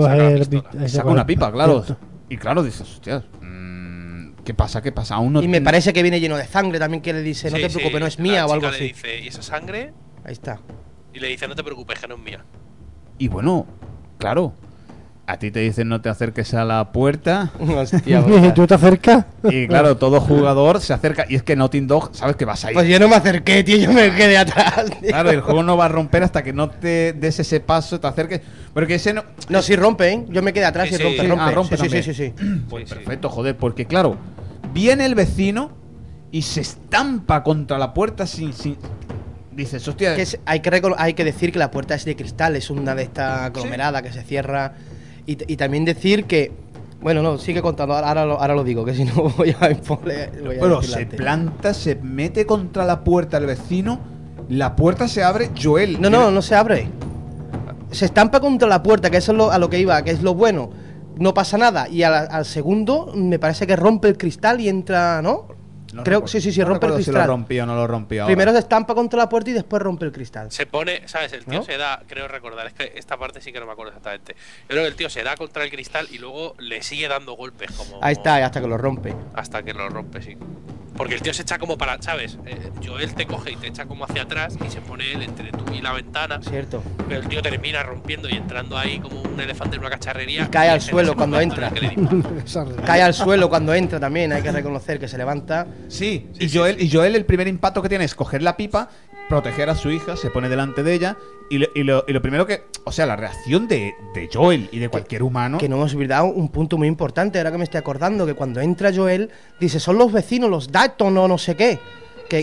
saca una pipa, claro. Y claro, dices, hostias, ¿qué pasa? Aún no.
Y me parece que viene lleno de sangre también, que le dice, no te preocupes, no es mía o algo así.
Le dice, ¿y esa sangre?
Ahí está.
Y le dice, no te preocupes, que no es mía.
Y bueno, claro, a ti te dicen no te acerques a la puerta.
Hostia, ¿tú te acercas?
Y claro, todo jugador se acerca. Y es que Naughty Dog, sabes que vas a ir.
Pues yo no me acerqué, tío, yo me quedé atrás, tío.
Claro, el juego no va a romper hasta que no te des ese paso, te acerques. Porque ese no...
No, sí rompe, ¿eh? Yo me quedé atrás y rompe.
Sí. Pues perfecto, joder, porque claro, viene el vecino y se estampa contra la puerta sin... Dices, hostia...
Hay que decir que la puerta es de cristal, es una de esta aglomerada que se cierra. Y también decir que... Bueno, no, sigue contando, ahora lo digo, que si no voy a
se planta, se mete contra la puerta el vecino, la puerta se abre, Joel...
No se abre. Se estampa contra la puerta, que eso es a lo que iba, que es lo bueno. No pasa nada. Y al segundo me parece que rompe el cristal y entra, ¿no? Creo que sí, rompe el cristal.
Si lo rompió o no lo rompió.
Primero se estampa contra la puerta y después rompe el cristal.
Se pone, ¿sabes? El tío se da, creo recordar, es que esta parte sí que no me acuerdo exactamente. Yo creo que el tío se da contra el cristal y luego le sigue dando golpes como...
Ahí está, hasta que lo rompe.
Hasta que lo rompe, sí. Porque el tío se echa como para, ¿sabes? Joel te coge y te echa como hacia atrás y se pone él entre tú y la ventana.
Cierto.
Pero el tío termina rompiendo y entrando ahí como un elefante en una cacharrería.
Y cae al suelo cuando entra. Cae al suelo cuando entra también, hay que reconocer que se levanta.
Sí, y Joel el primer impacto que tiene es coger la pipa, proteger a su hija, se pone delante de ella y lo primero que... O sea, la reacción de Joel y de cualquier humano...
Que no hemos olvidado un punto muy importante, ahora que me estoy acordando, que cuando entra Joel, dice, son los vecinos, los Dalton o no sé qué. Que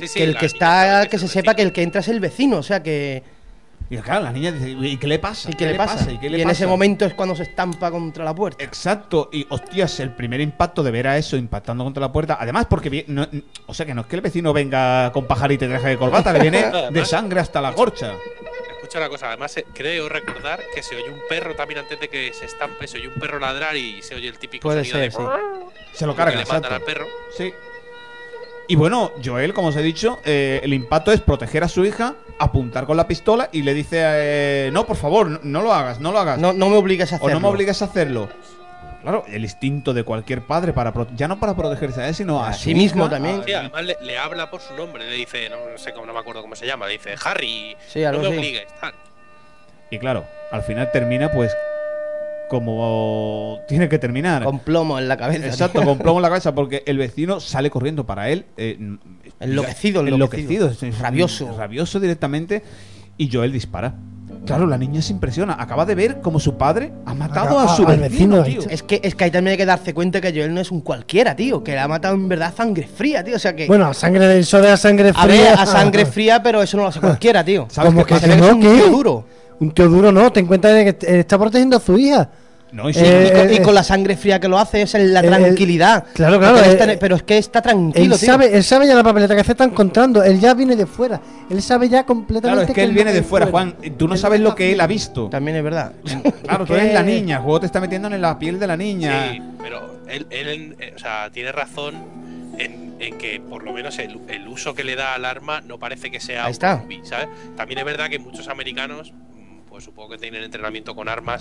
se sepa que el que entra es el vecino, o sea que...
Y claro, la niña dice, ¿y qué le pasa?
¿Y qué le pasa? Y en ese momento es cuando se estampa contra la puerta.
Exacto, y hostias, el primer impacto de ver a eso impactando contra la puerta. Además, porque o sea que no es que el vecino venga con pajarito y traje de corbata, que viene de sangre hasta la gorcha.
Escucha una cosa, además creo recordar que se oye un perro también antes de que se estampe, se oye un perro ladrar y se oye el típico sonido de...
Sí.
Se lo carga,
que le matan al perro.
Sí. Y bueno, Joel, como os he dicho, el impacto es proteger a su hija, apuntar con la pistola y le dice, no, por favor, no lo hagas. No
me obligues a hacerlo.
O no me obligues a hacerlo. Claro, el instinto de cualquier padre ya no para protegerse a él, sino a
sí mismo también.
Sí, además le habla por su nombre, le dice, no sé cómo, no me acuerdo cómo se llama, le dice, Harry, no me obligues, tal.
Y claro, al final termina pues como tiene que terminar.
Con plomo en la cabeza.
Exacto, con plomo en la cabeza, porque el vecino sale corriendo para él.
Enloquecido.
Rabioso directamente. Y Joel dispara.
Claro, la niña se impresiona. Acaba de ver cómo su padre ha matado a su
al
vecino,
vecino,
tío.
Es que ahí también hay que darse cuenta que Joel no es un cualquiera, tío. Que le ha matado en verdad a sangre fría, tío. O sea que.
Bueno, eso de la sangre
a ver,
fría.
a sangre fría, pero eso no lo hace cualquiera, tío.
¿Sabes
Como
qué
que
Se ve que
no,
es un
¿qué?
tío duro.
Un tío duro no, ten en cuenta de que está protegiendo a su hija.
No, y sí,
Y con la sangre fría que lo hace es la tranquilidad.
claro,
Pero es que está tranquilo,
Él
tío.
sabe ya la papeleta que se está encontrando. Él ya viene de fuera. Él sabe ya completamente.
claro, es que él viene de fuera, Juan. Tú no
Él
sabes
no
lo que él ha visto.
También es verdad.
Claro, tú eres la niña. El juego te está metiendo en la piel de la niña.
Sí, pero él o sea, tiene razón en que por lo menos el uso que le da al arma no parece que sea
Ahí está.
un zombie, ¿sabes? También es verdad que muchos americanos, pues supongo que tienen entrenamiento con armas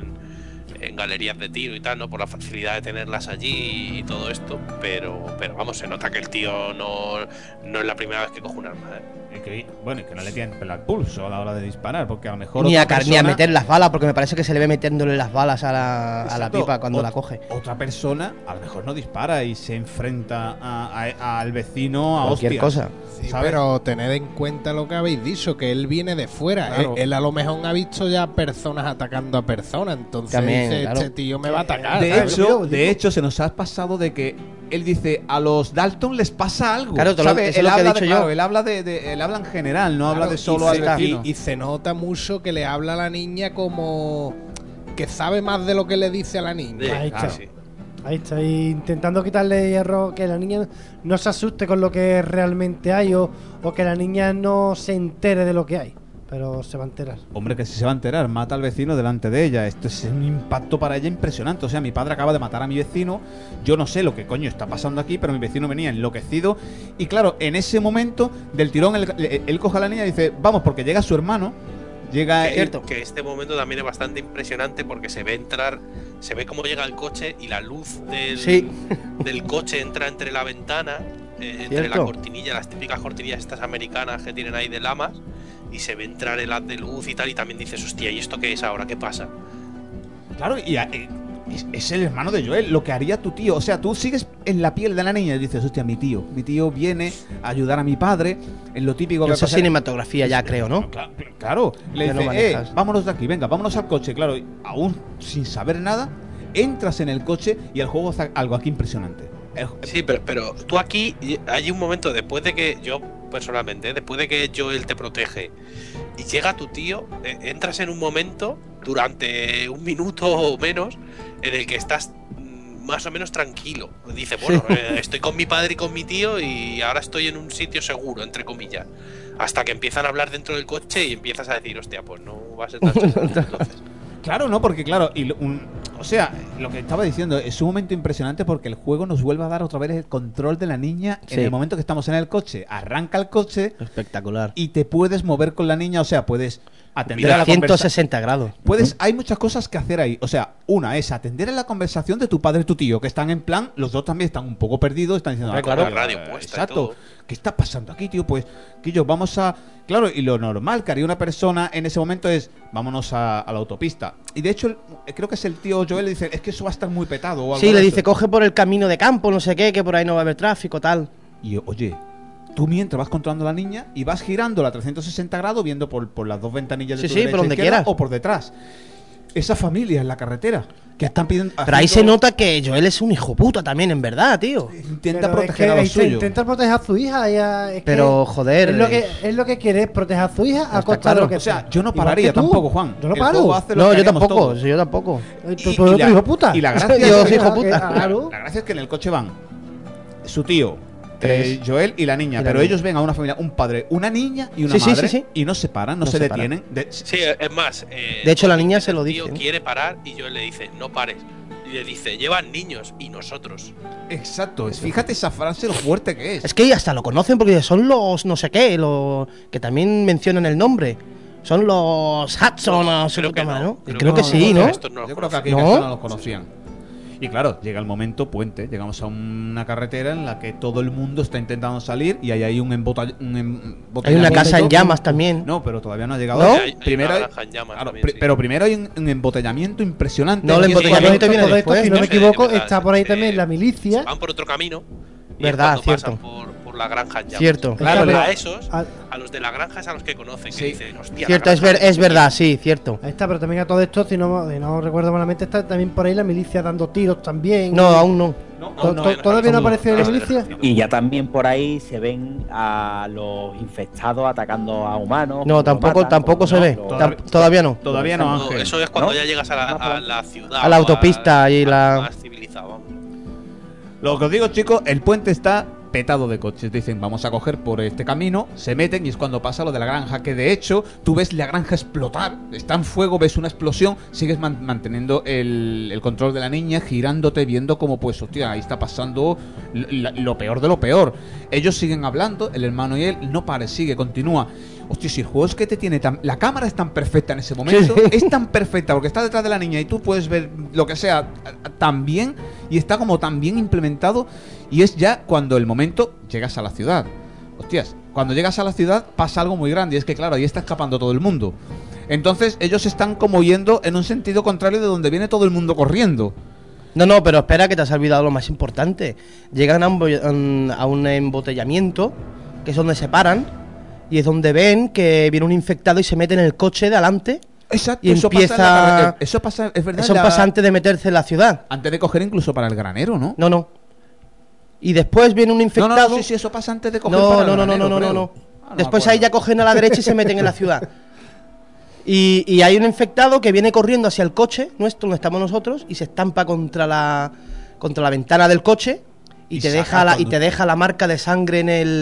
en galerías de tiro y tal, ¿no? Por la facilidad de tenerlas allí y todo esto, pero vamos, se nota que el tío no es la primera vez que coge un arma, ¿eh?
Y que no le tienen pelo al pulso a la hora de disparar, porque a lo mejor.
Ni
otra
a
persona-
meter las balas, porque me parece que se le ve metiéndole las balas a la
Exacto.
pipa cuando la coge.
Otra persona a lo mejor no dispara y se enfrenta al vecino a
Cualquier
hostias.
cosa.
Sí,
¿sabes?
pero tened en cuenta lo que habéis dicho, que él viene de fuera.
Claro.
Él a lo mejor ha visto ya personas atacando a personas. Entonces
También,
dice,
claro.
este tío me va a atacar.
De hecho, se nos ha pasado de que él dice a los Dalton les pasa algo.
Claro,
¿sabes?
eso es
Él
lo que he
habla
dicho
claro,
yo.
él habla él habla en general, no habla de solo
y
al
se-
vecino.
y se nota mucho que le habla a la niña como que sabe más de lo que le dice a la niña.
Ahí
Claro,
está.
sí.
Ahí está, y intentando quitarle hierro, que la niña no se asuste con lo que realmente hay o que la niña no se entere de lo que hay. Pero se va a enterar.
Hombre, que si se va a enterar, mata al vecino delante de ella. Esto es un impacto para ella impresionante. O sea, mi padre acaba de matar a mi vecino. Yo no sé lo que coño está pasando aquí, pero mi vecino venía enloquecido. Y claro, en ese momento del tirón, él coge a la niña y dice, vamos, porque llega su hermano. Llega
Que este momento también es bastante impresionante porque se ve cómo llega el coche y la luz
Sí.
del coche entra entre la ventana, entre la
Cierto.
cortinilla, las típicas cortinillas estas americanas que tienen ahí de lamas, y se ve entrar el haz de luz y tal, y también dices, hostia, ¿y esto qué es ahora? ¿Qué pasa?
Claro, y es el hermano de Joel, lo que haría tu tío. O sea, tú sigues en la piel de la niña y dices, hostia, mi tío viene a ayudar a mi padre en lo típico que
Eso es
pasa.
cinematografía ya, creo, ¿no?
Claro, le
Ya no
dice,
manejas.
vámonos de aquí, venga, vámonos al coche. Claro, y aún sin saber nada, entras en el coche y el juego hace algo aquí impresionante.
Sí, pero tú aquí hay un momento después de que yo personalmente, después de que Joel te protege y llega tu tío, entras en un momento durante un minuto o menos en el que estás más o menos tranquilo. Dice, bueno, estoy con mi padre y con mi tío y ahora estoy en un sitio seguro, entre comillas. Hasta que empiezan a hablar dentro del coche y empiezas a decir, hostia, pues no va a ser tan seguro entonces.
Claro, no, porque claro, o sea, lo que estaba diciendo es un momento impresionante porque el juego nos vuelve a dar otra vez el control de la niña en
Sí.
el momento que estamos en el coche. Arranca el coche
Espectacular.
y te puedes mover con la niña, o sea, puedes atender a
Mira,
la conversación.
160 grados.
Hay muchas cosas que hacer ahí. O sea, una es atender a la conversación de tu padre y tu tío, que están en plan, los dos también están un poco perdidos, están diciendo,
Hombre, claro.
Con la radio puesta y
exacto.
todo.
¿Qué está pasando aquí, tío? Pues, Quillo, vamos a. Claro, y lo normal que haría una persona en ese momento es, vámonos a la autopista. Y de hecho, creo que es el tío Joel, le dice, es que eso va a estar muy petado. O algo
Sí,
de
le
eso.
dice, coge por el camino de campo, no sé qué, que por ahí no va a haber tráfico, tal.
Y oye, tú mientras vas controlando a la niña y vas girando a 360 grados, viendo por las dos ventanillas de
Sí,
tu
sí,
derecha
por donde
izquierda
quieras.
o por detrás. Esa familia en la carretera que están pidiendo.
Pero ahí se nota que Joel es un hijo puta también, en verdad, tío.
Intenta
Pero es
proteger
que
a
ahí
los suyos.
intenta proteger a su hija. Es
Pero,
que
joder,
Es lo que quiere, es proteger a su hija a
Está
costa
claro.
de lo que
O sea,
sea.
yo no
Igual
pararía
que tú.
tampoco, Juan.
Yo no
El
paro.
juego hace lo
No,
que
yo
haríamos
tampoco,
todos.
yo tampoco.
Tú eres otro hijo puta.
Y la gracia,
Yo soy hijo puta.
Claro.
La gracia es que en el coche van su tío,
Tres.
Joel y la niña.
Y la
Pero
niña.
ellos ven a una familia, un padre, una niña y una
Sí, sí,
madre.
sí, sí.
Y no se paran, no
No
se
se paran.
detienen.
Sí, es más.
De hecho, la niña se lo
el tío
dice, ¿no?
quiere parar y yo le dice, no pares. Y le dice, llevan niños y nosotros.
Exacto. Fíjate esa frase, lo fuerte que es.
Es que hasta lo conocen porque son los no sé qué, los que también mencionan el nombre. Son los Hudson o su
Creo
puta
que
madre,
no.
¿no?
Creo
Creo
que
que
no.
sí, ¿no?
Estos no los
Yo creo que aquí
¿No?
en casa no los conocían. Y claro, llega el momento puente. Llegamos a una carretera en la que todo el mundo está intentando salir y hay ahí un
Hay
embotellamiento.
una casa en llamas también.
No, pero todavía no ha llegado.
¿No?
ahí.
Hay
Primero
una
hay,
granja en llamas
claro,
también, sí.
pero primero hay un embotellamiento impresionante.
No, el
Y es-
embotellamiento viene
Todo esto,
después,
si no
¿no?
me equivoco,
Sí,
está por ahí
se-
también la
Se
milicia.
van por otro camino. Y
Verdad,
es cuando
cierto.
pasan por por la granja en llamas.
Cierto.
Claro,
a
pero-
esos, a los de la granja es a los que conocen,
Sí.
que dicen, hostia.
Cierto,
la
es,
granja
es verdad, sí, cierto.
Ahí está, pero también a todo esto, si no recuerdo malamente, está también por ahí la milicia dando tiros también.
No, aún no.
¿Todavía no aparece la milicia?
Y ya también por ahí se ven a los infectados atacando a humanos.
No,
como
tampoco,
matan,
tampoco
como
se
no,
ve.
lo-
Todavía no.
Todavía no,
No,
Ángel.
eso es cuando
¿No?
ya llegas a la ciudad.
A la
o
autopista y la-
más civilizado. Vamos.
Lo que os digo, chicos, el puente está petado de coches. Dicen, vamos a coger por este camino, se meten y es cuando pasa lo de la granja, que de hecho tú ves la granja explotar, está en fuego, ves una explosión, sigues manteniendo el control de la niña, girándote, viendo como pues, hostia, ahí está pasando lo peor de lo peor. Ellos siguen hablando, el hermano y él, no pare, sigue, continúa. Hostia, si el juego es que te tiene tan... La cámara es tan perfecta en ese momento, es tan perfecta porque está detrás de la niña y tú puedes ver lo que sea tan bien y está como tan bien implementado, y es ya cuando el momento llegas a la ciudad. Hostias, cuando llegas a la ciudad pasa algo muy grande y es que claro, ahí está escapando todo el mundo. Entonces ellos están como yendo en un sentido contrario de donde viene todo el mundo corriendo.
No, pero espera, que te has olvidado lo más importante. Llegan a un embotellamiento, que es donde se paran, y es donde ven que viene un infectado y se mete en el coche de adelante.
Exacto,
Y
eso
empieza-
pasa en la carretera. Eso pasa, es verdad.
Eso pasa antes de meterse en la ciudad.
Antes de coger incluso para el granero, ¿no?
No. Y después viene un infectado.
No, sí, eso pasa antes de coger
No,
para el
no,
granero, creo.
no.
Ah, no
Después
me
ahí ya
acuerdo.
cogen a la derecha y se meten en la ciudad. Y hay un infectado que viene corriendo hacia el coche nuestro, donde estamos nosotros, y se estampa contra la ventana del coche y te deja la marca de sangre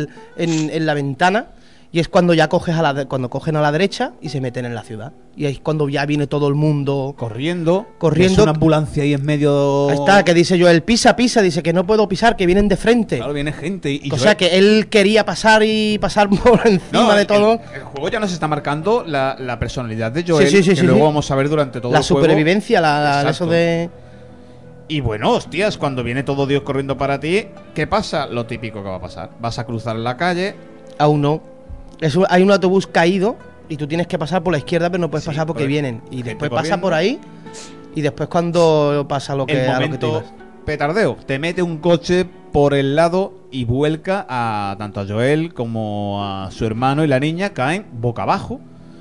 en la ventana. Y es cuando ya cuando cogen a la derecha y se meten en la ciudad. Y ahí es cuando ya viene todo el mundo
Corriendo.
Corriendo.
Es una ambulancia ahí en medio.
Ahí está, que dice Joel, pisa, dice que no puedo pisar, que vienen de frente.
Claro, viene gente. Y
O sea que él quería pasar por encima de todo.
El juego ya nos está marcando la personalidad de Joel.
Sí,
que luego vamos a ver durante todo
La
el juego.
supervivencia,
Exacto.
eso de...
Y bueno, hostias, cuando viene todo Dios corriendo para ti, ¿qué pasa? Lo típico que va a pasar. Vas a cruzar la calle.
Aún no. Hay un autobús caído y tú tienes que pasar por la izquierda, pero no puedes pasar porque vienen. Y
gente
después
corriendo.
pasa por ahí y después cuando pasa lo que,
El
a lo que tú
momento
ibas.
petardeo. Te mete un coche por el lado y vuelca a tanto a Joel como a su hermano y la niña. Caen boca abajo.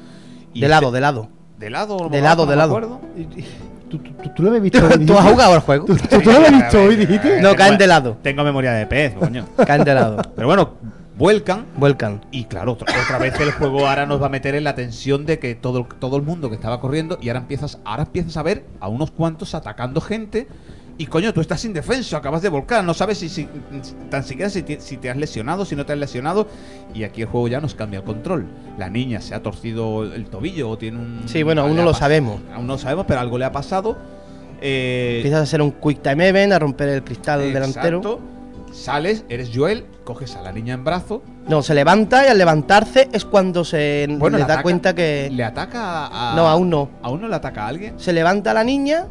Y
De lado.
De lado.
De
boca
lado,
abajo,
de
no me
lado.
acuerdo.
¿Tú lo habías visto hoy?
¿Tú has jugado al juego?
¿Tú lo habías visto hoy, dijiste?
No, caen de lado.
Tengo memoria de pez, coño.
Caen de lado.
Pero bueno, vuelcan.
Vuelcan.
Y claro, otra vez el juego ahora nos va a meter en la tensión de que todo el mundo que estaba corriendo, y ahora empiezas a ver a unos cuantos atacando gente. Y coño, tú estás indefenso, acabas de volcar, no sabes si tan siquiera si te has lesionado, si no te has lesionado. Y aquí el juego ya nos cambia el control. La niña se ha torcido el tobillo o tiene un...
Sí, bueno, aún
le
no
ha
lo
pas-
sabemos.
Aún no lo sabemos, pero algo le ha pasado.
Empiezas a hacer un quick time event, a romper el cristal delantero.
Exacto. Sales, eres Joel, coges a la niña en brazo.
No, se levanta y al levantarse es cuando se
Bueno,
le
le
da
ataca-
cuenta que...
Le ataca a...
No, aún no.
¿Aún no le ataca a alguien?
Se levanta la niña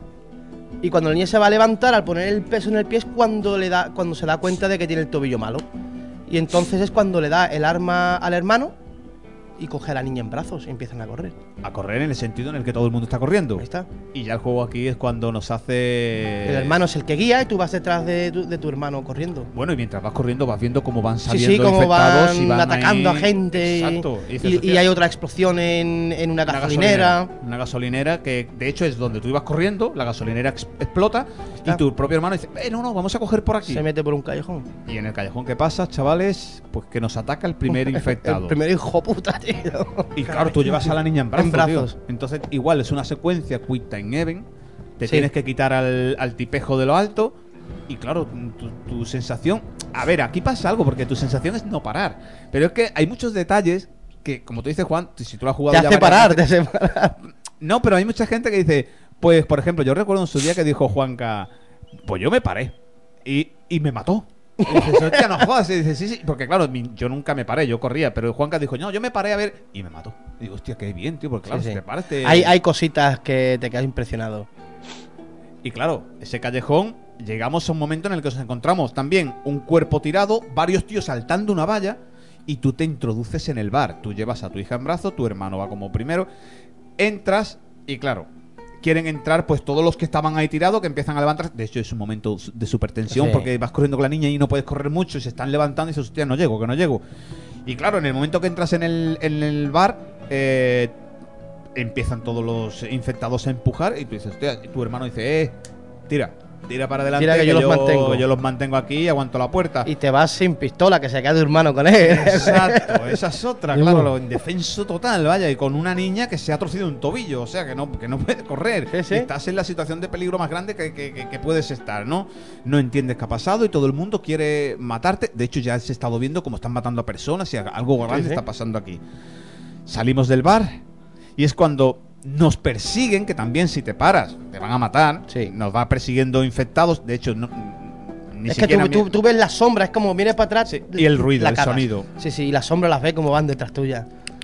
y cuando la niña se va a levantar, al poner el peso en el pie es cuando se da cuenta de que tiene el tobillo malo. Y entonces es cuando le da el arma al hermano y coge a la niña en brazos y empiezan a correr.
A correr en el sentido en el que todo el mundo está corriendo.
Ahí está.
Y ya el juego aquí es cuando nos hace...
El hermano es el que guía y tú vas detrás de tu hermano corriendo.
Bueno, y mientras vas corriendo vas viendo cómo van
Sí,
saliendo
sí, cómo
infectados
van,
y van
atacando
ahí.
a gente.
Exacto. Y dices,
Y
hostia,
hay otra explosión en una gasolinera.
Una gasolinera que de hecho es donde tú ibas corriendo, la gasolinera explota y tu propio hermano dice, no, vamos a coger por aquí.
Se mete por un callejón.
Y en el callejón que pasa, chavales, pues que nos ataca el primer infectado.
El primer hijo puta, tío.
Y claro, tú llevas a la niña en brazos.
En brazos.
Tío. Entonces, igual es una secuencia Quick Time Event. Te
Sí.
tienes que quitar al tipejo de lo alto. Y claro, tu sensación. A ver, aquí pasa algo, porque tu sensación es no parar. Pero es que hay muchos detalles que, como tú dices, Juan, si tú lo has jugado
Te
ya
hace
varias
parar, te
veces-
hace parar.
No, pero hay mucha gente que dice, pues, por ejemplo, yo recuerdo en su día que dijo Juanca, pues yo me paré. Y me mató. Y dices, hostia, no jodas. Y dices, sí, porque claro, yo nunca me paré, yo corría, pero Juanca dijo, no, yo me paré a ver, y me mató. Y digo, hostia, qué bien, tío, porque claro,
Sí,
si
sí.
te paras te...
Hay cositas que te quedas impresionado.
Y claro, ese callejón, llegamos a un momento en el que nos encontramos también un cuerpo tirado, varios tíos saltando una valla, y tú te introduces en el bar. Tú llevas a tu hija en brazo, tu hermano va como primero, entras, y claro, quieren entrar pues todos los que estaban ahí tirados, que empiezan a levantar. De hecho es un momento de super tensión,
Sí.
porque vas corriendo con la niña y no puedes correr mucho y se están levantando y dices, hostia, no llego. Y claro, en el momento que entras en el bar, empiezan todos los infectados a empujar y tú dices, hostia, y tu hermano dice, tira para adelante,
Tira que yo los mantengo.
yo los mantengo aquí y aguanto la puerta.
Y te vas sin pistola, que se queda tu hermano con él.
Exacto, esa es otra, claro, lo indefenso total, vaya, y con una niña que se ha torcido un tobillo, o sea, que no puede correr.
Sí, sí.
Y estás en la situación de peligro más grande que puedes estar, ¿no? No entiendes qué ha pasado y todo el mundo quiere matarte. De hecho, ya has estado viendo cómo están matando a personas y algo grande
sí.
está pasando aquí. Salimos del bar y es cuando nos persiguen, que también si te paras te van a matar.
Sí.
Nos va persiguiendo infectados. De hecho, ni
Es que
siquiera
tú ves la sombra, es como vienes para atrás.
Sí, y el ruido,
la
el
cagas.
sonido.
Sí, y la sombra las ves como van detrás tuya.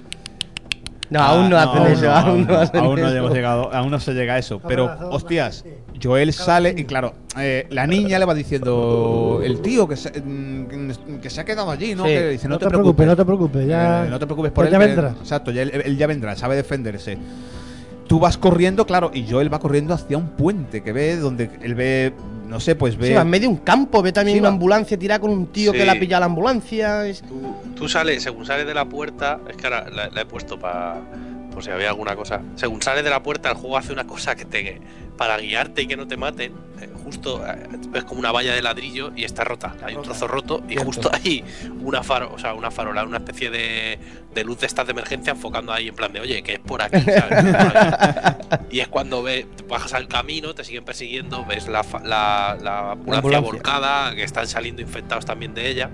No, aún no hacen eso, aún no hacen
aún no
eso.
hemos llegado, aún no se llega a eso.
Cada
Pero,
brazo,
hostias,
sí.
Joel sale y claro, la niña le va diciendo, el tío que se ha quedado allí, ¿no?
Sí.
Que dice,
No te preocupes, ya.
no te preocupes por
Pues
él.
ya
que-
vendrá.
Exacto, él ya vendrá, sabe defenderse. Tú vas corriendo, claro, y Joel va corriendo hacia un puente que ve, donde él ve, no sé, pues ve...
Sí, va en medio de un campo, ve también
Sí,
una
va.
ambulancia tirada con un tío
Sí.
que la pilla a la ambulancia.
Tú sales, según sales de la puerta, es que ahora la he puesto para por si había alguna cosa. Según sales de la puerta, el juego hace una cosa para guiarte y que no te maten. Justo ves como una valla de ladrillo y está rota. Hay un trozo roto y
Cierto.
justo hay una farola, una especie de luz de estas de emergencia enfocando ahí en plan de, oye, que es por aquí, ¿sabes? Es por aquí. Y es cuando bajas al camino, te siguen persiguiendo, ves la ambulancia
ambulancia.
volcada, que están saliendo infectados también de ella.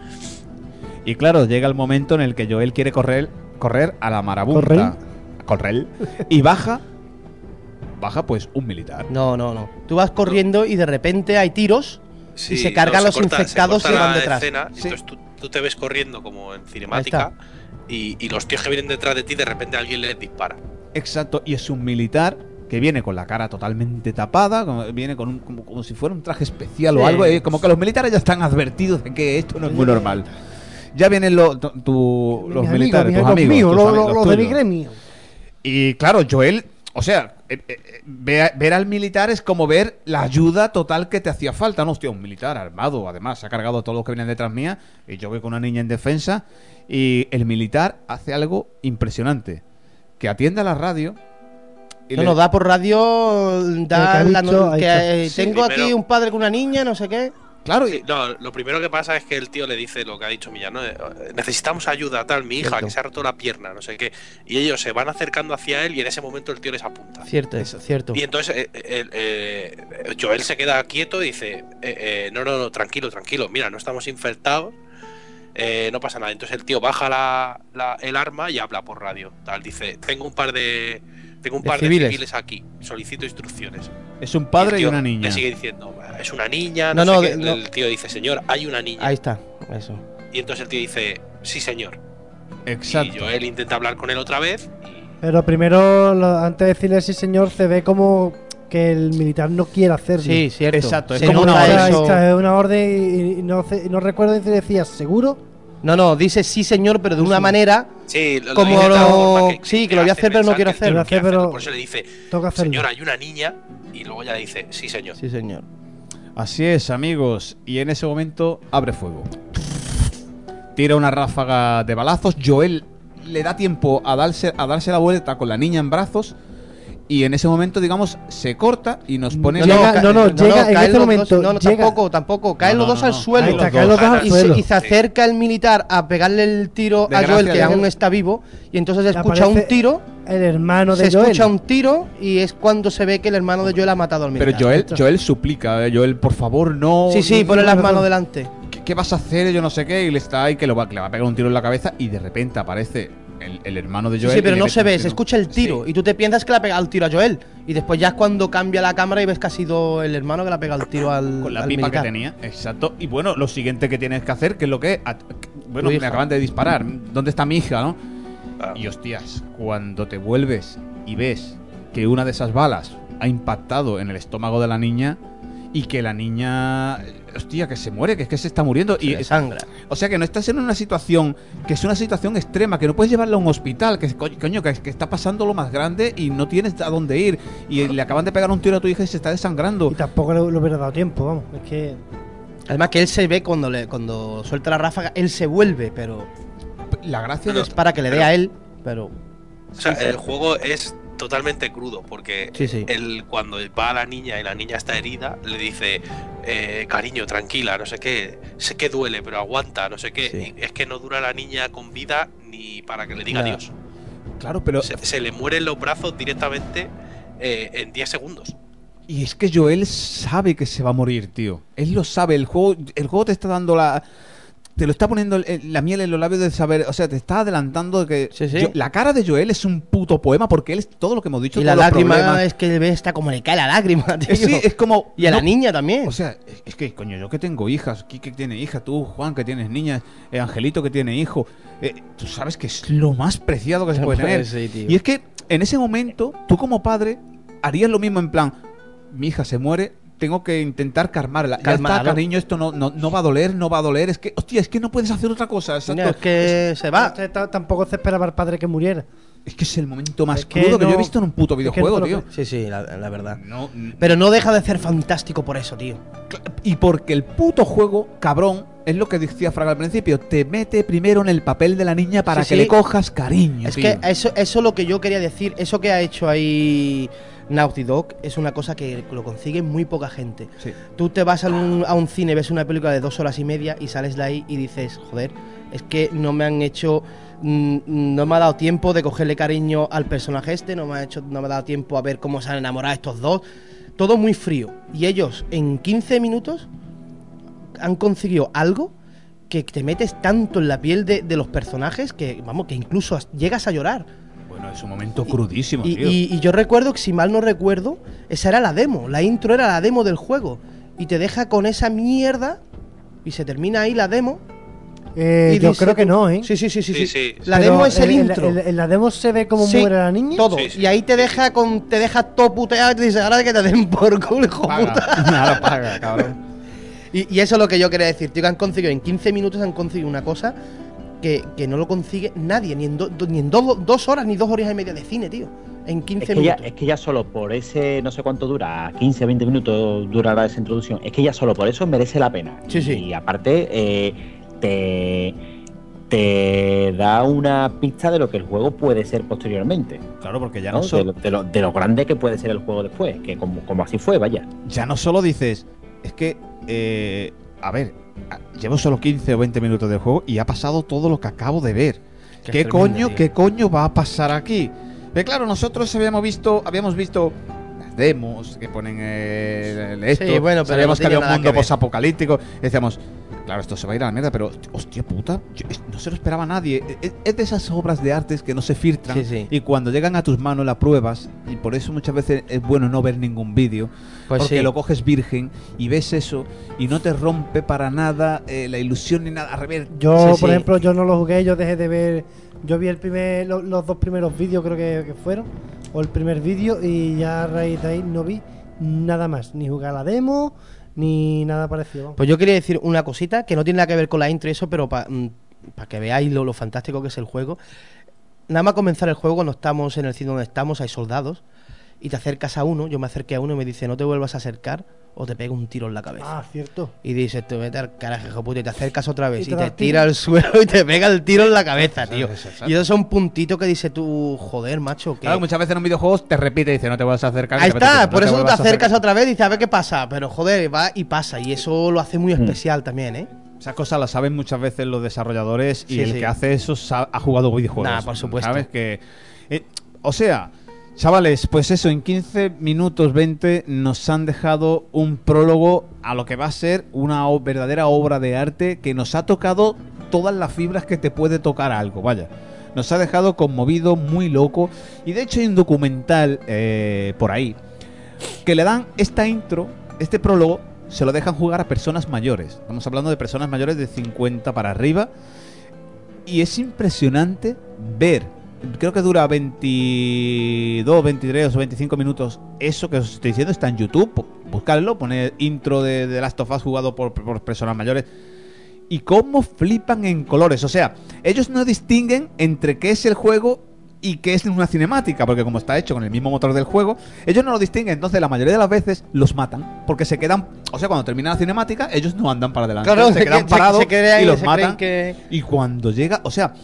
Y claro, llega el momento en el que Joel quiere correr a la marabunta. Correr. Y baja pues un militar.
No. Tú vas corriendo y de repente hay tiros y se cargan los infectados
se
y
corta
van
la
detrás.
escena,
Sí.
entonces tú te ves corriendo como en cinemática y los tíos que vienen detrás de ti, de repente alguien les dispara.
Exacto, y es un militar que viene con la cara totalmente tapada, viene con como si fuera un traje especial
Sí.
o algo, como que los militares ya están advertidos de que esto no es muy normal. Ya vienen los militares, tus amigos,
míos,
tus amigos,
los de mi
tuyos.
gremio.
Y claro, Joel, o sea, ver al militar es como ver la ayuda total que te hacía falta, ¿no? Hostia, un militar armado, además, se ha cargado a todos los que vienen detrás mía, y yo voy con una niña en defensa, y el militar hace algo impresionante, que atiende a la radio. Y
No, da por radio, da
que ha
la
dicho, ha
que
dicho.
tengo
Sí,
aquí
primero-
un padre con una niña, no sé qué.
Claro,
Sí, no, lo primero que pasa es que el tío le dice lo que ha dicho Millán, ¿no? Necesitamos ayuda, tal, mi hija,
Cierto.
que se ha roto la pierna, no sé qué. Y ellos se van acercando hacia él y en ese momento el tío les apunta.
Cierto, eso, cierto.
Y entonces Joel se queda quieto y dice, no, tranquilo, mira, no estamos infectados, no pasa nada. Entonces el tío baja el arma y habla por radio. Tal, dice, tengo un par de civiles aquí, solicito instrucciones.
es un padre y
el tío
una niña.
Le sigue diciendo, es una niña,
No,
no,
no,
sé qué.
no.
El tío dice, señor, hay una niña.
Ahí está, eso.
Y entonces el tío dice, sí, señor.
Exacto.
Y Joel intenta hablar con él otra vez.
Pero primero, antes de decirle sí, señor, se ve como que el militar no quiere hacerlo.
Sí, cierto.
Exacto, es
Se
como
nota
una orden.
eso.
Esta es una orden y no recuerdo si decías, ¿seguro?
No, dice sí, señor, pero de una manera
Sí,
Como
dice de tal
lo-
forma
sí, que lo voy a hacer, pero no
pensar
quiero
que el tío no
hacerlo.
quiere
Pero-
Por eso le dice,
Toca hacerlo.
señor, hay una niña. Y luego ya le dice, sí, señor.
Sí, señor.
Así es, amigos. Y en ese momento abre fuego. Tira una ráfaga de balazos. Joel le da tiempo a darse la vuelta con la niña en brazos. Y en ese momento, digamos, se corta y nos pone...
Llega- llega en
caen
ese
los
momento,
dos,
llega-
tampoco. Caen
No,
los dos
no,
al
no.
suelo.
Ahí está,
los
caen los dos al
Y
suelo.
se acerca el militar a pegarle el tiro
De
a Joel,
gracia,
que
de-
aún está vivo. Y entonces
Le
escucha un
aparece
tiro.
El hermano
Se
de Joel.
escucha un tiro y es cuando se ve que el hermano de Joel ha matado al
Pero
militar.
Joel suplica, Joel, por favor, no...
Sí,
no-
pone
no-
las
no-
manos delante.
¿Qué vas a hacer? Yo no sé qué. Y le está ahí que le va a pegar un tiro en la cabeza. Y de repente aparece el hermano de
Sí,
Joel.
sí, pero
y le
no
mete
se
un
ve,
tiro.
se escucha el tiro.
Sí.
Y tú te piensas que le ha pegado el tiro a Joel. Y después ya es cuando cambia la cámara y ves que ha sido el hermano que le ha pegado el tiro al
Con la
al
pipa
militar.
que tenía, exacto. Y bueno, lo siguiente que tienes que hacer, que es lo que... Bueno,
Tu
me
hija.
acaban de disparar. ¿Dónde está mi hija, no?
Ah.
Y hostias, cuando te vuelves y ves que una de esas balas ha impactado en el estómago de la niña y que la niña, hostia, que se muere, que es que se está muriendo.
Y sangra.
O sea, que no estás en una situación que es una situación extrema, que no puedes llevarla a un hospital, que coño, que está pasando lo más grande y no tienes a dónde ir. Y le acaban de pegar un tiro a tu hija y se está desangrando.
Y tampoco le hubiera dado tiempo, vamos. Es que...
Además que él se ve cuando suelta la ráfaga, él se vuelve, pero
La gracia
es para que le dé a él, pero...
O sea, el juego es totalmente crudo, porque
Sí.
él, cuando va a la niña y la niña está herida, le dice, cariño, tranquila, no sé qué, sé que duele, pero aguanta, no sé qué.
Sí.
Y es que no dura la niña con vida ni para que le diga
Nada.
adiós.
Claro, pero...
Se le mueren los brazos directamente en 10 segundos.
Y es que Joel sabe que se va a morir, tío. Él lo sabe. El juego te está dando la... Te lo está poniendo la miel en los labios de saber... O sea, te está adelantando de que...
Sí.
La cara de Joel es un puto poema porque él es todo lo que hemos dicho.
Y la
todos los
lágrima
problemas.
es que ve está como le cae la lágrima, tío.
Sí, es como...
Y a la
no,
niña también.
O sea, es que, coño, yo que tengo hijas, Kike que tiene hija, tú, Juan, que tienes niñas, Angelito que tiene hijo, tú sabes que es lo más preciado que se puede tener.
Sí, tío.
Y es que en ese momento, tú como padre, harías lo mismo en plan, mi hija se muere, tengo que intentar calmarla. Ya
Calmarla.
está, cariño, esto no va a doler, es que, hostia, es que no puedes hacer otra cosa. Exacto.
Mira, es que se va.
Tampoco se esperaba al padre que muriera.
Es que es el momento más
Es que
crudo que
no-
yo he visto en un puto
es que
videojuego,
no
tío.
Sí, la verdad.
No,
Pero no deja de ser fantástico por eso, tío.
y porque el puto juego, cabrón, es lo que decía Fraga al principio, te mete primero en el papel de la niña para
Sí,
que
sí.
le cojas cariño.
Es
tío.
que eso es lo que yo quería decir. Eso que ha hecho ahí Naughty Dog es una cosa que lo consigue muy poca gente.
Sí.
Tú te vas a un cine, ves una película de 2 horas y media y sales de ahí y dices, joder, es que no me han hecho... no me ha dado tiempo de cogerle cariño al personaje este, no me ha dado tiempo a ver cómo se han enamorado estos dos. Todo muy frío. Y ellos en 15 minutos han conseguido algo que te metes tanto en la piel de los personajes que, vamos, que incluso llegas a llorar.
Bueno, es un momento crudísimo,
Y,
tío.
y yo recuerdo que, si mal no recuerdo, esa era la demo. La intro era la demo del juego. Y te deja con esa mierda y se termina ahí la demo. Y
Yo
dice
creo que
tú-
no, ¿eh?
Sí.
Sí.
La
Pero
demo es el
en
intro.
En la demo se ve cómo
Sí,
muere la niña.
Todo.
Sí, sí.
Y ahí te deja todo puteado y te dice, ahora que te den por culo, hijo puta.
Ahora paga, cabrón.
Y eso es lo que yo quería decir, tío, que han conseguido en 15 minutos han conseguido una cosa que no lo consigue nadie, ni en 2 horas, ni 2 horas y media de cine, tío. En 15 minutos.
Es que ya solo por ese, no sé cuánto dura, 15, 20 minutos durará esa introducción, es que ya solo por eso merece la pena.
Sí.
Y aparte, te da una pista de lo que el juego puede ser posteriormente,
Claro, porque ya
¿no?
no,
de lo grande que puede ser el juego después, que como así fue, vaya.
ya no solo dices, es que, a ver, llevo solo 15 o 20 minutos de juego y ha pasado todo lo que acabo de ver.
Que
¿Qué
es tremendo, tío.
¿Qué coño va a pasar aquí? Pero claro, nosotros habíamos visto las demos que ponen esto,
Sí, bueno, pero
sabíamos
no
que había
tiene
un
nada
mundo
que ver.
posapocalíptico, y decíamos, claro, esto se va a ir a la mierda, pero hostia puta, no se lo esperaba nadie. Es de esas obras de artes que no se filtran,
Sí.
y cuando llegan a tus manos las pruebas, y por eso muchas veces es bueno no ver ningún vídeo,
Pues
porque
sí.
lo coges virgen y ves eso y no te rompe para nada la ilusión ni nada. Al revés,
Yo,
Sí,
por
sí.
ejemplo, yo no lo jugué, yo dejé de ver. Yo vi los 2 primeros vídeos, creo que fueron, o el primer vídeo, y ya a raíz de ahí no vi nada más, ni jugar a la demo, ni nada parecido. vamos.
Pues yo quería decir una cosita que no tiene nada que ver con la intro y eso, pero para que veáis lo fantástico que es el juego. Nada más comenzar el juego, cuando estamos en el sitio donde estamos, hay soldados, y te acercas a uno. Yo me acerqué a uno y me dice, no te vuelvas a acercar o te pego un tiro en la cabeza.
Ah, cierto.
Y dices, te vete al carajo, hijo puta, y te acercas otra vez
Y
y
te
te
das
tira
tiro.
al suelo y te pega el tiro en la cabeza, tío.
exacto.
Y esos son puntitos que dices tú, joder, macho, que...
claro, muchas veces en un videojuego te repite y dice, no te vas a acercar.
Ahí
y te repite,
está,
no
por eso tú te
vuelvas a
acercas
acercar.
otra vez y dices, a ver qué pasa. Pero joder, va y pasa. Y eso lo hace muy especial también, ¿eh?
Esas cosas las saben muchas veces los desarrolladores y
Sí,
el
sí.
que hace eso ha jugado videojuegos.
Nah, por supuesto.
¿Sabes? Que, o sea, chavales, pues eso, en 15 minutos 20 nos han dejado un prólogo a lo que va a ser una verdadera obra de arte que nos ha tocado todas las fibras que te puede tocar algo, vaya. Nos ha dejado conmovido, muy loco. Y de hecho hay un documental por ahí que le dan esta intro, este prólogo, se lo dejan jugar a personas mayores. Estamos hablando de personas mayores de 50 para arriba. Y es impresionante ver creo que dura 22, 23 o 25 minutos. Eso que os estoy diciendo está en YouTube. Buscadlo, poned intro de The Last of Us jugado por personas mayores. Y cómo flipan en colores. O sea, ellos no distinguen entre qué es el juego y qué es una cinemática, porque como está hecho con el mismo motor del juego, ellos no lo distinguen. Entonces la mayoría de las veces los matan, porque se quedan, o sea, cuando termina la cinemática ellos no andan para adelante,
Claro,
se quedan parados
ahí,
y los
se
matan.
creen
Y cuando llega, o sea,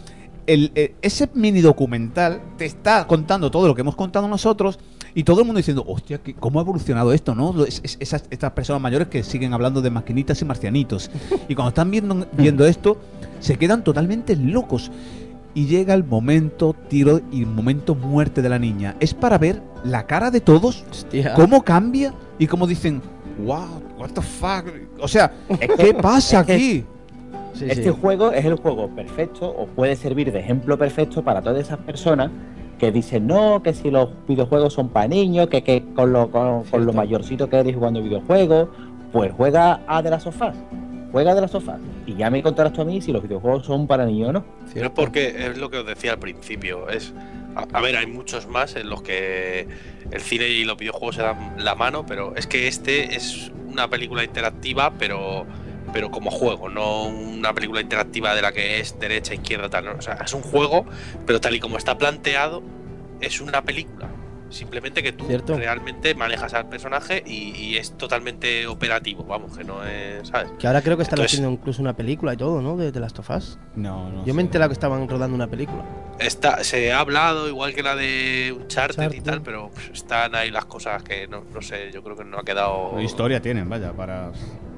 ese mini documental te está contando todo lo que hemos contado nosotros, y todo el mundo diciendo, hostia, ¿cómo ha evolucionado esto, no? Estas personas mayores que siguen hablando de maquinitas y marcianitos, y cuando están viendo esto se quedan totalmente locos. Y llega el momento tiro y momento muerte de la niña. Es para ver la cara de todos,
Hostia.
cómo cambia y cómo dicen, wow, what the fuck. O sea, ¿qué pasa aquí?
Sí,
Este
sí.
juego es el juego perfecto, o puede servir de ejemplo perfecto para todas esas personas que dicen no, que si los videojuegos son para niños, que con lo mayorcito que eres jugando videojuegos, pues juega a The Last of Us. Juega de las sofás y ya me contarás tú a mí si los videojuegos son para niños o no.
Pero es porque es lo que os decía al principio. A ver, hay muchos más en los que el cine y los videojuegos se dan la mano, pero es que este es una película interactiva, pero como juego, no una película interactiva de la que es derecha, izquierda, tal. ¿No? O sea, es un juego, pero tal y como está planteado, es una película. Simplemente que tú
Cierto.
realmente manejas al personaje y es totalmente operativo, vamos, que no es, ¿sabes?
Que ahora creo que están
Entonces,
haciendo incluso una película y todo, ¿no? De The Last of Us.
No
Yo me he enterado que estaban rodando una película.
se ha hablado igual que la de Uncharted y
Uncharted.
tal, pero están ahí las cosas que no sé, yo creo que no ha quedado.
Historia tienen, vaya, para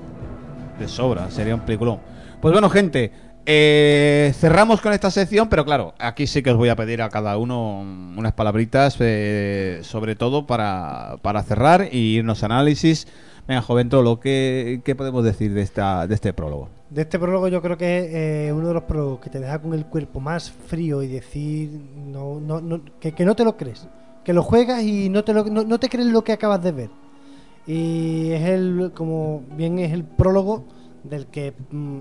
de sobra, sería un peliculón. Pues bueno, gente, cerramos con esta sección, pero claro, aquí sí que os voy a pedir a cada uno unas palabritas, sobre todo para cerrar y irnos a análisis. Venga, Joventolo, ¿qué podemos decir de este prólogo?
De este prólogo yo creo que es uno de los prólogos que te deja con el cuerpo más frío y decir que no te lo crees, que lo juegas y no te crees lo que acabas de ver. Y es como bien es el prólogo del que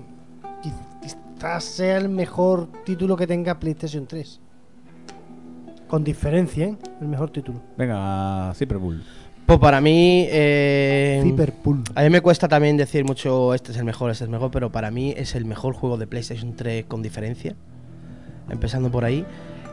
quizás sea el mejor título que tenga PlayStation 3. Con diferencia, ¿eh? El mejor título.
Venga, Cyberbull.
Pues para mí,
Cyberpunk.
a mí me cuesta también decir mucho este es el mejor, pero para mí es el mejor juego de PlayStation 3 con diferencia. Empezando por ahí.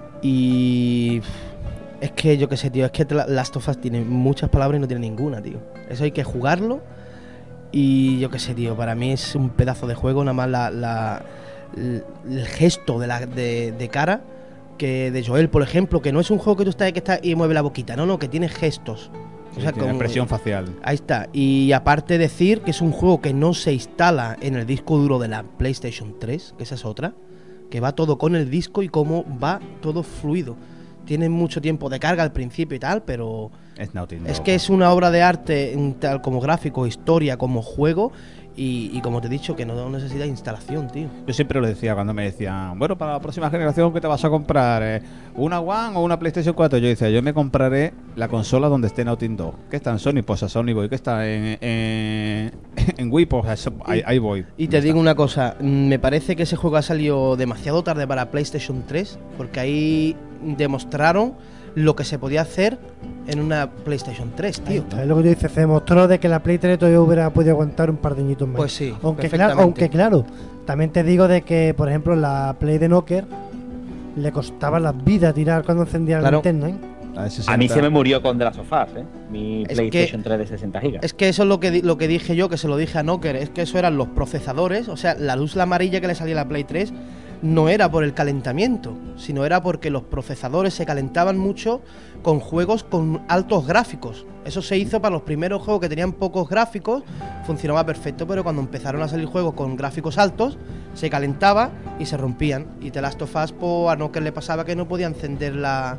Y es que yo qué sé, tío, es que Last of Us tiene muchas palabras y no tiene ninguna, tío. Eso hay que jugarlo. Y yo qué sé, tío, para mí es un pedazo de juego, nada más el gesto de cara que de Joel, por ejemplo, que no es un juego que tú estás y mueve la boquita, no, que tiene gestos.
Sí, tiene expresión facial.
Ahí está. Y aparte decir que es un juego que no se instala en el disco duro de la PlayStation 3, que esa es otra, que va todo con el disco y cómo va todo fluido. Tiene mucho tiempo de carga al principio y tal, pero
Es Naughty Dog.
es que es una obra de arte tal como gráfico, historia, como juego. Y como te he dicho, que no necesita instalación, tío.
Yo siempre lo decía cuando me decían, bueno, para la próxima generación, ¿qué te vas a comprar? ¿Una One o una PlayStation 4? Yo decía, yo me compraré la consola donde esté Naughty Dog. ¿Qué está en Sony? Pues a Sony voy. ¿Qué está en Wii? Pues a eso, ahí voy.
Y te digo una cosa, me parece que ese juego ha salido demasiado tarde para PlayStation 3, porque ahí demostraron lo que se podía hacer en una PlayStation 3, tío.
Es lo que tú dices, se demostró de que la Play 3 todavía hubiera podido aguantar un par de añitos más.
Pues sí,
aunque
perfectamente.
claro, también te digo de que, por ejemplo, la Play de Knocker le costaba la vida tirar cuando encendía la
Claro.
linterna, ¿eh?
A mí se me murió con The Last of Us, mi
Es
PlayStation 3 de 60 GB.
Es que eso es lo que dije yo, que se lo dije a Knocker, es que eso eran los procesadores, o sea, la luz amarilla que le salía a la Play 3 no era por el calentamiento, sino era porque los procesadores se calentaban mucho con juegos con altos gráficos. Eso se hizo para los primeros juegos que tenían pocos gráficos, funcionaba perfecto, pero cuando empezaron a salir juegos con gráficos altos, se calentaba y se rompían. Y The Last of Us, a Knocker le pasaba que no podía encender la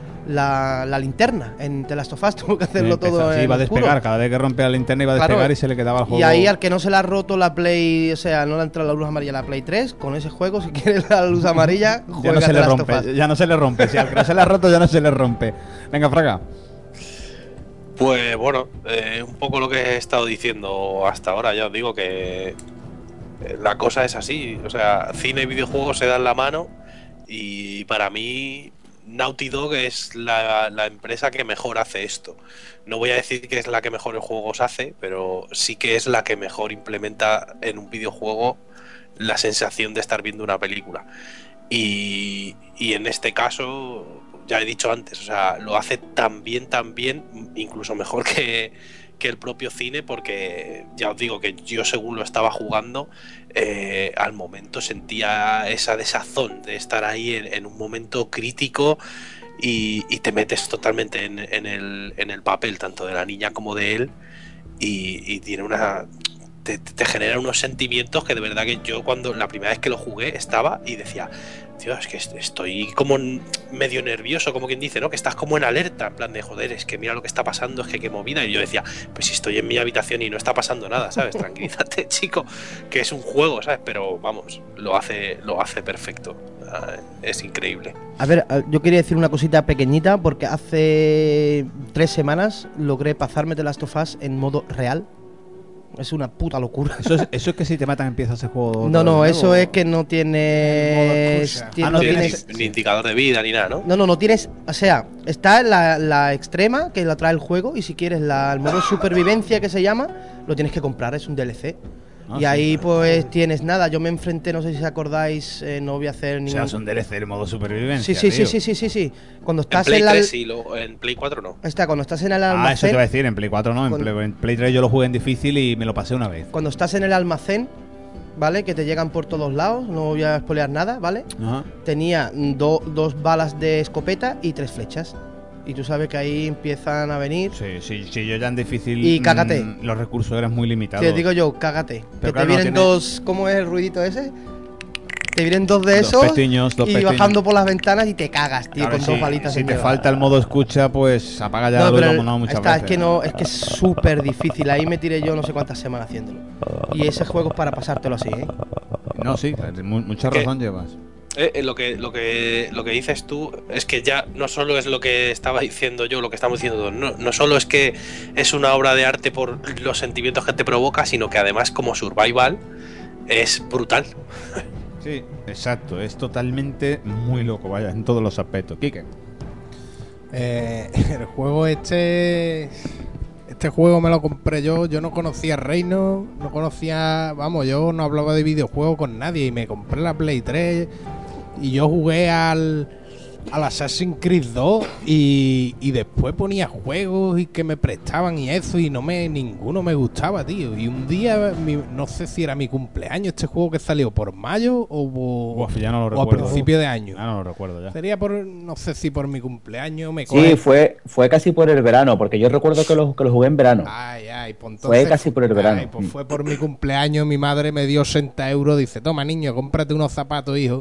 linterna en The Last of Us, tuvo que hacerlo todo
Sí,
en
iba a
oscuro.
despegar. Cada vez que rompía la linterna iba a
Claro.
despegar y se le quedaba el juego.
Y ahí al que no se le ha roto la Play, o sea, no le ha entrado la luz amarilla a la Play 3, con ese juego, si quiere la luz amarilla,
ya
juega
no se
The
le
Last
rompe.
of Us.
Ya no se le rompe. Si al que no se le ha roto, ya no se le rompe. Venga, Fraga.
Pues bueno, un poco lo que he estado diciendo hasta ahora. Ya os digo que la cosa es así. O sea, cine y videojuegos se dan la mano y para mí Naughty Dog es la empresa que mejor hace esto. No voy a decir que es la que mejores juegos hace, pero sí que es la que mejor implementa en un videojuego la sensación de estar viendo una película. Y en este caso, ya he dicho antes, o sea, lo hace tan bien, incluso mejor que el propio cine, porque ya os digo que yo, según lo estaba jugando, al momento sentía esa desazón de estar ahí en un momento crítico, y te metes totalmente en el papel tanto de la niña como de él, y tiene te genera unos sentimientos que de verdad que yo, cuando la primera vez que lo jugué, estaba y decía, tío, es que estoy como medio nervioso, como quien dice, ¿no? Que estás como en alerta, en plan de, joder, es que mira lo que está pasando, es que qué movida. Y yo decía, pues si estoy en mi habitación y no está pasando nada, ¿sabes? Tranquilízate, chico, que es un juego, ¿sabes? Pero vamos, lo hace perfecto. Es increíble.
A ver, yo quería decir una cosita pequeñita, porque hace 3 semanas logré pasarme The Last of Us en modo real. Es una puta locura.
Eso es que si te matan empiezas el juego.
No, eso es que no tienes.
No tienes ni indicador de vida ni nada, ¿no?
No tienes. O sea, está la extrema que la trae el juego, y si quieres el modo supervivencia, que se llama, lo tienes que comprar, es un DLC. Y ahí pues tienes nada. Yo me enfrenté, no sé si os acordáis, no voy a hacer ningún...
O sea, es un DLC el modo supervivencia.
Sí. Cuando estás
en Play 3 sí, en Play 4 no.
Cuando estás en el almacén...
eso te iba a decir, en Play 4 no, en Play 3 yo lo jugué en difícil y me lo pasé una vez.
Cuando estás en el almacén, ¿vale? Que te llegan por todos lados, no voy a spoilear nada, ¿vale?
Ajá.
Tenía 2 balas de escopeta y 3 flechas. Y tú sabes que ahí empiezan a venir.
Sí, yo ya en difícil.
Y cágate.
Los recursos eran muy limitados.
Te digo yo, cágate.
Pero
que te vienen 2. ¿Cómo es el ruidito ese? Te vienen 2 de esos.
Dos pestiños.
Bajando por las ventanas y te cagas, tío,
claro,
con 2 balitas.
Si te falta el modo escucha, pues apaga ya
muchas
veces.
Es que es súper difícil. Ahí me tiré yo no sé cuántas semanas haciéndolo. Y ese juego es para pasártelo así, ¿eh?
No, sí, mucha razón llevas.
Lo que dices tú es que ya no solo es lo que estaba diciendo yo, lo que estamos diciendo, no solo es que es una obra de arte por los sentimientos que te provoca, sino que además, como survival, es brutal.
Sí, exacto, es totalmente muy loco, vaya, en todos los aspectos. Quique.
El juego este juego me lo compré yo no conocía Reino, yo no hablaba de videojuegos con nadie, y me compré la Play 3 y yo jugué al Assassin's Creed 2 y después ponía juegos y que me prestaban y eso, y ninguno me gustaba, tío. Y un día, no sé si era mi cumpleaños, este juego que salió por mayo o a principio de año.
No lo recuerdo ya.
Sería no sé si por mi cumpleaños
Sí, fue casi por el verano, porque yo recuerdo que lo jugué en verano.
Pues entonces,
fue casi por el verano.
Pues fue por mi cumpleaños, mi madre me dio 60 euros, dice, toma niño, cómprate unos zapatos, hijo.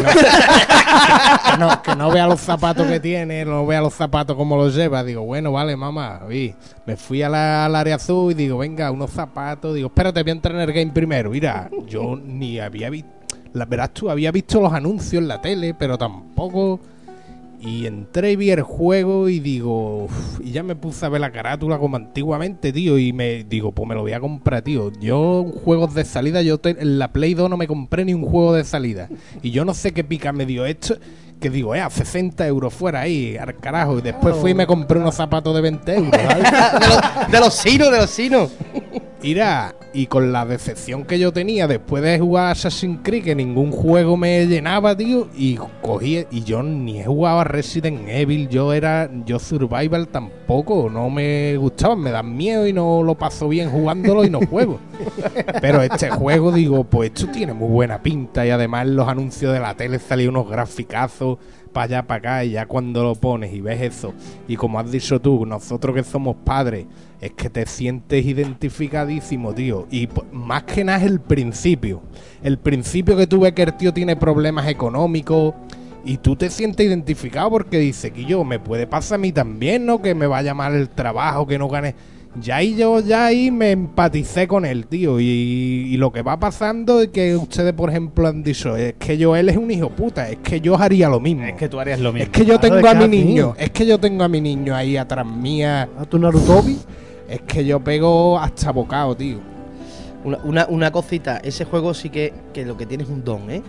Que no vea los zapatos que tiene, no vea los zapatos como los lleva. Digo, bueno, vale, mamá. Me fui al área azul y digo, venga, unos zapatos. Digo, espérate, voy a entrar en el game primero. Mira, yo ni había visto, verás tú, había visto los anuncios en la tele, pero tampoco. Y entré y vi el juego y digo, y ya me puse a ver la carátula como antiguamente, tío, y me digo, pues me lo voy a comprar, tío. Yo, juegos de salida, en la Play 2 no me compré ni un juego de salida. Y yo no sé qué pica me dio esto, que digo, 60 euros fuera ahí, al carajo. Y después fui y me compré unos zapatos de 20 euros, ¿vale?
de los sinos.
Mira, y con la decepción que yo tenía después de jugar Assassin's Creed, que ningún juego me llenaba, tío, y cogí, y yo ni he jugado a Resident Evil, yo Survival tampoco, no me gustaban, me dan miedo y no lo paso bien jugándolo y no juego. Pero este juego, digo, pues esto tiene muy buena pinta, y además en los anuncios de la tele salían unos graficazos para allá, para acá, y ya cuando lo pones y ves eso, y como has dicho tú, nosotros que somos padres, es que te sientes identificadísimo, tío. Y más que nada es el principio que tú ves que el tío tiene problemas económicos y tú te sientes identificado porque dices que me puede pasar a mí también, ¿no? Que me vaya mal el trabajo, que no gane. Ya ahí me empaticé con él, tío. Y lo que va pasando es que ustedes, por ejemplo, han dicho, es que él es un hijo puta, es que yo haría lo mismo.
Es que tú harías lo mismo.
Es que yo tengo a mi niño ahí atrás mía.
¿A tu Narutobi?
Es que yo pego hasta bocado, tío.
Una cosita, ese juego sí que lo que tiene es un don, ¿eh?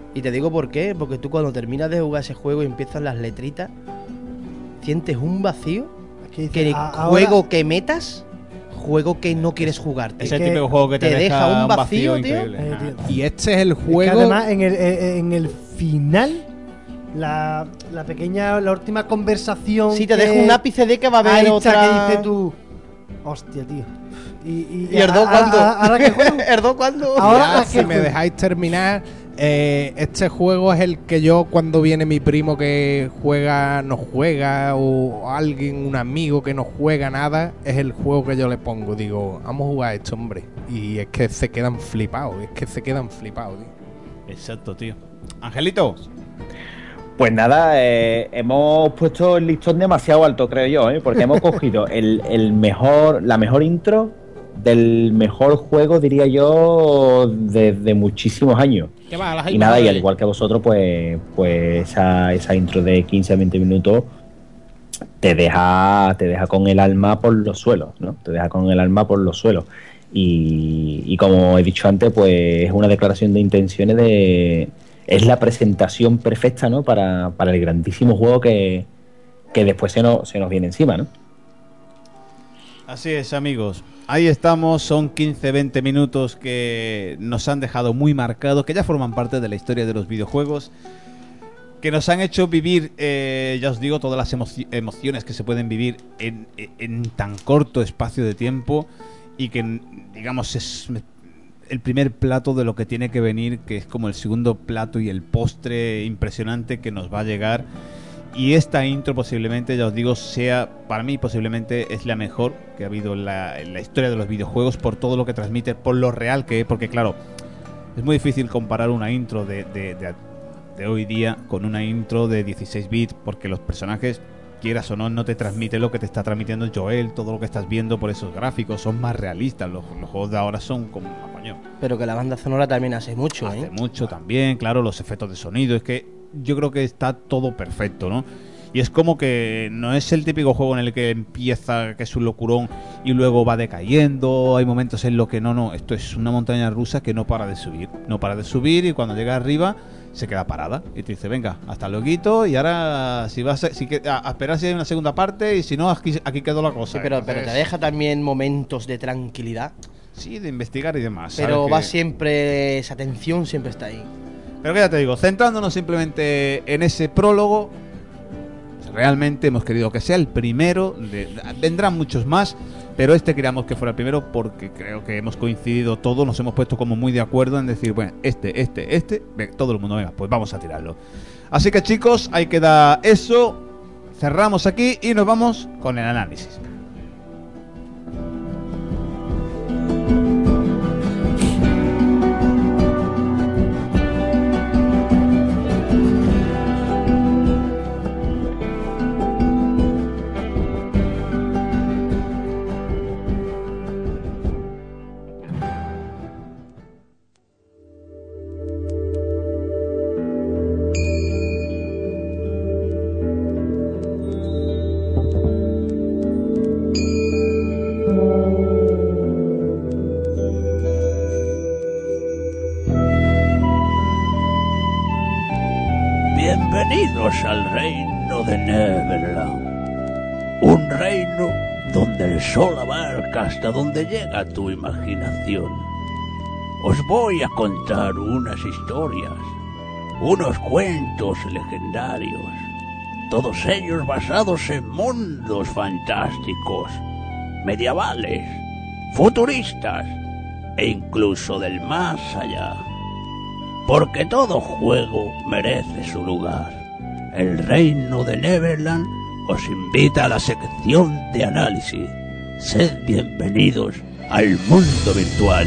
Y te digo por qué, porque tú cuando terminas de jugar ese juego y empiezan las letritas, sientes un vacío que el juego que metas, juego que no quieres jugar, tío.
Es el típico juego que te
deja un vacío, tío.
increíble.
Y este es el
Es que
juego.
además en el final, la última conversación.
Sí, te
que-
deja un ápice de que va a haber
ahí está,
otra.
que dices tú. Hostia, tío. ¿Y
Erdó cuándo?
¿Ahora qué juego?
¿Erdó cuándo?
Ahora
Ya,
es
si
que
me
juego.
dejáis terminar, este juego es el que yo cuando viene mi primo que juega, no juega, o alguien, un amigo que no juega nada, es el juego que yo le pongo. Digo, vamos a jugar esto, hombre. Y es que se quedan flipados, tío.
Exacto, tío. Angelito.
Pues nada, hemos puesto el listón demasiado alto, creo yo, porque hemos cogido la mejor intro del mejor juego, diría yo, desde muchísimos años.
¿Qué va? Las
Y nada, y al igual que vosotros, pues esa intro de 15 a 20 minutos te deja con el alma por los suelos, ¿no? Te deja con el alma por los suelos. Y como he dicho antes, pues es una declaración de intenciones es la presentación perfecta, ¿no? Para el grandísimo juego que después se nos viene encima, ¿no?
Así es, amigos. Ahí estamos, son 15-20 minutos que nos han dejado muy marcados, que ya forman parte de la historia de los videojuegos, que nos han hecho vivir, ya os digo, todas las emociones que se pueden vivir en tan corto espacio de tiempo, y que, digamos, es el primer plato de lo que tiene que venir, que es como el segundo plato y el postre impresionante que nos va a llegar. Y esta intro posiblemente, ya os digo, sea, para mí posiblemente es la mejor que ha habido en la historia de los videojuegos, por todo lo que transmite, por lo real que es, porque claro, es muy difícil comparar una intro de hoy día con una intro de 16 bits, porque los personajes, quieras o no te transmiten lo que te está transmitiendo Joel, todo lo que estás viendo por esos gráficos, son más realistas, los juegos de ahora son como, coño,
Pero que la banda sonora también hace mucho,
hace mucho también, claro, los efectos de sonido, es que yo creo que está todo perfecto, ¿no? Y es como que no es el típico juego en el que empieza, que es un locurón, y luego va decayendo, hay momentos en los que no, esto es una montaña rusa que no para de subir, y cuando llega arriba se queda parada, y te dice, venga, hasta luego, y ahora a esperar si hay una segunda parte, y si no, aquí quedó la cosa.
Sí, pero
Entonces,
te deja también momentos de tranquilidad.
sí, de investigar y demás.
Pero
¿sabes?
va
Que-
siempre, esa tensión siempre está ahí.
Pero que ya te digo, centrándonos simplemente en ese prólogo, realmente hemos querido que sea el primero, vendrán muchos más, pero este queríamos que fuera el primero porque creo que hemos coincidido todos, nos hemos puesto como muy de acuerdo en decir, bueno, todo el mundo, venga, pues vamos a tirarlo. Así que chicos, ahí queda eso, cerramos aquí y nos vamos con el análisis.
Bienvenidos al reino de Neverland, un reino donde el sol abarca hasta donde llega tu imaginación. Os voy a contar unas historias, unos cuentos legendarios, todos ellos basados en mundos fantásticos, medievales, futuristas e incluso del más allá. Porque todo juego merece su lugar. El reino de Neverland os invita a la sección de análisis. Sed bienvenidos al mundo virtual.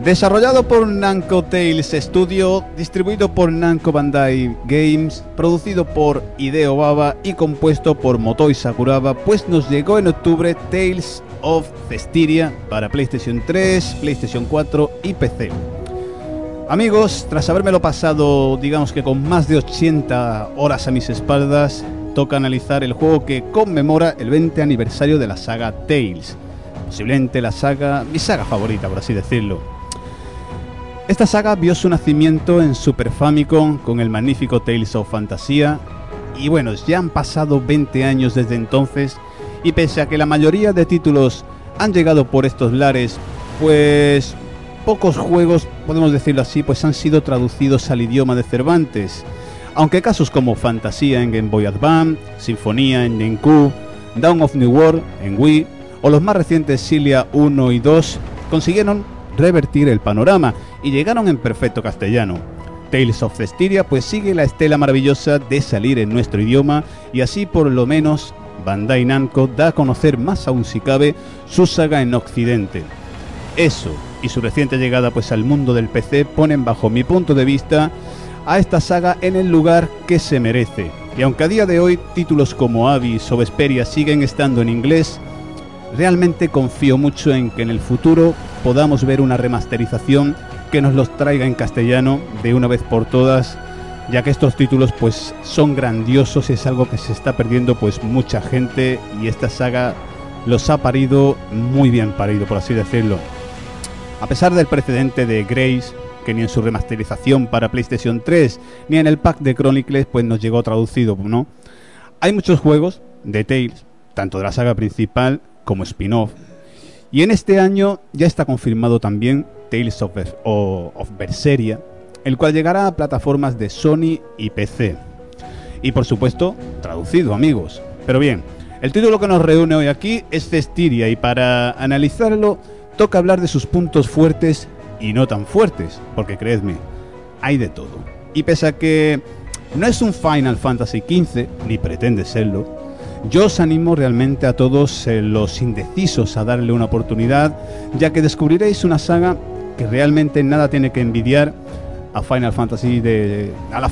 Desarrollado por Namco Tales Studio, distribuido por Namco Bandai Games, producido por Hideo Baba y compuesto por Motoi Sakuraba, pues nos llegó en octubre Tales of Cestiria para PlayStation 3, PlayStation 4 y PC. Amigos, tras habérmelo pasado, digamos que con más de 80 horas a mis espaldas, toca analizar el juego que conmemora el 20 aniversario de la saga Tales. Posiblemente mi saga favorita, por así decirlo. Esta saga vio su nacimiento en Super Famicom con el magnífico Tales of Fantasia, y bueno, ya han pasado 20 años desde entonces, y pese a que la mayoría de títulos han llegado por estos lares, pues pocos juegos, podemos decirlo así, pues han sido traducidos al idioma de Cervantes, aunque casos como Fantasia en Game Boy Advance, Sinfonía en GameCube, Dawn of New World en Wii, o los más recientes Xillia 1 y 2 consiguieron revertir el panorama y llegaron en perfecto castellano. Tales of Cestiria pues sigue la estela maravillosa de salir en nuestro idioma, y así por lo menos Bandai Namco da a conocer más aún si cabe su saga en Occidente. Eso y su reciente llegada pues al mundo del PC ponen bajo mi punto de vista a esta saga en el lugar que se merece, y aunque a día de hoy títulos como Abyss o Vesperia siguen estando en inglés, realmente confío mucho en que en el futuro podamos ver una remasterización que nos los traiga en castellano de una vez por todas, ya que estos títulos pues son grandiosos y es algo que se está perdiendo pues mucha gente, y esta saga los ha parido muy bien parido, por así decirlo. A pesar del precedente de Grace, que ni en su remasterización para PlayStation 3 ni en el pack de Chronicles pues nos llegó traducido, ¿no? Hay muchos juegos de Tales, tanto de la saga principal como spin-off, y en este año ya está confirmado también Tales of Berseria, el cual llegará a plataformas de Sony y PC, y por supuesto traducido, amigos. Pero bien, el título que nos reúne hoy aquí es Cestiria, y para analizarlo toca hablar de sus puntos fuertes y no tan fuertes, porque creedme, hay de todo. Y pese a que no es un Final Fantasy XV, ni pretende serlo, yo os animo realmente a todos los indecisos a darle una oportunidad, ya que descubriréis una saga que realmente nada tiene que envidiar a la Final Fantasy de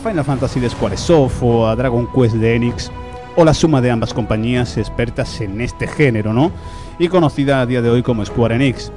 Squaresoft o a Dragon Quest de Enix, o la suma de ambas compañías expertas en este género, ¿no? Y conocida a día de hoy como Square Enix.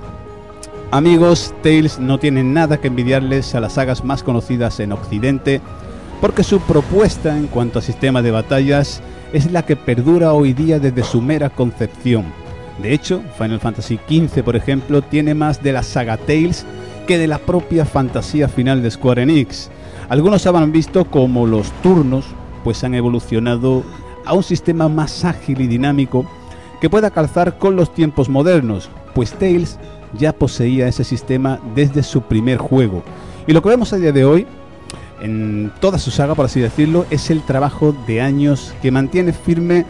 Amigos, Tales no tiene nada que envidiarles a las sagas más conocidas en Occidente, porque su propuesta en cuanto a sistema de batallas es la que perdura hoy día desde su mera concepción. De hecho, Final Fantasy XV, por ejemplo, tiene más de la saga Tales que de la propia fantasía final de Square Enix. Algunos habrán visto como los turnos pues han evolucionado a un sistema más ágil y dinámico que pueda calzar con los tiempos modernos, pues Tales ya poseía ese sistema desde su primer juego. Y lo que vemos a día de hoy en toda su saga, por así decirlo, es el trabajo de años que se mantiene firme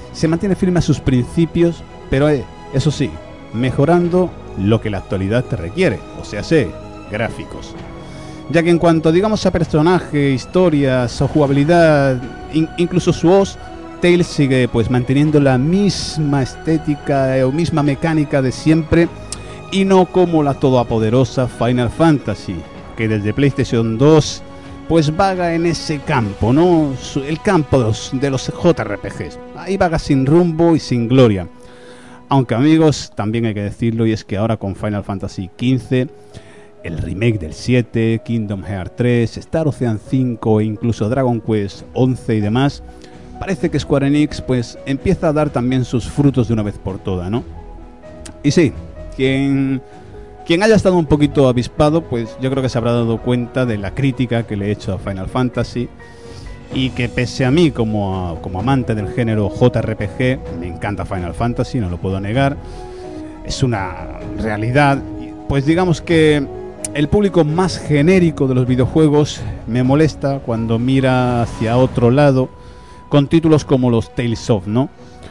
a sus principios, pero eso sí, mejorando lo que la actualidad te requiere, o sea, gráficos. Ya que en cuanto digamos a personaje, historias o jugabilidad, incluso su voz, Tales sigue pues manteniendo la misma estética o misma mecánica de siempre, y no como la todopoderosa Final Fantasy, que desde PlayStation 2 pues vaga en ese campo, ¿no? El campo de los JRPGs. Ahí vaga sin rumbo y sin gloria. Aunque amigos, también hay que decirlo, y es que ahora con Final Fantasy XV, el remake del 7, Kingdom Hearts 3, Star Ocean 5 e incluso Dragon Quest 11 y demás, parece que Square Enix pues empieza a dar también sus frutos de una vez por todas, ¿no? Y sí, quien haya estado un poquito avispado, pues yo creo que se habrá dado cuenta de la crítica que le he hecho a Final Fantasy, y que pese a mí como amante del género JRPG, me encanta Final Fantasy, no lo puedo negar, es una realidad. Pues digamos que el público más genérico de los videojuegos me molesta cuando mira hacia otro lado con títulos como los Tales of, ¿no?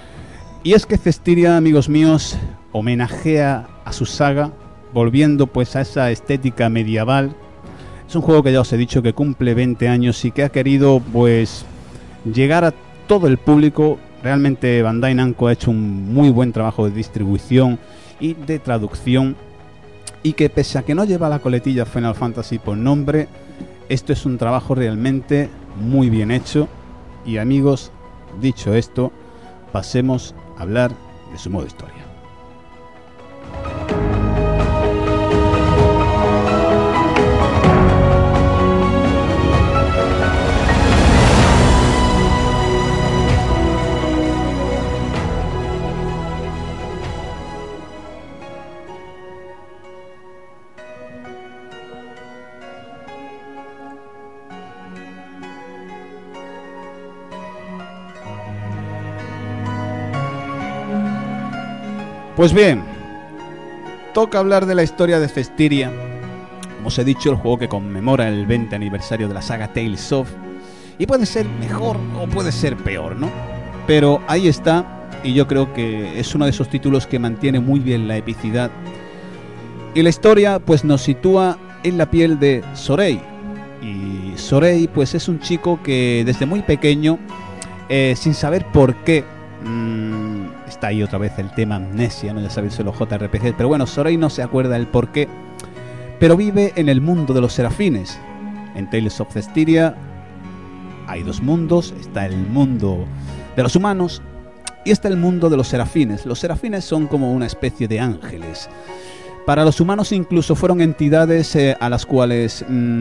Y es que Cestiria, amigos míos, homenajea a su saga, volviendo pues a esa estética medieval. Es un juego que ya os he dicho que cumple 20 años y que ha querido pues llegar a todo el público. Realmente Bandai Namco ha hecho un muy buen trabajo de distribución y de traducción. y que pese a que no lleva la coletilla Final Fantasy por nombre, esto es un trabajo realmente muy bien hecho. Y amigos, dicho esto, pasemos a hablar de su modo historia. Pues bien, toca hablar de la historia de Zestiria. Como os he dicho, el juego que conmemora el 20 aniversario de la saga Tales of. Y puede ser mejor o puede ser peor, ¿no? Pero ahí está, y yo creo que es uno de esos títulos que mantiene muy bien la epicidad. Y la historia pues nos sitúa en la piel de Sorei. Y Sorei pues es un chico que desde muy pequeño, sin saber por qué, está ahí otra vez el tema amnesia, ¿no? Ya sabéis, los JRPG, pero bueno, Sorei no se acuerda el por qué, pero vive en el mundo de los serafines. En Tales of Zestiria hay dos mundos, está el mundo de los humanos y está el mundo de los serafines. Los serafines son como una especie de ángeles. Para los humanos incluso fueron entidades a las cuales,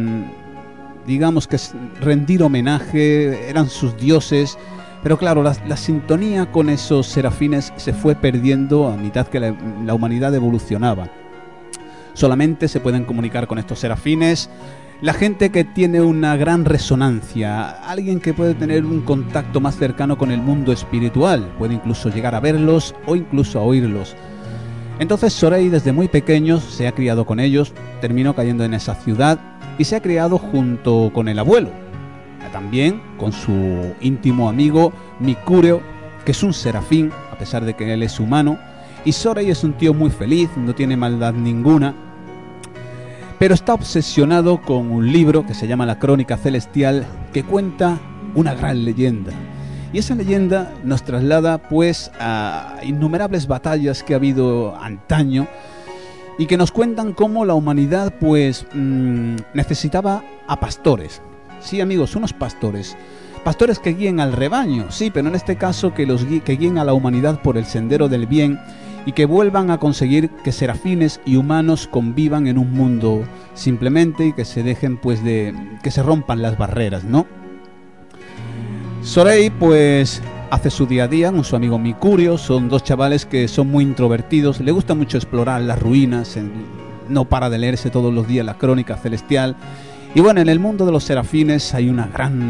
digamos que rendir homenaje, eran sus dioses. Pero claro, la sintonía con esos serafines se fue perdiendo a mitad que la humanidad evolucionaba. Solamente se pueden comunicar con estos serafines la gente que tiene una gran resonancia, alguien que puede tener un contacto más cercano con el mundo espiritual, puede incluso llegar a verlos o incluso a oírlos. Entonces Sorei desde muy pequeño se ha criado con ellos, terminó cayendo en esa ciudad y se ha criado junto con el abuelo. También con su íntimo amigo Mikureo, que es un serafín, a pesar de que él es humano. Y Sorei es un tío muy feliz, no tiene maldad ninguna, pero está obsesionado con un libro que se llama La Crónica Celestial, que cuenta una gran leyenda. Y esa leyenda nos traslada pues a innumerables batallas que ha habido antaño y que nos cuentan cómo la humanidad pues necesitaba a pastores. Sí, amigos, unos pastores. Pastores que guíen al rebaño, sí, pero en este caso que guíen a la humanidad por el sendero del bien y que vuelvan a conseguir que serafines y humanos convivan en un mundo simplemente y que se dejen pues que se rompan las barreras, ¿no? Sorei pues hace su día a día con su amigo Mikureo, son dos chavales que son muy introvertidos, le gusta mucho explorar las ruinas, no para de leerse todos los días la Crónica Celestial. Y bueno, en el mundo de los serafines hay una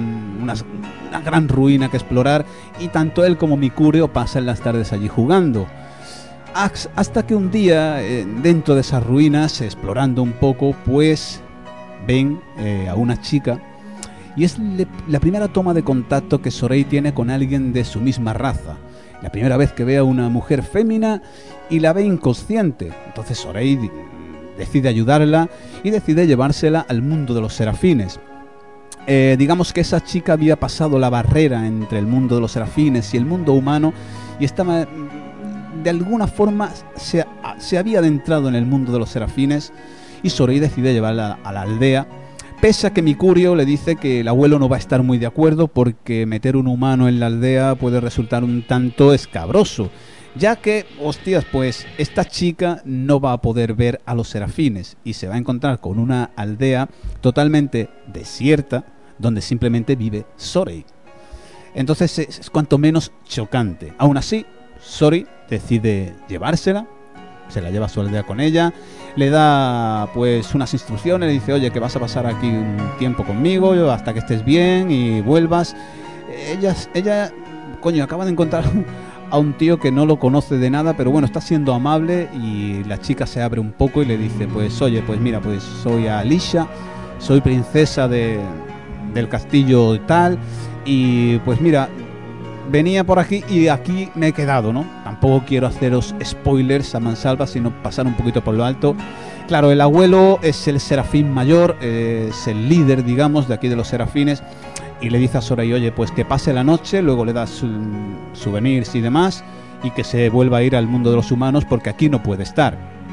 gran ruina que explorar y tanto él como Mikureo pasan las tardes allí jugando. Hasta que un día, dentro de esas ruinas, explorando un poco, pues ven a una chica y es la primera toma de contacto que Sorei tiene con alguien de su misma raza. La primera vez que ve a una mujer fémina y la ve inconsciente. Entonces Sorei decide ayudarla y decide llevársela al mundo de los serafines. Digamos que esa chica había pasado la barrera entre el mundo de los serafines y el mundo humano y estaba, de alguna forma, se había adentrado en el mundo de los serafines y Sorei decide llevarla a la aldea, pese a que Mikureo le dice que el abuelo no va a estar muy de acuerdo porque meter un humano en la aldea puede resultar un tanto escabroso. Ya que, hostias, pues esta chica no va a poder ver a los serafines y se va a encontrar con una aldea totalmente desierta donde simplemente vive Sorei. Entonces es cuanto menos chocante. Aún así, Sorei decide llevársela, se la lleva a su aldea con ella, le da pues unas instrucciones, le dice, oye, que vas a pasar aquí un tiempo conmigo hasta que estés bien y vuelvas. Ella coño, acaba de encontrar a un tío que no lo conoce de nada, pero bueno, está siendo amable y la chica se abre un poco y le dice, pues oye, pues mira, pues soy Alicia, soy princesa del castillo tal y pues mira, venía por aquí y aquí me he quedado, ¿no? Tampoco quiero haceros spoilers a mansalva, sino pasar un poquito por lo alto. Claro, el abuelo es el serafín mayor, es el líder, digamos, de aquí de los serafines. Y le dice a Sorei, oye, pues que pase la noche, luego le das souvenirs y demás, y que se vuelva a ir al mundo de los humanos porque aquí no puede estar.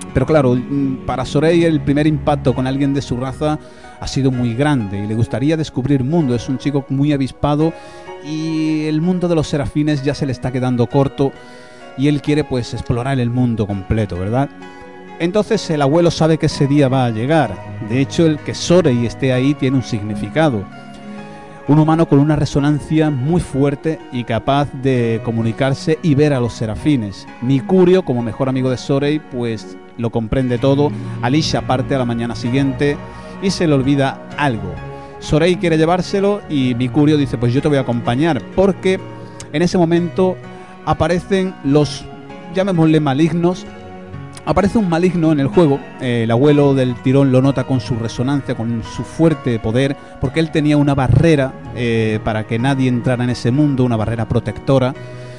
Pero claro, para Sorey el primer impacto con alguien de su raza ha sido muy grande y le gustaría descubrir mundo. Es un chico muy avispado y el mundo de los serafines ya se le está quedando corto y él quiere pues explorar el mundo completo, ¿verdad? Entonces el abuelo sabe que ese día va a llegar. De hecho, el que Sorey esté ahí tiene un significado. Un humano con una resonancia muy fuerte y capaz de comunicarse y ver a los serafines. Mikurio, como mejor amigo de Sorey, pues lo comprende todo. Alicia parte a la mañana siguiente y se le olvida algo. Sorey quiere llevárselo y Mikurio dice, pues yo te voy a acompañar, porque en ese momento aparecen los, llamémosle malignos. Aparece un maligno en el juego, el abuelo del tirón lo nota con su resonancia, con su fuerte poder, porque él tenía una barrera para que nadie entrara en ese mundo, una barrera protectora,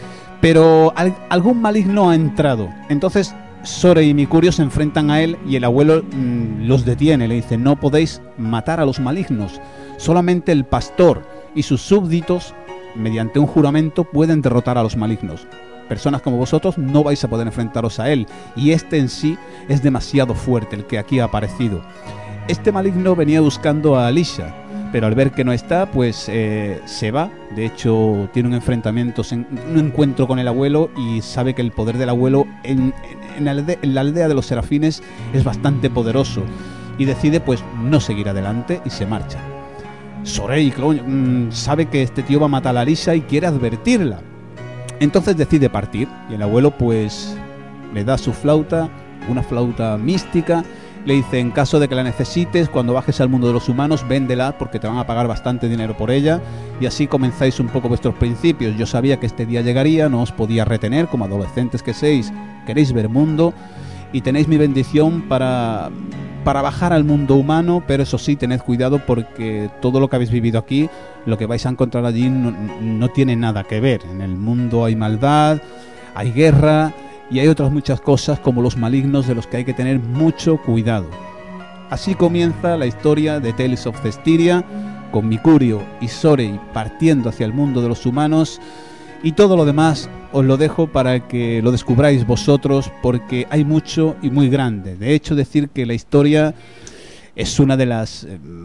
pero algún maligno ha entrado. Entonces Sorey y Mikurio se enfrentan a él y el abuelo los detiene, le dice, no podéis matar a los malignos, solamente el pastor y sus súbditos, mediante un juramento, pueden derrotar a los malignos. Personas como vosotros no vais a poder enfrentaros a él, y este en sí es demasiado fuerte, el que aquí ha aparecido. Este maligno venía buscando a Alicia, pero al ver que no está, pues se va. De hecho, tiene un enfrentamiento, un encuentro con el abuelo, y sabe que el poder del abuelo en la aldea de los serafines es bastante poderoso, y decide pues no seguir adelante y se marcha. Sorey sabe que este tío va a matar a Alicia y quiere advertirla. Entonces decide partir y el abuelo pues le da su flauta, una flauta mística, le dice, en caso de que la necesites, cuando bajes al mundo de los humanos, véndela porque te van a pagar bastante dinero por ella y así comenzáis un poco vuestros principios. Yo sabía que este día llegaría, no os podía retener, como adolescentes que sois, queréis ver mundo y tenéis mi bendición para bajar al mundo humano, pero eso sí, tened cuidado porque todo lo que habéis vivido aquí, lo que vais a encontrar allí no tiene nada que ver. En el mundo hay maldad, hay guerra y hay otras muchas cosas como los malignos de los que hay que tener mucho cuidado. Así comienza la historia de Tales of Cestiria, con Mikurio y Sorey partiendo hacia el mundo de los humanos, y todo lo demás os lo dejo para que lo descubráis vosotros, porque hay mucho y muy grande. De hecho, decir que la historia es una de las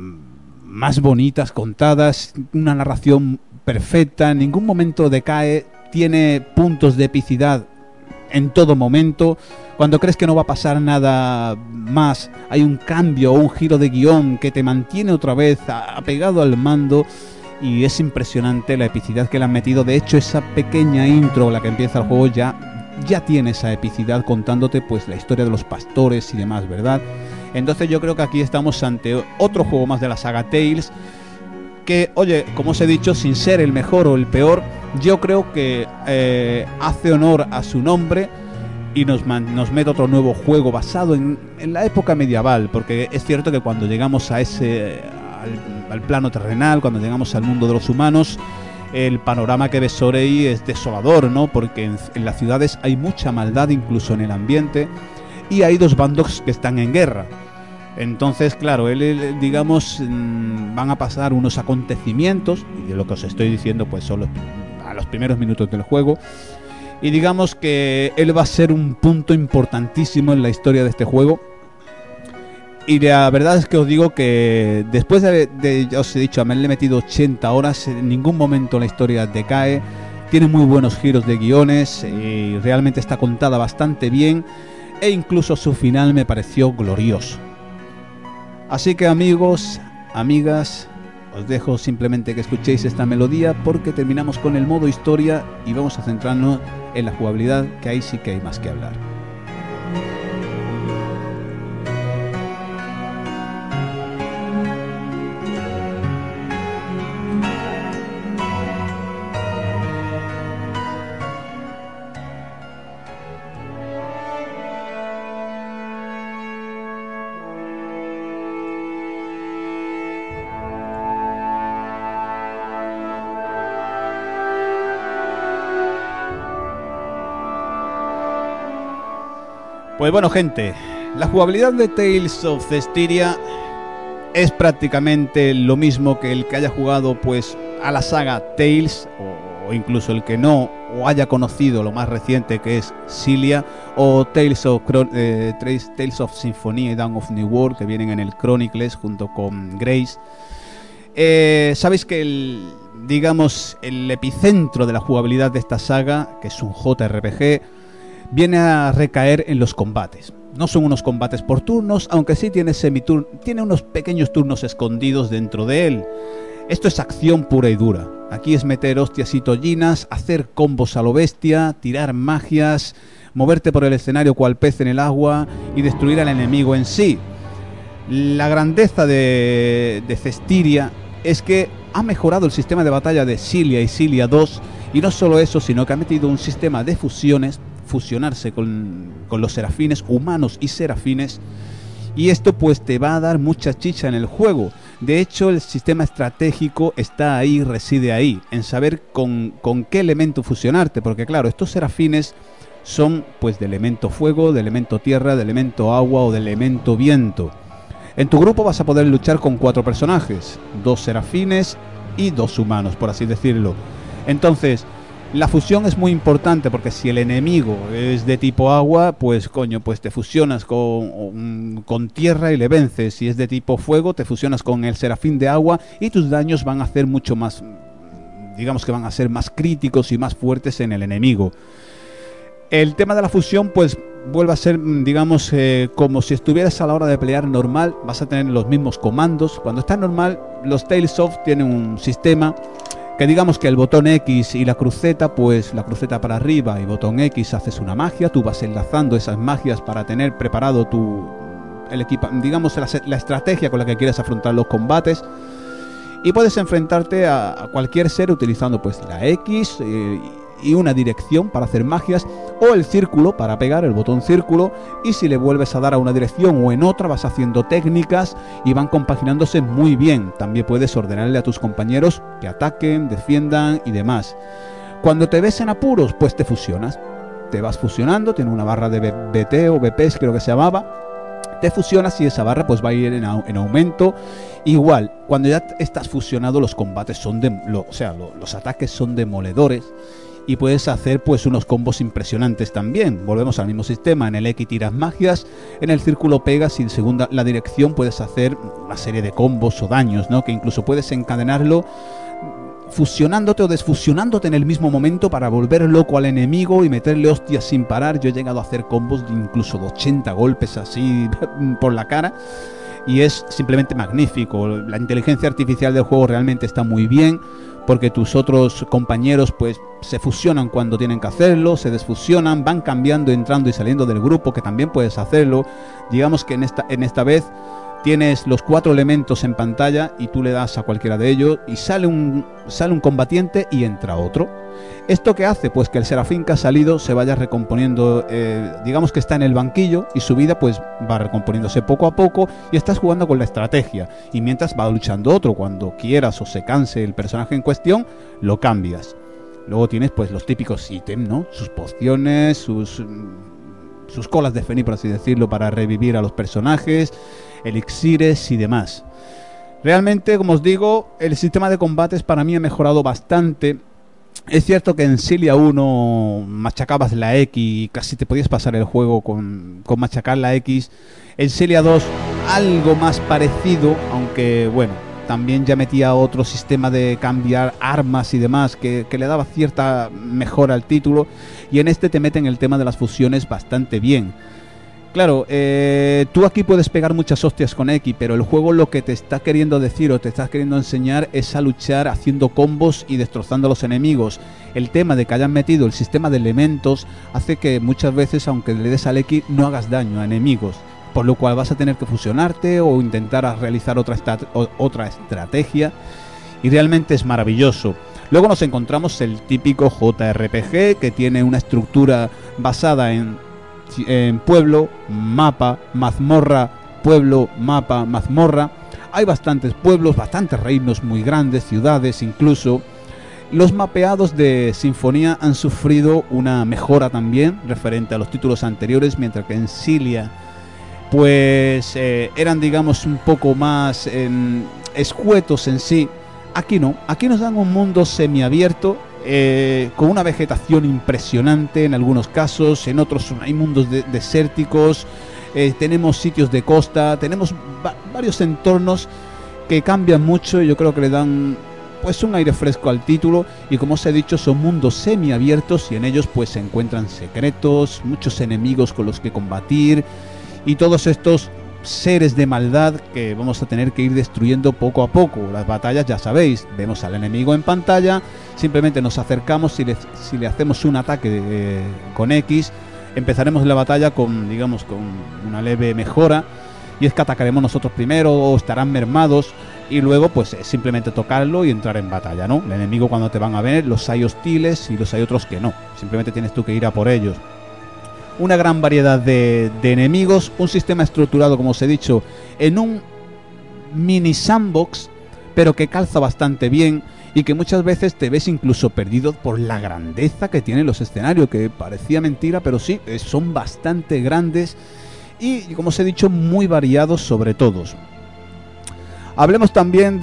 más bonitas contadas, una narración perfecta, en ningún momento decae, tiene puntos de epicidad en todo momento. Cuando crees que no va a pasar nada más, hay un cambio o un giro de guión que te mantiene otra vez apegado al mando. Y es impresionante la epicidad que le han metido. De hecho, esa pequeña intro, la que empieza el juego, ya tiene esa epicidad contándote pues la historia de los pastores y demás, ¿verdad? Entonces yo creo que aquí estamos ante otro juego más de la saga Tales, que, oye, como os he dicho, sin ser el mejor o el peor, yo creo que hace honor a su nombre y nos mete otro nuevo juego basado en la época medieval, porque es cierto que cuando llegamos a al plano terrenal, cuando llegamos al mundo de los humanos, el panorama que ve Sorey es desolador, ¿no? Porque en las ciudades hay mucha maldad, incluso en el ambiente, y hay dos bandos que están en guerra. Entonces, claro, digamos, van a pasar unos acontecimientos, y de lo que os estoy diciendo pues son a los primeros minutos del juego, y digamos que él va a ser un punto importantísimo en la historia de este juego. Y la verdad es que os digo que después ya os he dicho, haberle metido 80 horas, en ningún momento la historia decae, tiene muy buenos giros de guiones y realmente está contada bastante bien, e incluso su final me pareció glorioso. Así que amigos, amigas, os dejo simplemente que escuchéis esta melodía porque terminamos con el modo historia y vamos a centrarnos en la jugabilidad, que ahí sí que hay más que hablar. Pues bueno, gente, la jugabilidad de Tales of Cestiria es prácticamente lo mismo que el que haya jugado pues a la saga Tales o incluso el que no o haya conocido lo más reciente que es Xillia o Tales of Symphonia y Dawn of New World, que vienen en el Chronicles junto con Grace. Sabéis que el epicentro de la jugabilidad de esta saga, que es un JRPG, viene a recaer en los combates. No son unos combates por turnos, aunque sí tiene unos pequeños turnos escondidos dentro de él. Esto es acción pura y dura. Aquí es meter hostias y tollinas, hacer combos a lo bestia, tirar magias, moverte por el escenario cual pez en el agua y destruir al enemigo en sí. La grandeza de Zestiria es que ha mejorado el sistema de batalla de Xillia y Xillia 2, y no solo eso, sino que ha metido un sistema de fusionarse con los serafines, humanos y serafines, y esto pues te va a dar mucha chicha en el juego. De hecho, el sistema estratégico está ahí, reside ahí, en saber con qué elemento fusionarte, porque claro, estos serafines son pues de elemento fuego, de elemento tierra, de elemento agua o de elemento viento. En tu grupo vas a poder luchar con 4 personajes, 2 serafines y 2 humanos, por así decirlo. Entonces, la fusión es muy importante, porque si el enemigo es de tipo agua, pues coño, pues te fusionas con tierra y le vences. Si es de tipo fuego, te fusionas con el serafín de agua y tus daños van a hacer mucho más, digamos que van a ser más críticos y más fuertes en el enemigo. El tema de la fusión pues vuelve a ser, digamos, como si estuvieras a la hora de pelear normal. Vas a tener los mismos comandos. Cuando está normal, los Tales of tienen un sistema que digamos que el botón X y la cruceta, pues la cruceta para arriba y botón X haces una magia, tú vas enlazando esas magias para tener preparado el equipo, digamos la estrategia con la que quieres afrontar los combates, y puedes enfrentarte a cualquier ser utilizando pues la X y una dirección para hacer magias, o el círculo para pegar, el botón círculo, y si le vuelves a dar a una dirección o en otra vas haciendo técnicas y van compaginándose muy bien. También puedes ordenarle a tus compañeros que ataquen, defiendan y demás. Cuando te ves en apuros, pues te fusionas, te vas fusionando, tiene una barra de BT o BPs creo que se llamaba, te fusionas y esa barra pues va a ir en aumento. Igual, cuando ya estás fusionado, los combates son los ataques son demoledores, y puedes hacer pues unos combos impresionantes también. Volvemos al mismo sistema, en el X tiras magias, en el círculo pegas y según la dirección puedes hacer una serie de combos o daños, ¿no? Que incluso puedes encadenarlo fusionándote o desfusionándote en el mismo momento para volver loco al enemigo y meterle hostias sin parar. Yo he llegado a hacer combos de incluso de 80 golpes así por la cara, y es simplemente magnífico. La inteligencia artificial del juego realmente está muy bien, porque tus otros compañeros pues se fusionan cuando tienen que hacerlo, se desfusionan, van cambiando, entrando y saliendo del grupo, que también puedes hacerlo. Digamos que en esta vez tienes los 4 elementos en pantalla y tú le das a cualquiera de ellos y sale un combatiente y entra otro. ¿Esto qué hace? Pues que el serafín que ha salido se vaya recomponiendo, digamos que está en el banquillo y su vida pues va recomponiéndose poco a poco, y estás jugando con la estrategia, y mientras va luchando otro. Cuando quieras o se canse el personaje en cuestión, lo cambias. Luego tienes pues los típicos ítems, ¿no? Sus pociones, sus colas de fenix, por así decirlo, para revivir a los personajes, elixires y demás. Realmente, como os digo, el sistema de combates para mí ha mejorado bastante. Es cierto que en Xillia 1 machacabas la X y casi te podías pasar el juego con machacar la X. En Xillia 2 algo más parecido, aunque bueno, también ya metía otro sistema de cambiar armas y demás que le daba cierta mejora al título, y en este te meten el tema de las fusiones bastante bien. Claro, tú aquí puedes pegar muchas hostias con X, pero el juego lo que te está queriendo decir o te está queriendo enseñar es a luchar haciendo combos y destrozando a los enemigos. El tema de que hayan metido el sistema de elementos hace que muchas veces, aunque le des al X, no hagas daño a enemigos, por lo cual vas a tener que fusionarte o intentar realizar otra estrategia, y realmente es maravilloso. Luego nos encontramos el típico JRPG, que tiene una estructura basada en pueblo, mapa, mazmorra, pueblo, mapa, mazmorra. Hay bastantes pueblos, bastantes reinos muy grandes, ciudades incluso. Los mapeados de Sinfonía han sufrido una mejora también referente a los títulos anteriores, mientras que en Xillia pues eran, digamos, un poco más escuetos en sí. Aquí no, aquí nos dan un mundo semiabierto con una vegetación impresionante en algunos casos, en otros hay mundos desérticos, tenemos sitios de costa, tenemos varios entornos que cambian mucho y yo creo que le dan pues un aire fresco al título, y como os he dicho son mundos semiabiertos y en ellos pues se encuentran secretos, muchos enemigos con los que combatir y todos estos seres de maldad que vamos a tener que ir destruyendo poco a poco. Las batallas ya sabéis, vemos al enemigo en pantalla, simplemente nos acercamos, si le hacemos un ataque con X, empezaremos la batalla con, digamos, con una leve mejora, y es que atacaremos nosotros primero o estarán mermados, y luego pues es simplemente tocarlo y entrar en batalla, ¿no? El enemigo cuando te van a ver, los hay hostiles y los hay otros que no, simplemente tienes tú que ir a por ellos. Una gran variedad de enemigos, un sistema estructurado, como os he dicho, en un mini sandbox, pero que calza bastante bien y que muchas veces te ves incluso perdido por la grandeza que tienen los escenarios, que parecía mentira, pero sí, son bastante grandes y, como os he dicho, muy variados sobre todos. Hablemos también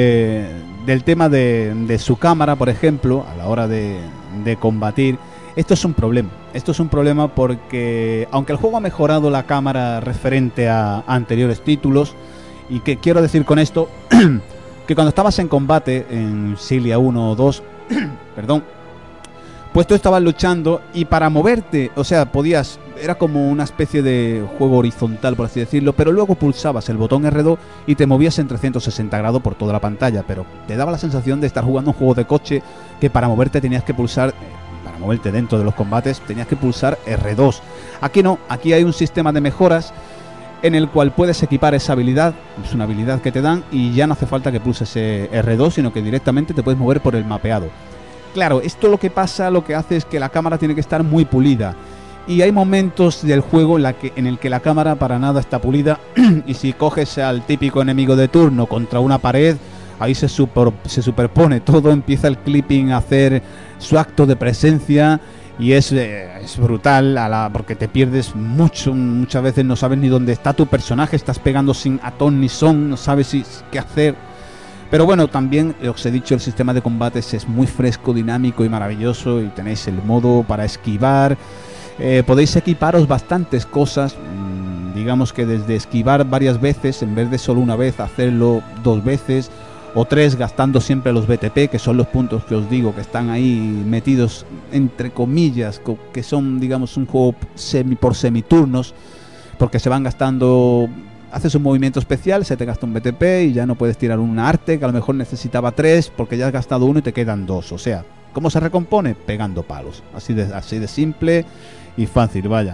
del tema de su cámara, por ejemplo, a la hora de combatir. Esto es un problema porque, aunque el juego ha mejorado la cámara referente a anteriores títulos, y que quiero decir con esto, que cuando estabas en combate en Xillia 1 o 2, perdón, pues tú estabas luchando y para moverte, o sea, era como una especie de juego horizontal, por así decirlo, pero luego pulsabas el botón R2 y te movías en 360 grados por toda la pantalla, pero te daba la sensación de estar jugando un juego de coche que para moverte tenías que pulsar, para moverte dentro de los combates tenías que pulsar R2. Aquí no, aquí hay un sistema de mejoras en el cual puedes equipar esa habilidad, es una habilidad que te dan y ya no hace falta que pulses R2, sino que directamente te puedes mover por el mapeado. Claro, esto lo que hace es que la cámara tiene que estar muy pulida. Y hay momentos del juego en el que la cámara para nada está pulida y si coges al típico enemigo de turno contra una pared, ahí se superpone todo, empieza el clipping a hacer su acto de presencia y es brutal porque te pierdes mucho, muchas veces no sabes ni dónde está tu personaje, estás pegando sin ton ni son, no sabes qué hacer. Pero bueno, también os he dicho, el sistema de combates es muy fresco, dinámico y maravilloso y tenéis el modo para esquivar. Podéis equiparos bastantes cosas, digamos que desde esquivar varias veces, en vez de solo una vez, hacerlo 2 veces o 3, gastando siempre los BTP, que son los puntos que os digo que están ahí metidos entre comillas, que son, digamos, un juego por semiturnos, porque se van gastando. Haces un movimiento especial, se te gasta un BTP y ya no puedes tirar una arte que a lo mejor necesitaba 3 porque ya has gastado 1 y te quedan 2. O sea, ¿cómo se recompone? Pegando palos. Así de simple y fácil, vaya.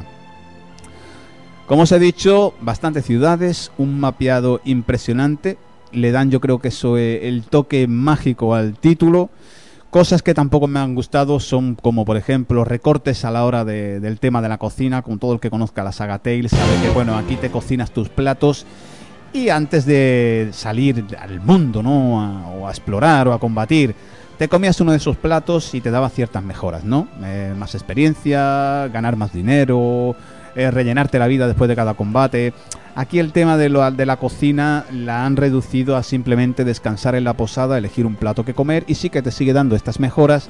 Como os he dicho, bastantes ciudades, un mapeado impresionante. Le dan, yo creo que eso, el toque mágico al título. Cosas que tampoco me han gustado son como, por ejemplo, recortes a la hora del tema de la cocina. Con todo el que conozca la saga Tales sabe que, bueno, aquí te cocinas tus platos y antes de salir al mundo, ¿no? O a explorar o a combatir, te comías uno de esos platos y te daba ciertas mejoras, ¿no? Más experiencia, ganar más dinero, rellenarte la vida después de cada combate. Aquí el tema de la cocina la han reducido a simplemente descansar en la posada, elegir un plato que comer y sí que te sigue dando estas mejoras.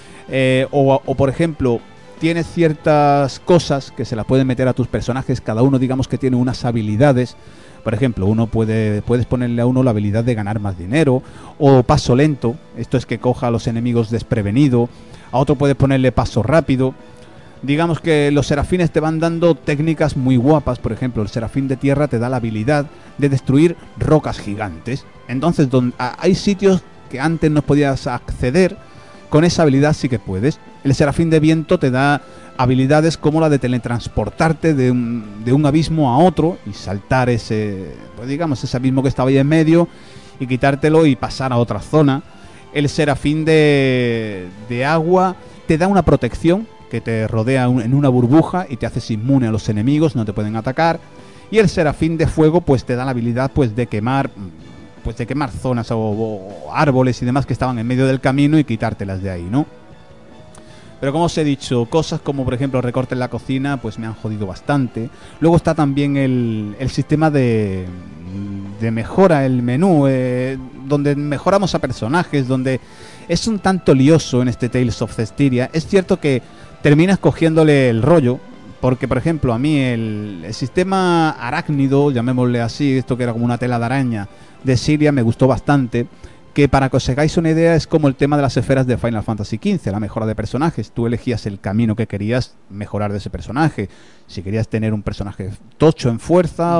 O por ejemplo, tienes ciertas cosas que se las pueden meter a tus personajes, cada uno digamos que tiene unas habilidades. Por ejemplo, puedes ponerle a uno la habilidad de ganar más dinero o paso lento, esto es que coja a los enemigos desprevenido. A otro puedes ponerle paso rápido. Digamos que los serafines te van dando técnicas muy guapas. Por ejemplo, el serafín de tierra te da la habilidad de destruir rocas gigantes. Entonces, hay sitios que antes no podías acceder, con esa habilidad sí que puedes. El serafín de viento te da habilidades como la de teletransportarte de un abismo a otro y saltar ese abismo que estaba ahí en medio y quitártelo y pasar a otra zona. El serafín de agua te da una protección que te rodea en una burbuja y te haces inmune a los enemigos, no te pueden atacar. Y el serafín de fuego pues te da la habilidad pues de quemar zonas o árboles y demás que estaban en medio del camino y quitártelas de ahí, ¿no? Pero como os he dicho, cosas como por ejemplo recorte en la cocina pues me han jodido bastante. Luego está también el sistema de de mejora el menú, donde mejoramos a personajes, donde es un tanto lioso en este Tales of Cestiria. Es cierto que terminas cogiéndole el rollo, porque por ejemplo a mí el sistema arácnido, llamémosle así, esto que era como una tela de araña de Siria, me gustó bastante. Que para que os hagáis una idea es como el tema de las esferas de Final Fantasy XV, la mejora de personajes. Tú elegías el camino que querías mejorar de ese personaje. Si querías tener un personaje tocho en fuerza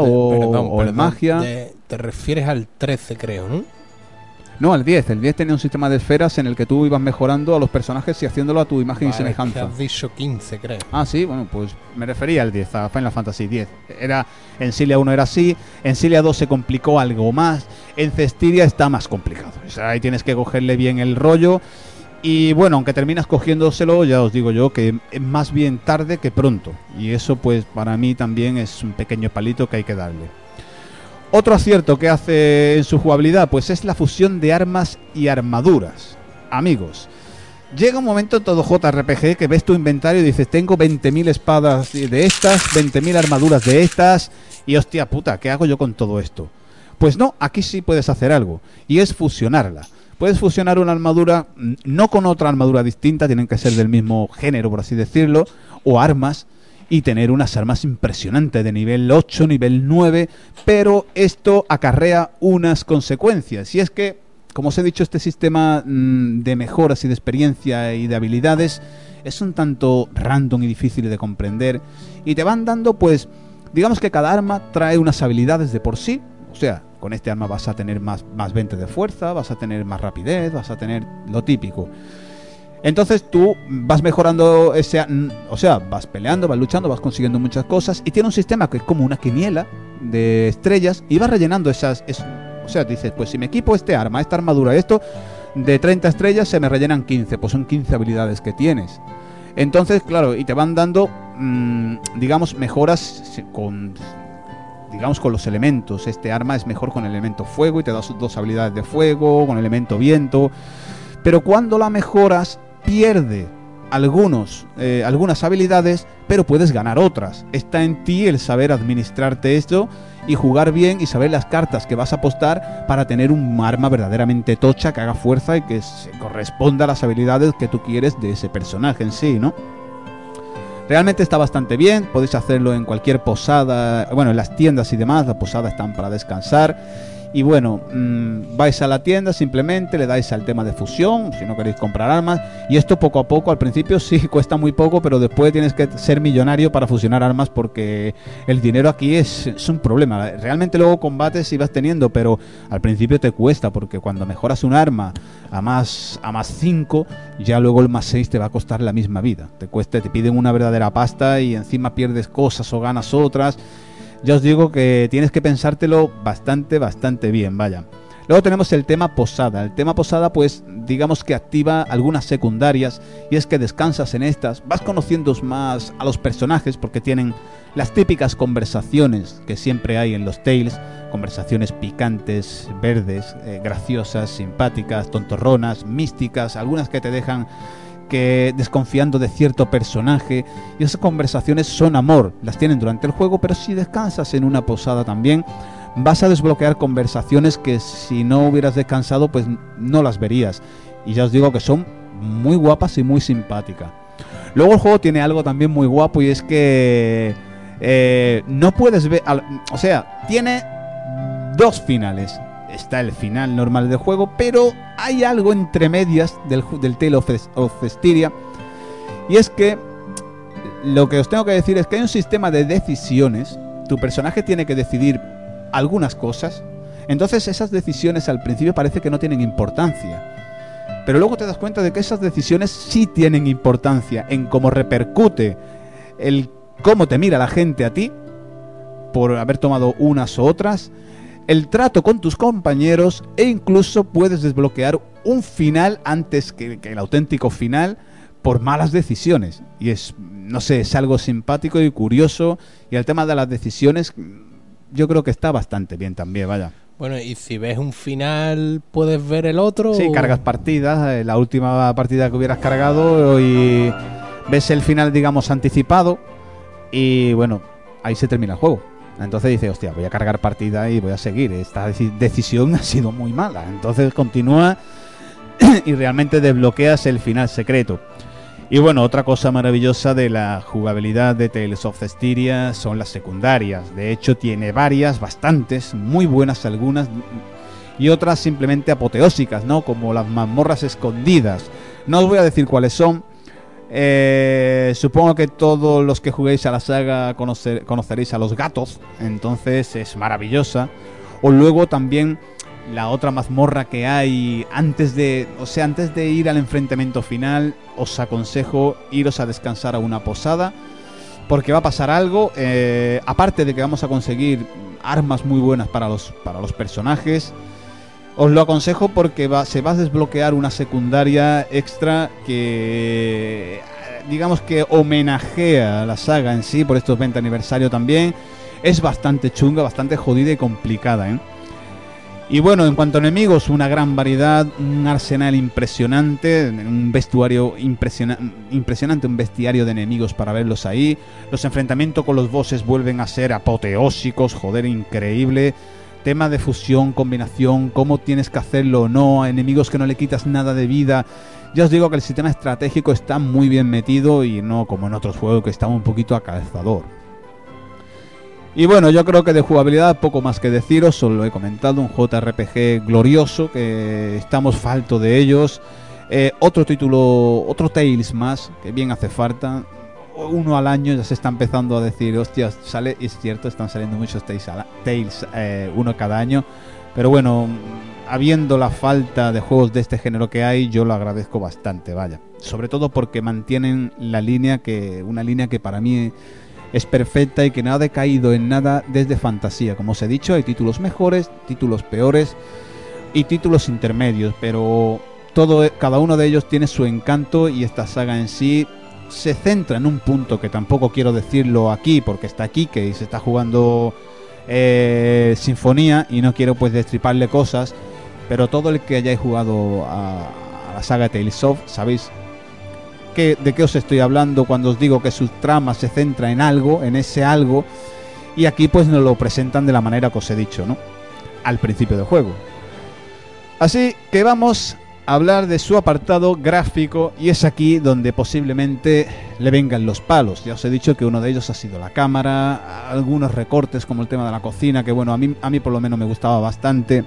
o en magia.
Te refieres al 13, creo, ¿no?
No, al 10. El 10 tenía un sistema de esferas en el que tú ibas mejorando a los personajes y haciéndolo a tu imagen y semejanza.
Que has dicho 15, creo.
Ah, sí, bueno, pues me refería al 10, a Final Fantasy X. En Silia 1 era así, en Silia 2 se complicó algo más, en Cestiria está más complicado. O sea, ahí tienes que cogerle bien el rollo. Y bueno, aunque terminas cogiéndoselo, ya os digo yo que es más bien tarde que pronto. Y eso pues para mí también es un pequeño palito que hay que darle. Otro acierto que hace en su jugabilidad pues es la fusión de armas y armaduras. Amigos, llega un momento en todo JRPG que ves tu inventario y dices, tengo 20.000 espadas de estas, 20.000 armaduras de estas, y hostia puta, ¿qué hago yo con todo esto? Pues no, aquí sí puedes hacer algo, y es fusionarla. Puedes fusionar una armadura, no con otra armadura distinta, tienen que ser del mismo género, por así decirlo, o armas, y tener unas armas impresionantes de nivel 8, nivel 9, pero esto acarrea unas consecuencias, y es que, como os he dicho, este sistema de mejoras y de experiencia y de habilidades es un tanto random y difícil de comprender, y te van dando, pues, digamos que cada arma trae unas habilidades de por sí. O sea, con este arma vas a tener más 20 de fuerza, vas a tener más rapidez, vas a tener lo típico. Entonces tú vas mejorando o sea, vas peleando, vas luchando, vas consiguiendo muchas cosas, y tiene un sistema que es como una quiniela de estrellas, y vas rellenando o sea, dices, pues si me equipo este arma, esta armadura, esto, de 30 estrellas se me rellenan 15, pues son 15 habilidades que tienes. Entonces, claro, y te van dando, digamos, mejoras con los elementos. Este arma es mejor con el elemento fuego y te da 2 habilidades de fuego, con el elemento viento. Pero cuando la mejoras, pierde algunas habilidades, pero puedes ganar otras. Está en ti el saber administrarte esto y jugar bien y saber las cartas que vas a apostar para tener un arma verdaderamente tocha, que haga fuerza y que se corresponda a las habilidades que tú quieres de ese personaje en sí, ¿no? Realmente está bastante bien, podéis hacerlo en cualquier posada, bueno, en las tiendas y demás, las posadas están para descansar. Y bueno, vais a la tienda, simplemente le dais al tema de fusión, si no queréis comprar armas, y esto poco a poco, al principio sí cuesta muy poco, pero después tienes que ser millonario para fusionar armas, porque el dinero aquí es un problema. Realmente luego combates y vas teniendo, pero al principio te cuesta, porque cuando mejoras un arma a más 5, ya luego el más 6 te va a costar la misma vida. Te piden una verdadera pasta y encima pierdes cosas o ganas otras. Ya os digo que tienes que pensártelo bastante bien, vaya. Luego tenemos el tema posada. El tema posada, pues, digamos que activa algunas secundarias, y es que descansas en estas, vas conociendo más a los personajes, porque tienen las típicas conversaciones que siempre hay en los Tales, conversaciones picantes, verdes, graciosas, simpáticas, tontorronas, místicas, algunas que te dejan desconfiando de cierto personaje, y esas conversaciones son amor, las tienen durante el juego, pero si descansas en una posada también vas a desbloquear conversaciones que si no hubieras descansado pues no las verías, y ya os digo que son muy guapas y muy simpáticas. Luego el juego tiene algo también muy guapo, y es que no puedes ver, o sea, tiene 2 finales. Está el final normal del juego, pero hay algo entre medias del Tale of Cestiria, y es que lo que os tengo que decir es que hay un sistema de decisiones. Tu personaje tiene que decidir algunas cosas, entonces esas decisiones al principio parece que no tienen importancia, pero luego te das cuenta de que esas decisiones sí tienen importancia en cómo repercute cómo te mira la gente a ti por haber tomado unas u otras, el trato con tus compañeros, e incluso puedes desbloquear un final antes que el auténtico final por malas decisiones. Y es algo simpático y curioso, y el tema de las decisiones yo creo que está bastante bien también, vaya.
Bueno, y si ves un final, ¿puedes ver el otro?
Sí, cargas partidas, la última partida que hubieras cargado, y ves el final, digamos, anticipado, y bueno, ahí se termina el juego. Entonces dice, hostia, voy a cargar partida y voy a seguir. Esta decisión ha sido muy mala. Entonces continúa y realmente desbloqueas el final secreto. Y bueno, otra cosa maravillosa de la jugabilidad de Tales of Cestiria son las secundarias. De hecho, tiene varias, bastantes, muy buenas algunas, y otras simplemente apoteósicas, ¿no? Como las mazmorras escondidas. No os voy a decir cuáles son. Supongo que todos los que juguéis a la saga conoceréis a los gatos. Entonces es maravillosa. O luego también la otra mazmorra que hay antes de ir al enfrentamiento final, os aconsejo iros a descansar a una posada, porque va a pasar algo. Aparte de que vamos a conseguir armas muy buenas para los personajes, os lo aconsejo porque se va a desbloquear una secundaria extra que, digamos que homenajea a la saga en sí por estos 20 aniversario también. Es bastante chunga, bastante jodida y complicada, ¿eh? Y bueno, en cuanto a enemigos, una gran variedad, un arsenal impresionante, un vestuario impresionante, un bestiario de enemigos para verlos ahí. Los enfrentamientos con los bosses vuelven a ser apoteósicos, joder, increíble. Tema de fusión, combinación, cómo tienes que hacerlo o no, a enemigos que no le quitas nada de vida. Ya os digo que el sistema estratégico está muy bien metido y no como en otros juegos que está un poquito a calzador. Y bueno, yo creo que de jugabilidad poco más que deciros, solo lo he comentado, un JRPG glorioso, que estamos falto de ellos. Otro título, otro Tales más, que bien hace falta. Uno al año, ya se está empezando a decir, hostias, sale, es cierto, están saliendo muchos Tales, uno cada año. Pero bueno, habiendo la falta de juegos de este género que hay, yo lo agradezco bastante, vaya. Sobre todo porque mantienen una línea que para mí es perfecta y que no ha decaído en nada desde Fantasía. Como os he dicho, hay títulos mejores, títulos peores y títulos intermedios, pero cada uno de ellos tiene su encanto, y esta saga en sí se centra en un punto que tampoco quiero decirlo aquí porque está aquí, que se está jugando Sinfonía, y no quiero pues destriparle cosas, pero todo el que hayáis jugado a la saga Tales of sabéis de qué os estoy hablando cuando os digo que su trama se centra en algo, en ese algo, y aquí pues nos lo presentan de la manera que os he dicho, ¿no? Al principio del juego. Así que vamos a hablar de su apartado gráfico, y es aquí donde posiblemente le vengan los palos. Ya os he dicho que uno de ellos ha sido la cámara, algunos recortes como el tema de la cocina, que bueno, a mí por lo menos me gustaba bastante.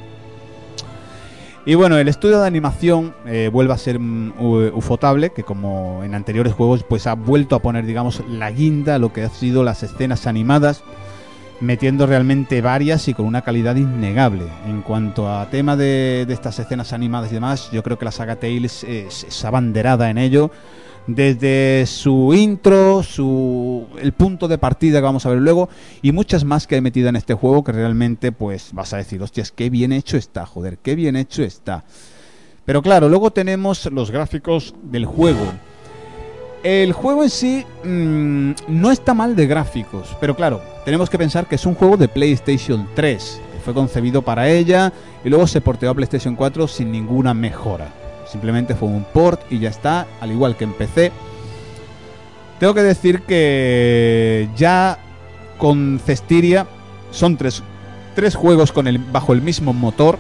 Y bueno, el estudio de animación vuelve a ser Ufotable, que como en anteriores juegos pues ha vuelto a poner, digamos, la guinda a lo que ha sido las escenas animadas, metiendo realmente varias y con una calidad innegable. En cuanto a tema de estas escenas animadas y demás, yo creo que la saga Tales es abanderada en ello. Desde su intro, el punto de partida que vamos a ver luego, y muchas más que hay metida en este juego, que realmente pues vas a decir, hostias, qué bien hecho está, joder, qué bien hecho está. Pero claro, luego tenemos los gráficos del juego. El juego en sí no está mal de gráficos, pero claro, tenemos que pensar que es un juego de PlayStation 3, que fue concebido para ella y luego se porteó a PlayStation 4 sin ninguna mejora. Simplemente fue un port y ya está, al igual que en PC. Tengo que decir que ya con Cestiria son tres juegos bajo el mismo motor,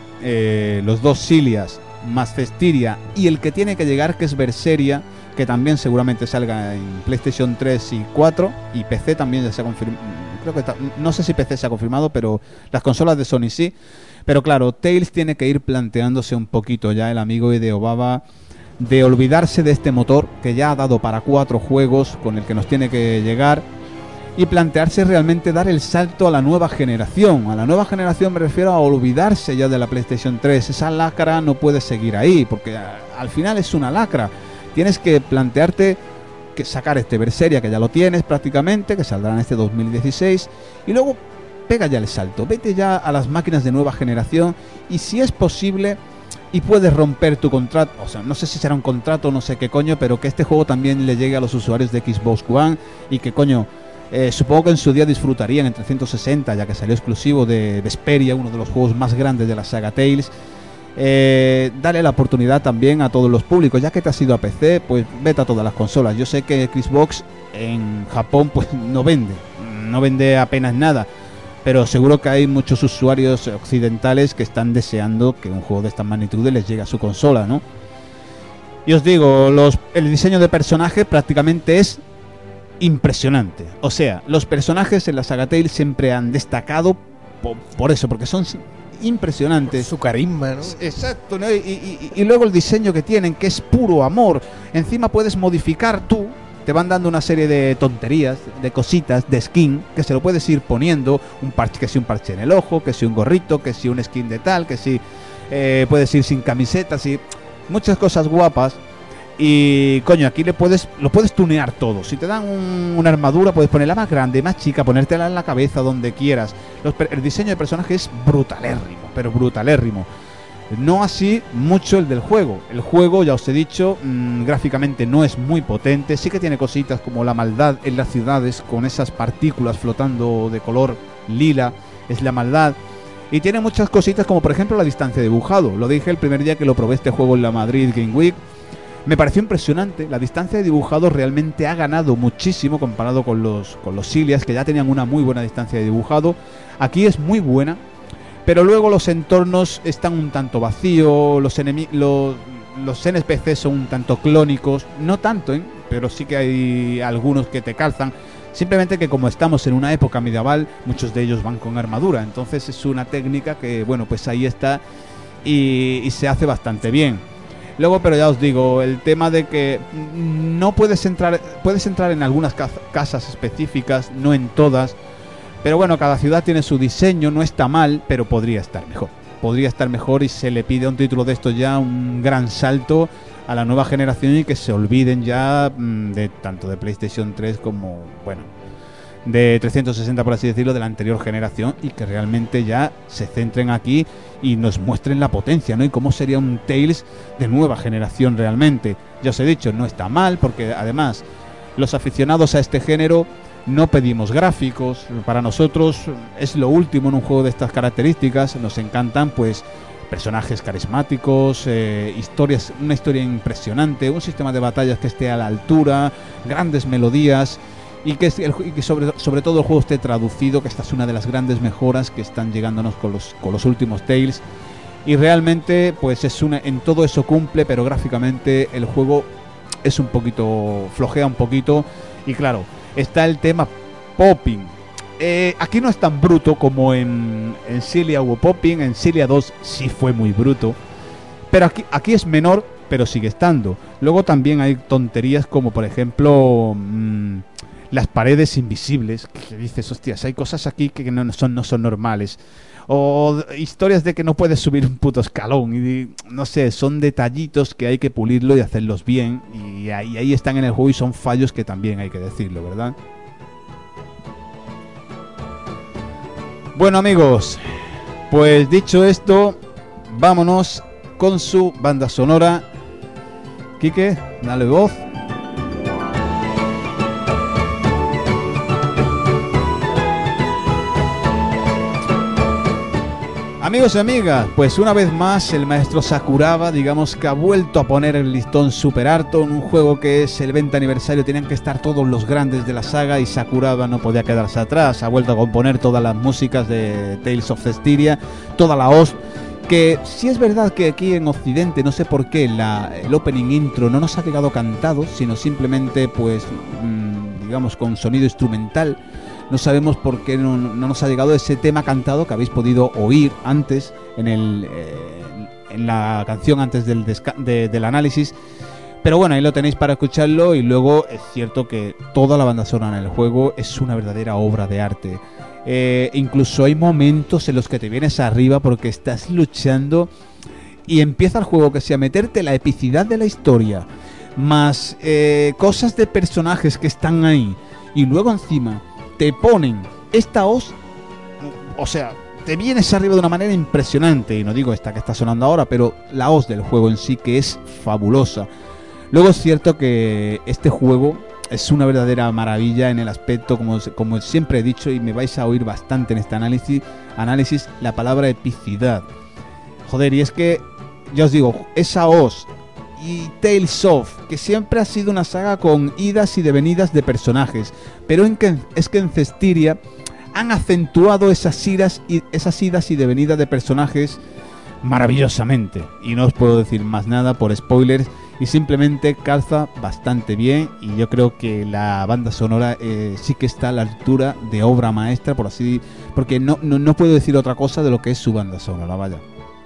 los dos Silias más Cestiria, y el que tiene que llegar, que es Berseria, que también seguramente salga en PlayStation 3 y 4, y PC también ya se ha confirmado. Creo que no sé si PC se ha confirmado, pero las consolas de Sony sí. Pero claro, Tales tiene que ir planteándose un poquito ya, el amigo Hideo Baba, de olvidarse de este motor que ya ha dado para 4 juegos con el que nos tiene que llegar, y plantearse realmente dar el salto a la nueva generación. A la nueva generación me refiero a olvidarse ya de la PlayStation 3. Esa lacra no puede seguir ahí, porque al final es una lacra. Tienes que plantearte que sacar este Berseria, que ya lo tienes prácticamente, que saldrá en este 2016, y luego pega ya el salto, vete ya a las máquinas de nueva generación, y si es posible y puedes romper tu contrato, o sea, no sé si será un contrato, no sé qué coño, pero que este juego también le llegue a los usuarios de Xbox One, y que coño, supongo que en su día disfrutarían en 360, ya que salió exclusivo de Vesperia, uno de los juegos más grandes de la saga Tales. Dale la oportunidad también a todos los públicos, ya que te has ido a PC, pues vete a todas las consolas. Yo sé que Xbox en Japón pues no vende apenas nada, pero seguro que hay muchos usuarios occidentales que están deseando que un juego de estas magnitudes les llegue a su consola, ¿no? Y os digo, el diseño de personaje prácticamente es impresionante. O sea, los personajes en la saga Tales siempre han destacado por eso, porque son impresionantes.
Su carisma, ¿no?
Exacto, ¿no? Y luego el diseño que tienen, que es puro amor. Encima puedes modificar tú, te van dando una serie de tonterías, de cositas, de skin, que se lo puedes ir poniendo, que si un parche en el ojo, que si un gorrito, que si un skin de tal, que si puedes ir sin camisetas y muchas cosas guapas. Y coño, aquí lo puedes tunear todo. Si te dan una armadura, puedes ponerla más grande, más chica, ponértela en la cabeza, donde quieras. El diseño de personaje es brutalérrimo, pero brutalérrimo. No así mucho el del juego. El juego, ya os he dicho, gráficamente no es muy potente. Sí que tiene cositas como la maldad en las ciudades, con esas partículas flotando de color lila, es la maldad. Y tiene muchas cositas como por ejemplo la distancia de dibujado. Lo dije el primer día que lo probé este juego en la Madrid Game Week. Me pareció impresionante. La distancia de dibujado realmente ha ganado muchísimo comparado con los Ilias, que ya tenían una muy buena distancia de dibujado. Aquí es muy buena, pero luego los entornos están un tanto vacíos, los NPCs son un tanto clónicos, no tanto, pero sí que hay algunos que te calzan. Simplemente que como estamos en una época medieval, muchos de ellos van con armadura, entonces es una técnica que, bueno, pues ahí está y se hace bastante bien. Luego, pero ya os digo, el tema de que no puedes entrar en algunas casas específicas, no en todas, pero bueno, cada ciudad tiene su diseño, no está mal, pero podría estar mejor. Podría estar mejor y se le pide a un título de esto ya un gran salto a la nueva generación y que se olviden ya de tanto de PlayStation 3 como, bueno, de 360 por así decirlo, de la anterior generación, y que realmente ya se centren aquí y nos muestren la potencia, ¿no? Y cómo sería un Tales de nueva generación realmente. Ya os he dicho, no está mal, porque además los aficionados a este género no pedimos gráficos. Para nosotros es lo último en un juego de estas características. Nos encantan pues personajes carismáticos, una historia impresionante, un sistema de batallas que esté a la altura, grandes melodías y que sobre todo el juego esté traducido, que esta es una de las grandes mejoras que están llegándonos con los últimos Tales. Y realmente pues en todo eso cumple, pero gráficamente el juego es un poquito, flojea un poquito. Y claro, está el tema popping. Aquí no es tan bruto como en Cilia hubo popping. En Cilia 2 sí fue muy bruto, pero aquí es menor, pero sigue estando. Luego también hay tonterías como por ejemplo las paredes invisibles, que dices, hostias, hay cosas aquí que no son normales. O historias de que no puedes subir un puto escalón. Y no sé, son detallitos que hay que pulirlo y hacerlos bien. Y ahí están en el juego y son fallos que también hay que decirlo, ¿verdad? Bueno, amigos, pues dicho esto, vámonos con su banda sonora. Quique, dale voz. Amigos y amigas, pues una vez más el maestro Sakuraba, digamos que ha vuelto a poner el listón super alto en un juego que es el 20 aniversario, tenían que estar todos los grandes de la saga y Sakuraba no podía quedarse atrás, ha vuelto a componer todas las músicas de Tales of Cestiria, toda la host, que sí es verdad que aquí en Occidente, no sé por qué, el opening intro no nos ha llegado cantado, sino simplemente pues, digamos con sonido instrumental. No sabemos por qué no nos ha llegado ese tema cantado que habéis podido oír antes en la canción antes del análisis. Pero bueno, ahí lo tenéis para escucharlo. Y luego es cierto que toda la banda sonora en el juego es una verdadera obra de arte. Incluso hay momentos en los que te vienes arriba porque estás luchando y empieza el juego que sea meterte la epicidad de la historia más cosas de personajes que están ahí y luego encima te ponen esta hoz, o sea, te vienes arriba de una manera impresionante. Y no digo esta que está sonando ahora, pero la hoz del juego en sí, que es fabulosa. Luego es cierto que este juego es una verdadera maravilla en el aspecto, como siempre he dicho, y me vais a oír bastante en este análisis, la palabra epicidad. Joder, y es que, ya os digo, esa hoz y Tales of, que siempre ha sido una saga con idas y devenidas de personajes, pero es que en Cestiria han acentuado esas idas y devenidas de personajes maravillosamente. Y no os puedo decir más nada por spoilers, y simplemente calza bastante bien, y yo creo que la banda sonora sí que está a la altura de obra maestra, porque no puedo decir otra cosa de lo que es su banda sonora, vaya.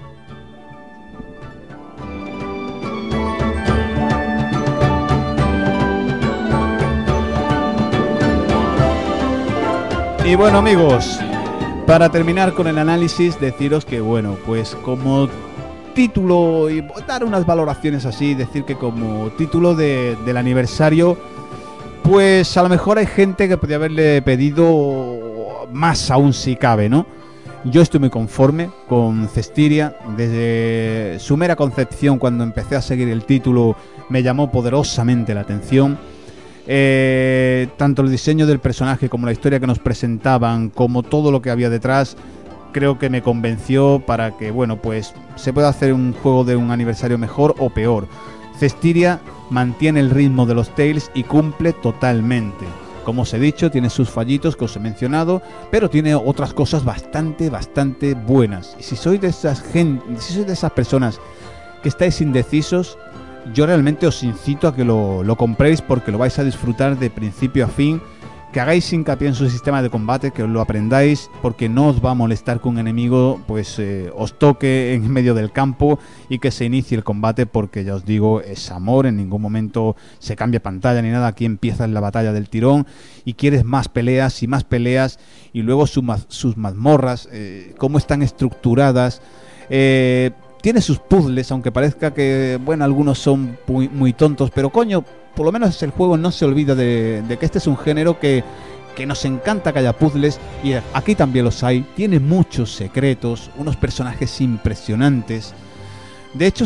Y bueno, amigos, para terminar con el análisis, deciros que bueno, pues como título, y dar unas valoraciones así, decir que como título del aniversario, pues a lo mejor hay gente que podría haberle pedido más aún si cabe, ¿no? Yo estoy muy conforme con Cestiria. Desde su mera concepción, cuando empecé a seguir el título, me llamó poderosamente la atención. Tanto el diseño del personaje como la historia que nos presentaban, como todo lo que había detrás, creo que me convenció para que, bueno, pues se pueda hacer un juego de un aniversario mejor o peor. Cestiria mantiene el ritmo de los Tales y cumple totalmente. Como os he dicho, tiene sus fallitos que os he mencionado, pero tiene otras cosas bastante buenas. Y si sois de esas personas que estáis indecisos, yo realmente os incito a que lo compréis, porque lo vais a disfrutar de principio a fin. Que hagáis hincapié en su sistema de combate, que os lo aprendáis, porque no os va a molestar que un enemigo pues os toque en medio del campo y que se inicie el combate, porque ya os digo, es amor, en ningún momento se cambia pantalla ni nada. Aquí empieza la batalla del tirón y quieres más peleas, y luego sus mazmorras, cómo están estructuradas. Tiene sus puzzles, aunque parezca que, bueno, algunos son muy tontos, pero coño, por lo menos el juego no se olvida de que este es un género que nos encanta que haya puzzles, y aquí también los hay. Tiene muchos secretos, unos personajes impresionantes. De hecho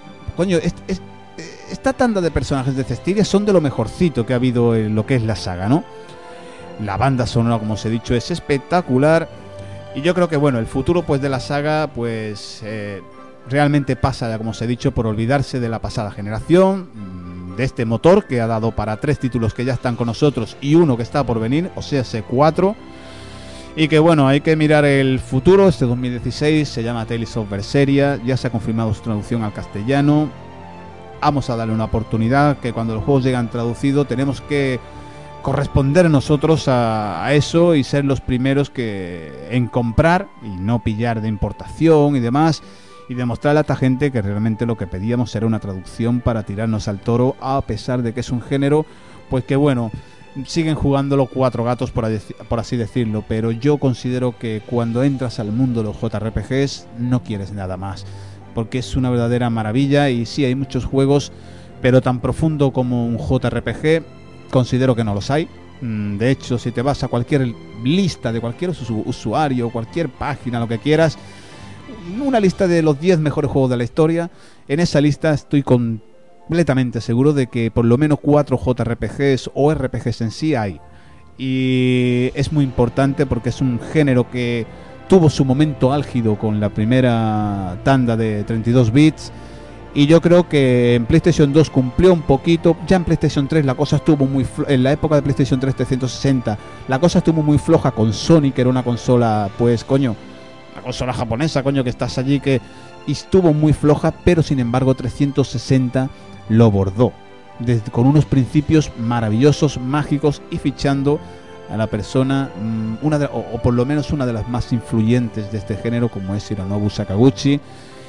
esta tanda de personajes de Cestiria son de lo mejorcito que ha habido en lo que es la saga, ¿no? La banda sonora, como os he dicho, es espectacular, y yo creo que, bueno, el futuro pues de la saga pues realmente pasa, ya como os he dicho, por olvidarse de la pasada generación, de este motor que ha dado para 3 títulos que ya están con nosotros y uno que está por venir, o sea, 4. Y que bueno, hay que mirar el futuro. Este 2016 se llama Tales of Berseria, ya se ha confirmado su traducción al castellano. Vamos a darle una oportunidad, que cuando los juegos llegan traducidos tenemos que corresponder nosotros a eso y ser los primeros en comprar y no pillar de importación y demás, y demostrarle a esta gente que realmente lo que pedíamos era una traducción para tirarnos al toro, a pesar de que es un género pues que, bueno, siguen jugándolo 4 gatos, por así decirlo, pero yo considero que cuando entras al mundo de los JRPGs no quieres nada más, porque es una verdadera maravilla. Y sí, hay muchos juegos, pero tan profundo como un JRPG considero que no los hay. De hecho, si te vas a cualquier lista de cualquier usuario, cualquier página, lo que quieras, una lista de los 10 mejores juegos de la historia, en esa lista estoy completamente seguro de que por lo menos 4 JRPGs o RPGs en sí hay. Y es muy importante porque es un género que tuvo su momento álgido con la primera tanda de 32 bits, y yo creo que en PlayStation 2 cumplió un poquito. Ya en PlayStation 3 la cosa estuvo en la época de PlayStation 3 360 la cosa estuvo muy floja con Sony, que era una consola, pues coño, una consola japonesa, coño, que estás allí, que estuvo muy floja, pero sin embargo 360 lo bordó con unos principios maravillosos, mágicos, y fichando a la persona, o por lo menos una de las más influyentes de este género, como es Hironobu Sakaguchi.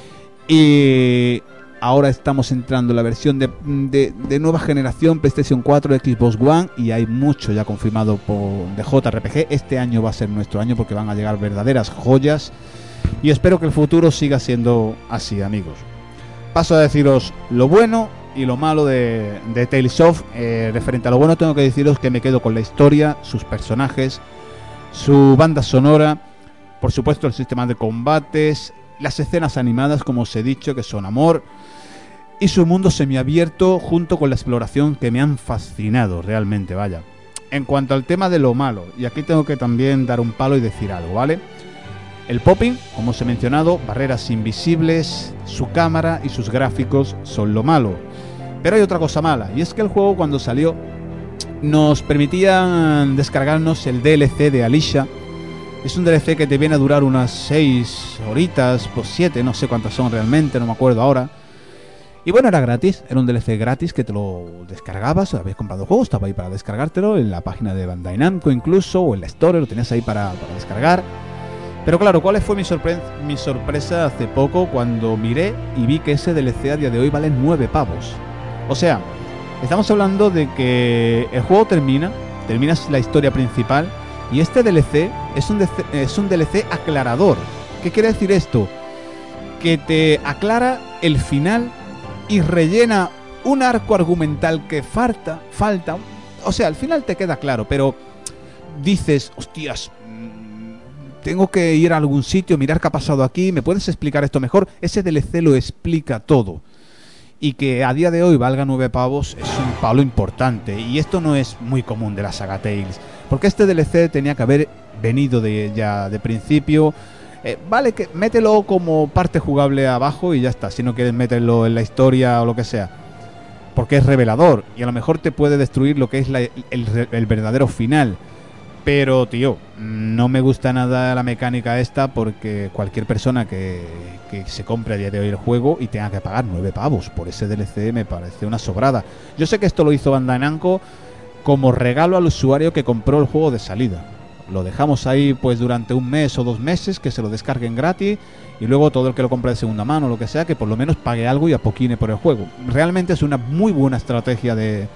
Y ahora estamos entrando en la versión de nueva generación, PlayStation 4, Xbox One, y hay mucho ya confirmado de JRPG. Este año va a ser nuestro año, porque van a llegar verdaderas joyas, y espero que el futuro siga siendo así, amigos. Paso a deciros lo bueno y lo malo de Tales of. Referente a lo bueno, tengo que deciros que me quedo con la historia, sus personajes, su banda sonora, por supuesto el sistema de combates, las escenas animadas, como os he dicho, que son amor, y su mundo semiabierto, junto con la exploración, que me han fascinado realmente, vaya. En cuanto al tema de lo malo, y aquí tengo que también dar un palo y decir algo, ¿vale? El popping, como os he mencionado, barreras invisibles, su cámara y sus gráficos son lo malo. Pero hay otra cosa mala, y es que el juego, cuando salió, nos permitía descargarnos el DLC de Alicia, Es un DLC que te viene a durar unas 6 horitas, pues 7, no sé cuántas son realmente, no me acuerdo ahora. Y bueno, era gratis, era un DLC gratis que te lo descargabas, habías comprado el juego, estaba ahí para descargártelo, en la página de Bandai Namco incluso, o en la Store, lo tenías ahí para descargar. Pero claro, ¿cuál fue mi sorpresa hace poco cuando miré y vi que ese DLC a día de hoy vale 9 pavos? O sea, estamos hablando de que el juego terminas la historia principal y este DLC es un DLC aclarador. ¿Qué quiere decir esto? Que te aclara el final y rellena un arco argumental que falta. O sea, al final te queda claro, pero dices, hostias, tengo que ir a algún sitio, mirar qué ha pasado aquí, ¿me puedes explicar esto mejor? Ese DLC lo explica todo. Y que a día de hoy valga 9 pavos es un palo importante. Y esto no es muy común de la saga Tales, porque este DLC tenía que haber venido ya de principio. Vale, que mételo como parte jugable abajo y ya está, si no quieres meterlo en la historia o lo que sea, porque es revelador y a lo mejor te puede destruir lo que es el verdadero final. Pero tío, no me gusta nada la mecánica esta, porque cualquier persona que se compre a día de hoy el juego y tenga que pagar 9 pavos por ese DLC me parece una sobrada. Yo sé que esto lo hizo Bandai Namco como regalo al usuario que compró el juego de salida. Lo dejamos ahí pues durante un mes o 2 meses, que se lo descarguen gratis, y luego todo el que lo compre de segunda mano o lo que sea, que por lo menos pague algo y apoquine por el juego. Realmente es una muy buena estrategia de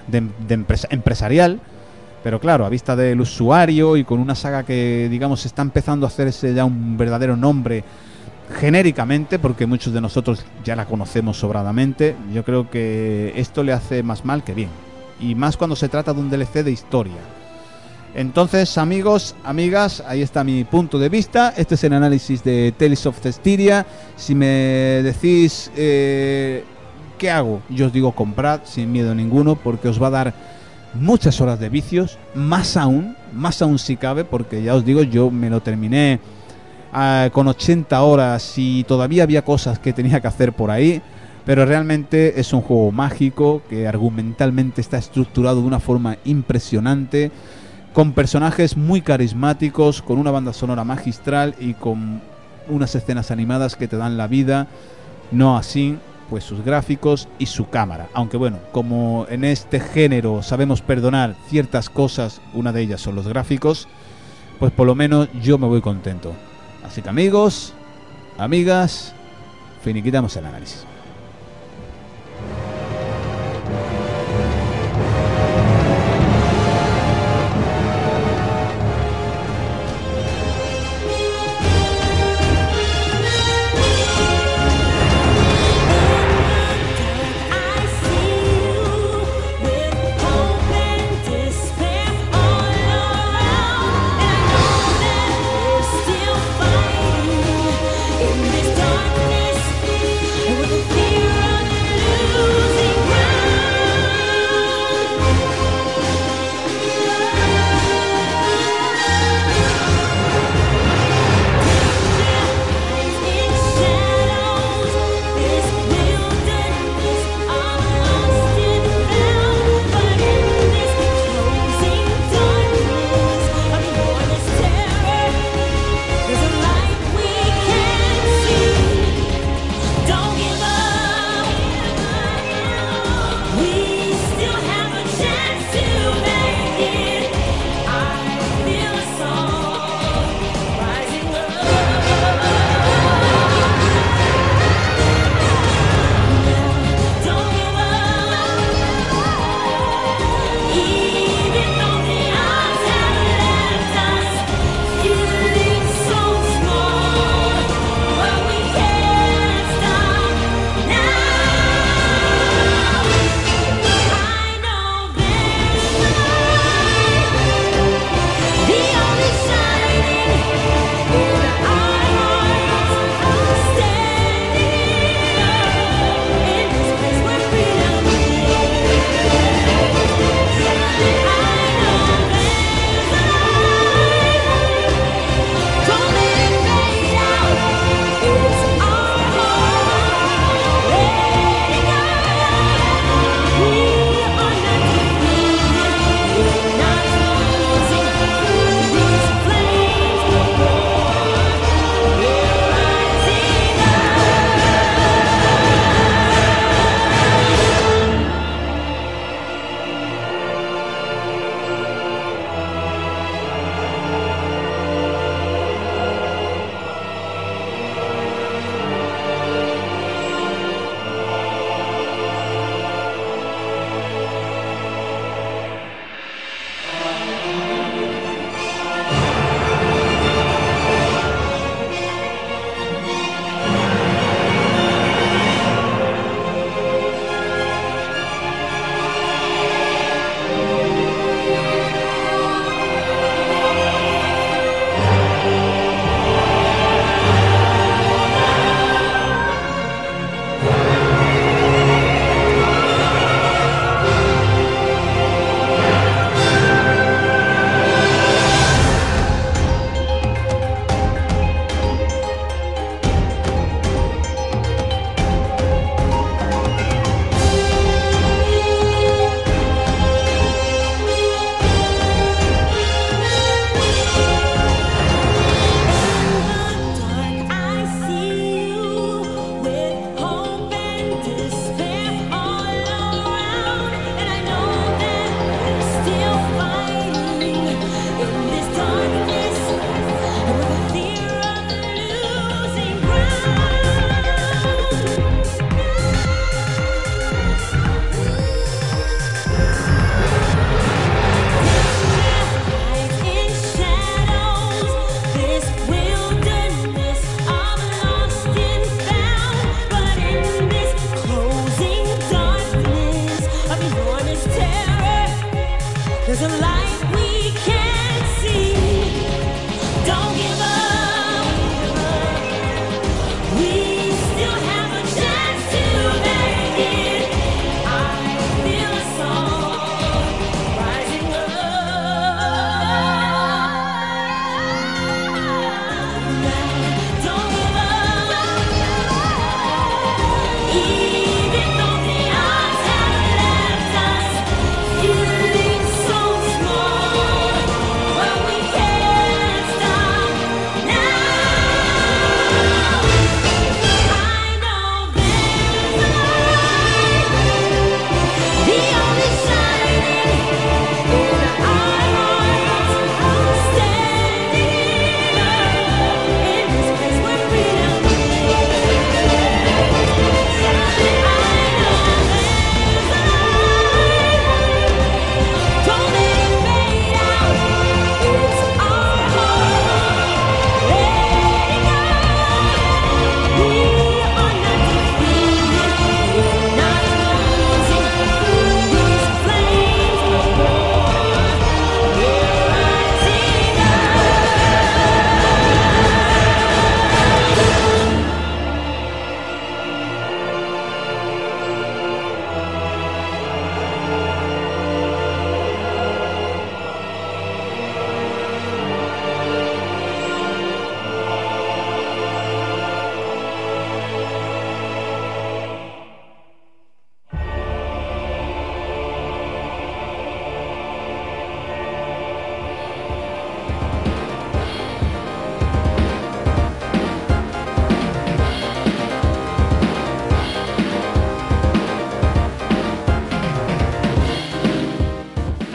empresarial, pero claro, a vista del usuario y con una saga que digamos está empezando a hacerse ya un verdadero nombre genéricamente, porque muchos de nosotros ya la conocemos sobradamente, yo creo que esto le hace más mal que bien, y más cuando se trata de un DLC de historia. Entonces, amigos, amigas, ahí está mi punto de vista. Este es el análisis de Tales of Cestiria. Si me decís qué hago, yo os digo comprad sin miedo ninguno, porque os va a dar muchas horas de vicios, más aún si cabe, porque ya os digo, yo me lo terminé con 80 horas y todavía había cosas que tenía que hacer por ahí. Pero realmente es un juego mágico que argumentalmente está estructurado de una forma impresionante, con personajes muy carismáticos, con una banda sonora magistral y con unas escenas animadas que te dan la vida, no así pues sus gráficos y su cámara. Aunque bueno, como en este género sabemos perdonar ciertas cosas, una de ellas son los gráficos, pues por lo menos yo me voy contento. Así que amigos, amigas, finiquitamos el análisis.
With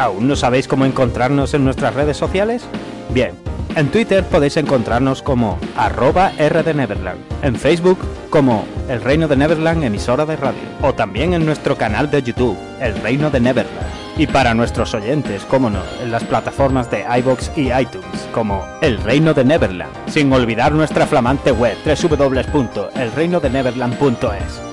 ¿Aún no sabéis cómo encontrarnos en nuestras redes sociales? Bien, en Twitter podéis encontrarnos como @RDNeverland, en Facebook como El Reino de Neverland emisora de radio, o también en nuestro canal de YouTube, El Reino de Neverland. Y para nuestros oyentes, como no, en las plataformas de iVoox y iTunes, como El Reino de Neverland, sin olvidar nuestra flamante web www.elreinodeneverland.es.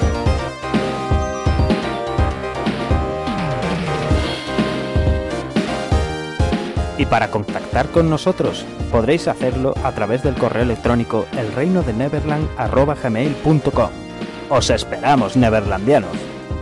Y para contactar con nosotros, podréis hacerlo a través del correo electrónico elreinodeneverland@gmail.com. ¡Os esperamos, neverlandianos!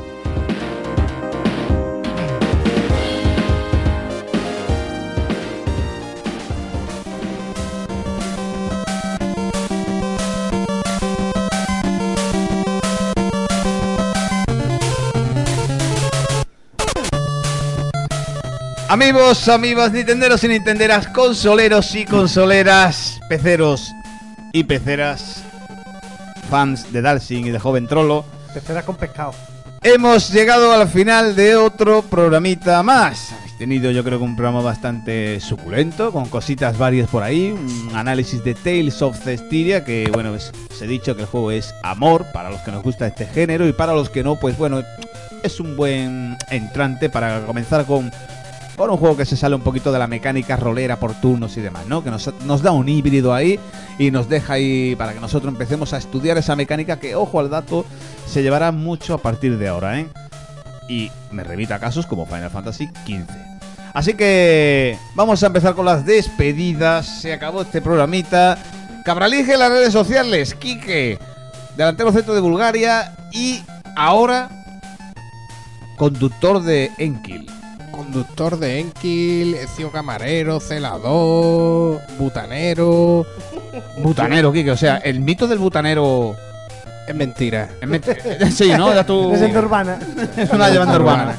Amigos, amigas, nintenderos y nintenderas, consoleros y consoleras, peceros y peceras, fans de Dalsing y de Joven Trollo,
Pecera con pescado.
hemos llegado al final de otro programita más. Habéis tenido, yo creo que un programa bastante suculento, con cositas varias por ahí, un análisis de Tales of Cestiria, que bueno, os he dicho que el juego es amor para los que nos gusta este género, y para los que no, pues bueno, es un buen entrante para comenzar con un juego que se sale un poquito de la mecánica rolera por turnos y demás, ¿no? Que nos da un híbrido ahí y nos deja ahí para que nosotros empecemos a estudiar esa mecánica que, ojo al dato, se llevará mucho a partir de ahora, ¿eh? Y me remita a casos como Final Fantasy XV. Así que vamos a empezar con las despedidas. Se acabó este programita. Cabralige en las redes sociales, Quique, delantero centro de Bulgaria, y ahora conductor de Enkil.
Conductor de Enkil, Ezio camarero, celador, butanero.
Butanero, Quique, o sea, el mito del butanero
Es mentira.
es sí, ¿no? Ya tú...
Leyenda urbana.
Es una leyenda urbana.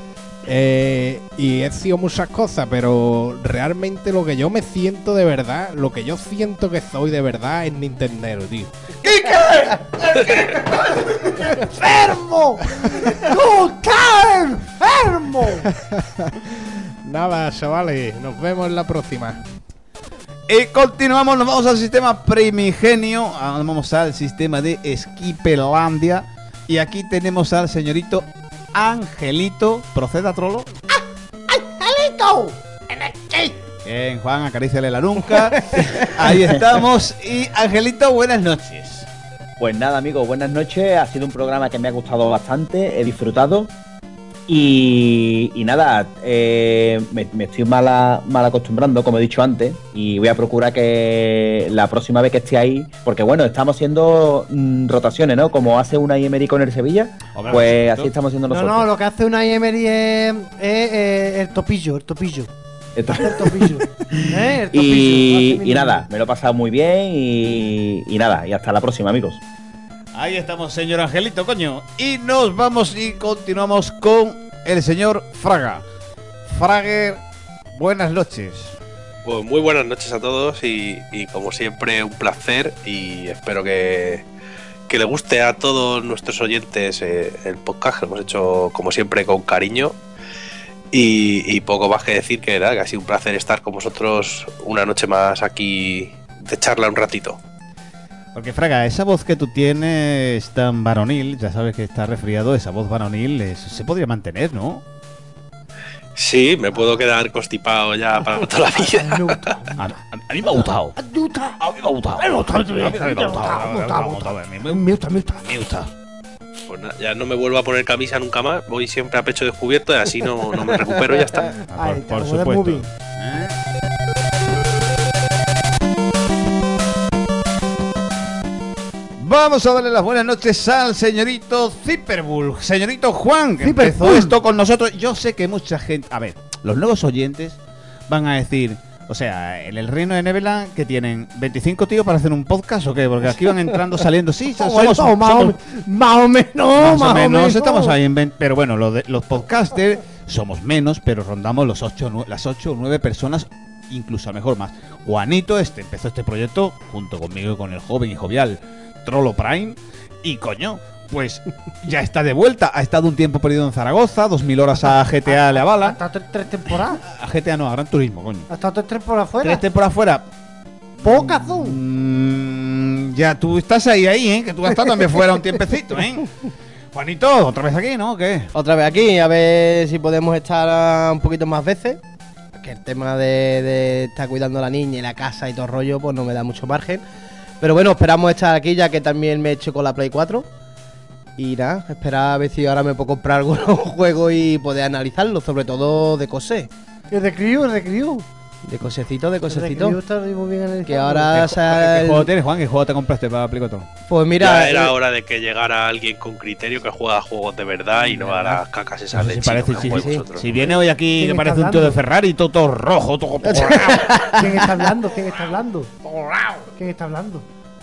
Y Ezio muchas cosas, pero realmente lo que yo me siento de verdad, lo que yo siento que soy de verdad es Nintendero, tío.
¡Enfermo! ¡Tú estás enfermo!
Nada, chavales, nos vemos en la próxima.
Y continuamos, nos vamos al sistema primigenio, vamos al sistema de Esquipelandia, y aquí tenemos al señorito Angelito. ¿Proceda, Trollo?
¡Angelito! ¡En aquí!
Bien, Juan, acaríciale la nuca. Ahí estamos. Y Angelito, buenas noches.
Pues nada, amigos, buenas noches. Ha sido un programa que me ha gustado bastante, he disfrutado. Y nada, me estoy mal acostumbrando, como he dicho antes, y voy a procurar que la próxima vez que esté ahí, porque bueno, estamos haciendo rotaciones, ¿no? Como hace una Emery con el Sevilla,
Hombre,
pues
perfecto.
así estamos haciendo nosotros.
No, lo que hace una Emery es el topillo. El topillo. El topillo.
Y nada, me lo he pasado muy bien y nada, y hasta la próxima, amigos.
Ahí estamos, señor Angelito, coño. Y nos vamos y continuamos con el señor Fraga. Frager, buenas noches.
Pues muy buenas noches a todos y como siempre un placer, y espero que le guste a todos nuestros oyentes el podcast que hemos hecho como siempre con cariño, y poco más que decir que nada, que ha sido un placer estar con vosotros una noche más aquí de charla un ratito.
Porque, Fraga, esa voz que tú tienes tan varonil, ya sabes que está resfriado, esa voz varonil se podría mantener, ¿no?
Sí, me puedo quedar constipado ya para toda la vida.
A mí me ha gustado. A mí me ha gustado.
Me gusta.
Pues nada, ya no me vuelvo a poner camisa nunca más, voy siempre a pecho descubierto y así no me recupero y ya está.
Por
te joder muy
supuesto.
bien.
Vamos a darle las buenas noches al señorito Zipperbull, señorito Juan, que
Zipperbull.
empezó esto con nosotros. Yo sé que mucha gente... A ver, los nuevos oyentes van a decir... O sea, en el Reino de Neverland, que tienen 25 tíos para hacer un podcast o qué, porque aquí van entrando, saliendo. Sí, somos
Más o menos.
estamos ahí en pero bueno, los podcasters somos menos, pero rondamos las 8 o 9 personas, incluso a lo mejor más. Juanito empezó este proyecto junto conmigo y con el joven y jovial Trollo Prime. Y coño, pues ya está de vuelta. Ha estado un tiempo perdido en Zaragoza, 2000 horas a GTA le
Ha
avala.
estado tres temporadas.
A GTA no, a Gran Turismo, coño.
Ha estado 3 temporadas fuera.
3 temporadas fuera.
Poca zoom.
Ya tú estás ahí, ¿eh? Que tú has estado también fuera un tiempecito, ¿eh? Juanito, ¿otra vez aquí, no? ¿O qué?
Otra vez aquí, a ver si podemos estar un poquito más veces. Que el tema de estar cuidando a la niña y la casa y todo el rollo, pues no me da mucho margen. Pero bueno, esperamos estar aquí ya que también me he hecho con la Play 4. Y nada, esperar a ver si ahora me puedo comprar algunos juegos y poder analizarlos, sobre todo de cosé.
Es de Crew, es de Crew.
De cosecito, de
El de
cosecito.
Crew está muy bien analizado.
Que ahora
¿Qué
sea
juego tienes, Juan? ¿Qué juego te compraste para Play 4?
Pues
Ya
mira,
era hora de que llegara alguien con criterio que juega juegos de verdad y no a las cacas esas
No sé
de
si
chino
parece,
que
sí,
jugáis
sí.
vosotros.
Si viene hoy aquí
¿Quién
que
está
parece un tío de
hablando?
Ferrari, todo rojo, todo
¿Quién está hablando? ¿Quién está hablando? ¿Quién está hablando?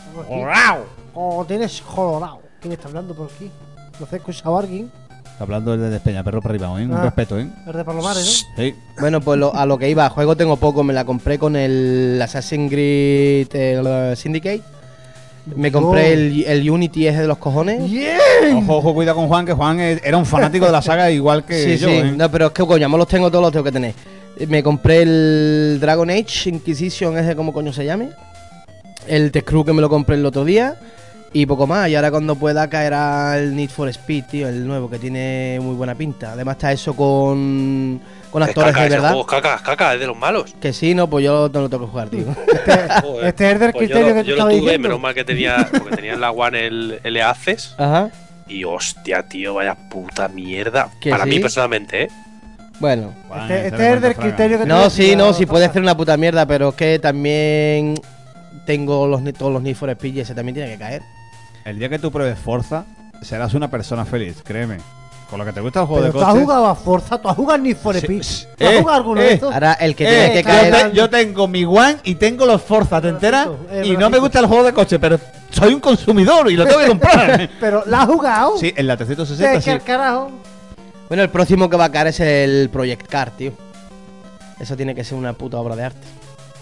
Oh, tienes colorado. ¿Quién está hablando por aquí? No sé, escuchado a alguien.
Hablando de Despeñaperro para arriba, ¿eh? Un
Ah.
respeto, ¿eh?
El de Palomares, ¿no?
Sí.
bueno, pues a lo que iba, juego tengo poco, me la compré con el Assassin's Creed el Syndicate. Me compré el Unity ese de los cojones.
¡Bien!
Ojo, ojo, cuidado con Juan, que Juan era un fanático de la saga igual que
Sí,
yo,
sí,
¿eh?
no, pero es que coño, los tengo todos, los tengo que tener. Me compré el Dragon Age Inquisition, ese como coño se llame. El The Crew que me lo compré el otro día. Y poco más, y ahora cuando pueda caerá el Need for Speed, tío, el nuevo, que tiene muy buena pinta. Además está eso con
Es
actores
caca,
de
ese
verdad.
juego es caca, es de los malos.
Que sí, no, pues yo no lo tengo que jugar, tío.
Joder.
Este es del
Pues
criterio que tú
yo lo
estabas
tuve,
diciendo.
menos mal que tenía, porque tenía en la One el Access.
Ajá.
Y hostia, tío, vaya puta mierda.
¿Que
Para
sí?
mí personalmente, ¿eh?
Bueno.
Juan,
Este
ese
es del
Fraga.
criterio que tú
No, sí,
decías,
no, sí puede
Rafa.
ser una puta mierda, pero es que también tengo todos los Need for Speed y ese también tiene que caer.
El día que tú pruebes Forza, serás una persona feliz, créeme. Con lo que te gusta el juego
Pero
de
tú has
coches.
jugado a Forza, tú has jugado a Need for
Sí,
Speed.
sí.
¿Tú has jugado alguno de estos?
Ahora el que tiene que
claro,
caer.
claro.
Yo tengo mi One y tengo los Forza, ¿te enteras?
El
Y no me
ratito.
gusta el juego de coche, pero soy un consumidor y lo tengo que comprar.
Pero ¿la has jugado?
Sí, en la 360
¿Qué
sí.
el carajo?
Bueno, el próximo que va a caer es el Project Car, tío. Eso tiene que ser una puta obra de arte.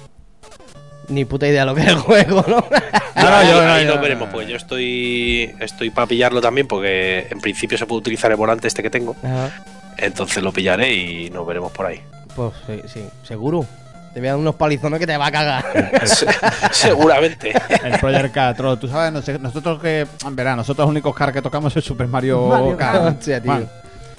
Ni puta idea lo que es el juego, ¿no?
Ahí lo veremos, pues yo estoy para pillarlo también, porque en principio se puede utilizar el volante este que tengo.
Ajá.
Entonces lo pillaré y nos veremos por ahí.
Pues sí, sí, seguro. Te voy a dar unos palizones que te va a cagar.
Seguramente.
El Project Car, Troll. Tú sabes, nosotros que. Verá, nosotros los únicos car que tocamos es Super Mario,
Mario
Kart.
Kart.
Hostia, tío.
Juan.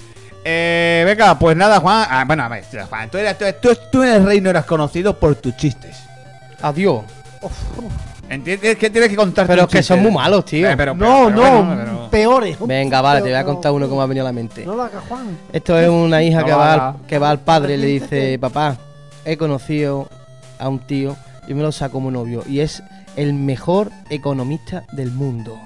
Venga, pues nada, Juan. Bueno, a ver, Juan, tú en el reino eras conocido por tus chistes.
Adiós.
¿Entiendes? ¿Qué tienes que contar?
Pero
tus
es que son
chistes?
muy malos, tío.
No,
bueno,
peores.
Venga, vale, te voy a
Pero-
contar uno que me ha venido a la mente.
No lo hagas, Juan.
Esto es una hija
No
que
lo
va,
haga.
que va al padre y le dice: papá, he conocido a un tío y me lo saco como novio y es el mejor economista del mundo.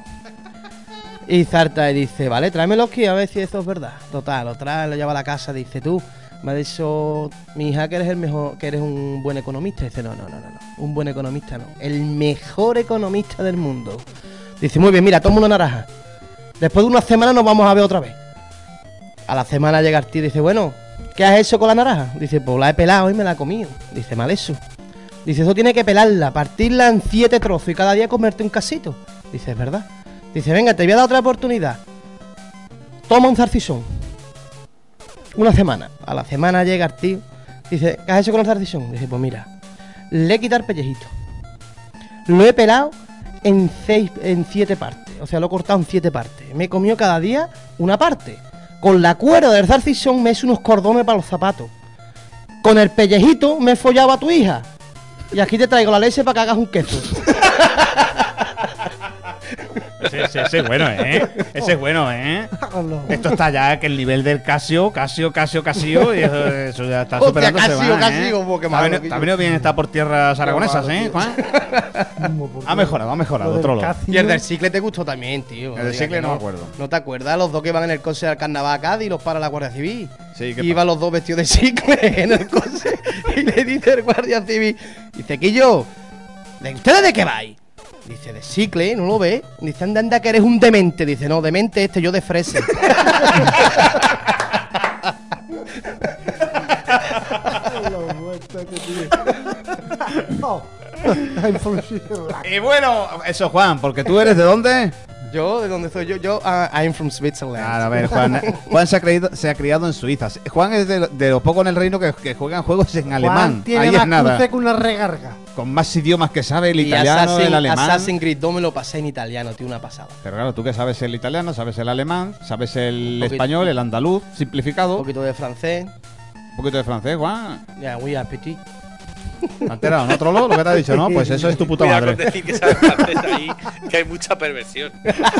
Y Zarta y dice: vale, tráemelo aquí a ver si eso es verdad. Total, lo trae, lo lleva a la casa, dice: tú, me ha dicho mi hija que eres el mejor, que eres un buen economista. Dice: no, un buen economista no, el mejor economista del mundo. Dice: muy bien, mira, toma una naranja. Después de una semana nos vamos a ver otra vez. A la semana llega el tío y dice: bueno, ¿qué has hecho con la naranja? Dice: pues la he pelado y me la he comido. Dice: mal eso. Dice: eso tiene que pelarla, partirla en 7 trozos y cada día comerte un casito. Dice: es verdad. Dice: venga, te voy a dar otra oportunidad. Toma un zarcisón. Una semana. A la semana llega el tío. Dice: ¿qué has hecho con el zarcisón? Dice: pues mira, le he quitado el pellejito. Lo he pelado en 7 partes. O sea, lo he cortado en 7 partes. Me he comido cada día una parte. Con la cuerda del zarcisón me he hecho unos cordones para los zapatos. Con el pellejito me he follado a tu hija. Y aquí te traigo la leche para que hagas un queso.
Ese es bueno, ¿eh? Ese es bueno, ¿eh? Esto está ya que el nivel del Casio, y eso ya está
Hostia,
superando.
Casio, qué malo,
Te ha venido bien estar por tierras aragonesas, ¿eh, Juan? Ha mejorado, otro lado.
Y el del cicle te gustó también, tío.
El del
Diga
cicle
que
no me acuerdo.
¿No te acuerdas? Los dos que van en el coche al carnaval a Cádiz y los para la Guardia Civil.
Sí, ¿qué
Y iban los dos vestidos de cicle en el coche. Y le dice el Guardia Civil: dice: Quillo, ¿de ustedes de qué vais? Dice: de cicle, ¿no lo ves? Dice: anda, que eres un demente. Dice: no, demente este, yo de fresa.
No.
Y bueno, eso, Juan, porque tú eres de dónde?
Yo, ¿de dónde soy yo? I'm from Switzerland.
Claro, a ver, Juan se ha criado en Suiza. Juan es de lo poco en el reino que juegan juegos en alemán.
Juan tiene
Ahí
más
es nada.
cruce que una regarga.
Con más idiomas que sabe, el
Y
italiano, el alemán.
Assassin's Creed 2 me lo pasé en italiano, tío, una pasada.
Pero claro, tú que sabes el italiano, sabes el alemán, sabes el
Poquito.
español, el andaluz,
Un
simplificado.
poquito de francés.
Un poquito de francés, Juan.
Ya, muy apetito.
¿Te has enterado, no, Trollo? Lo que te ha dicho, ¿no? Pues eso es tu puta
Cuidado con
madre.
decir que sabes francés ahí, que hay mucha perversión.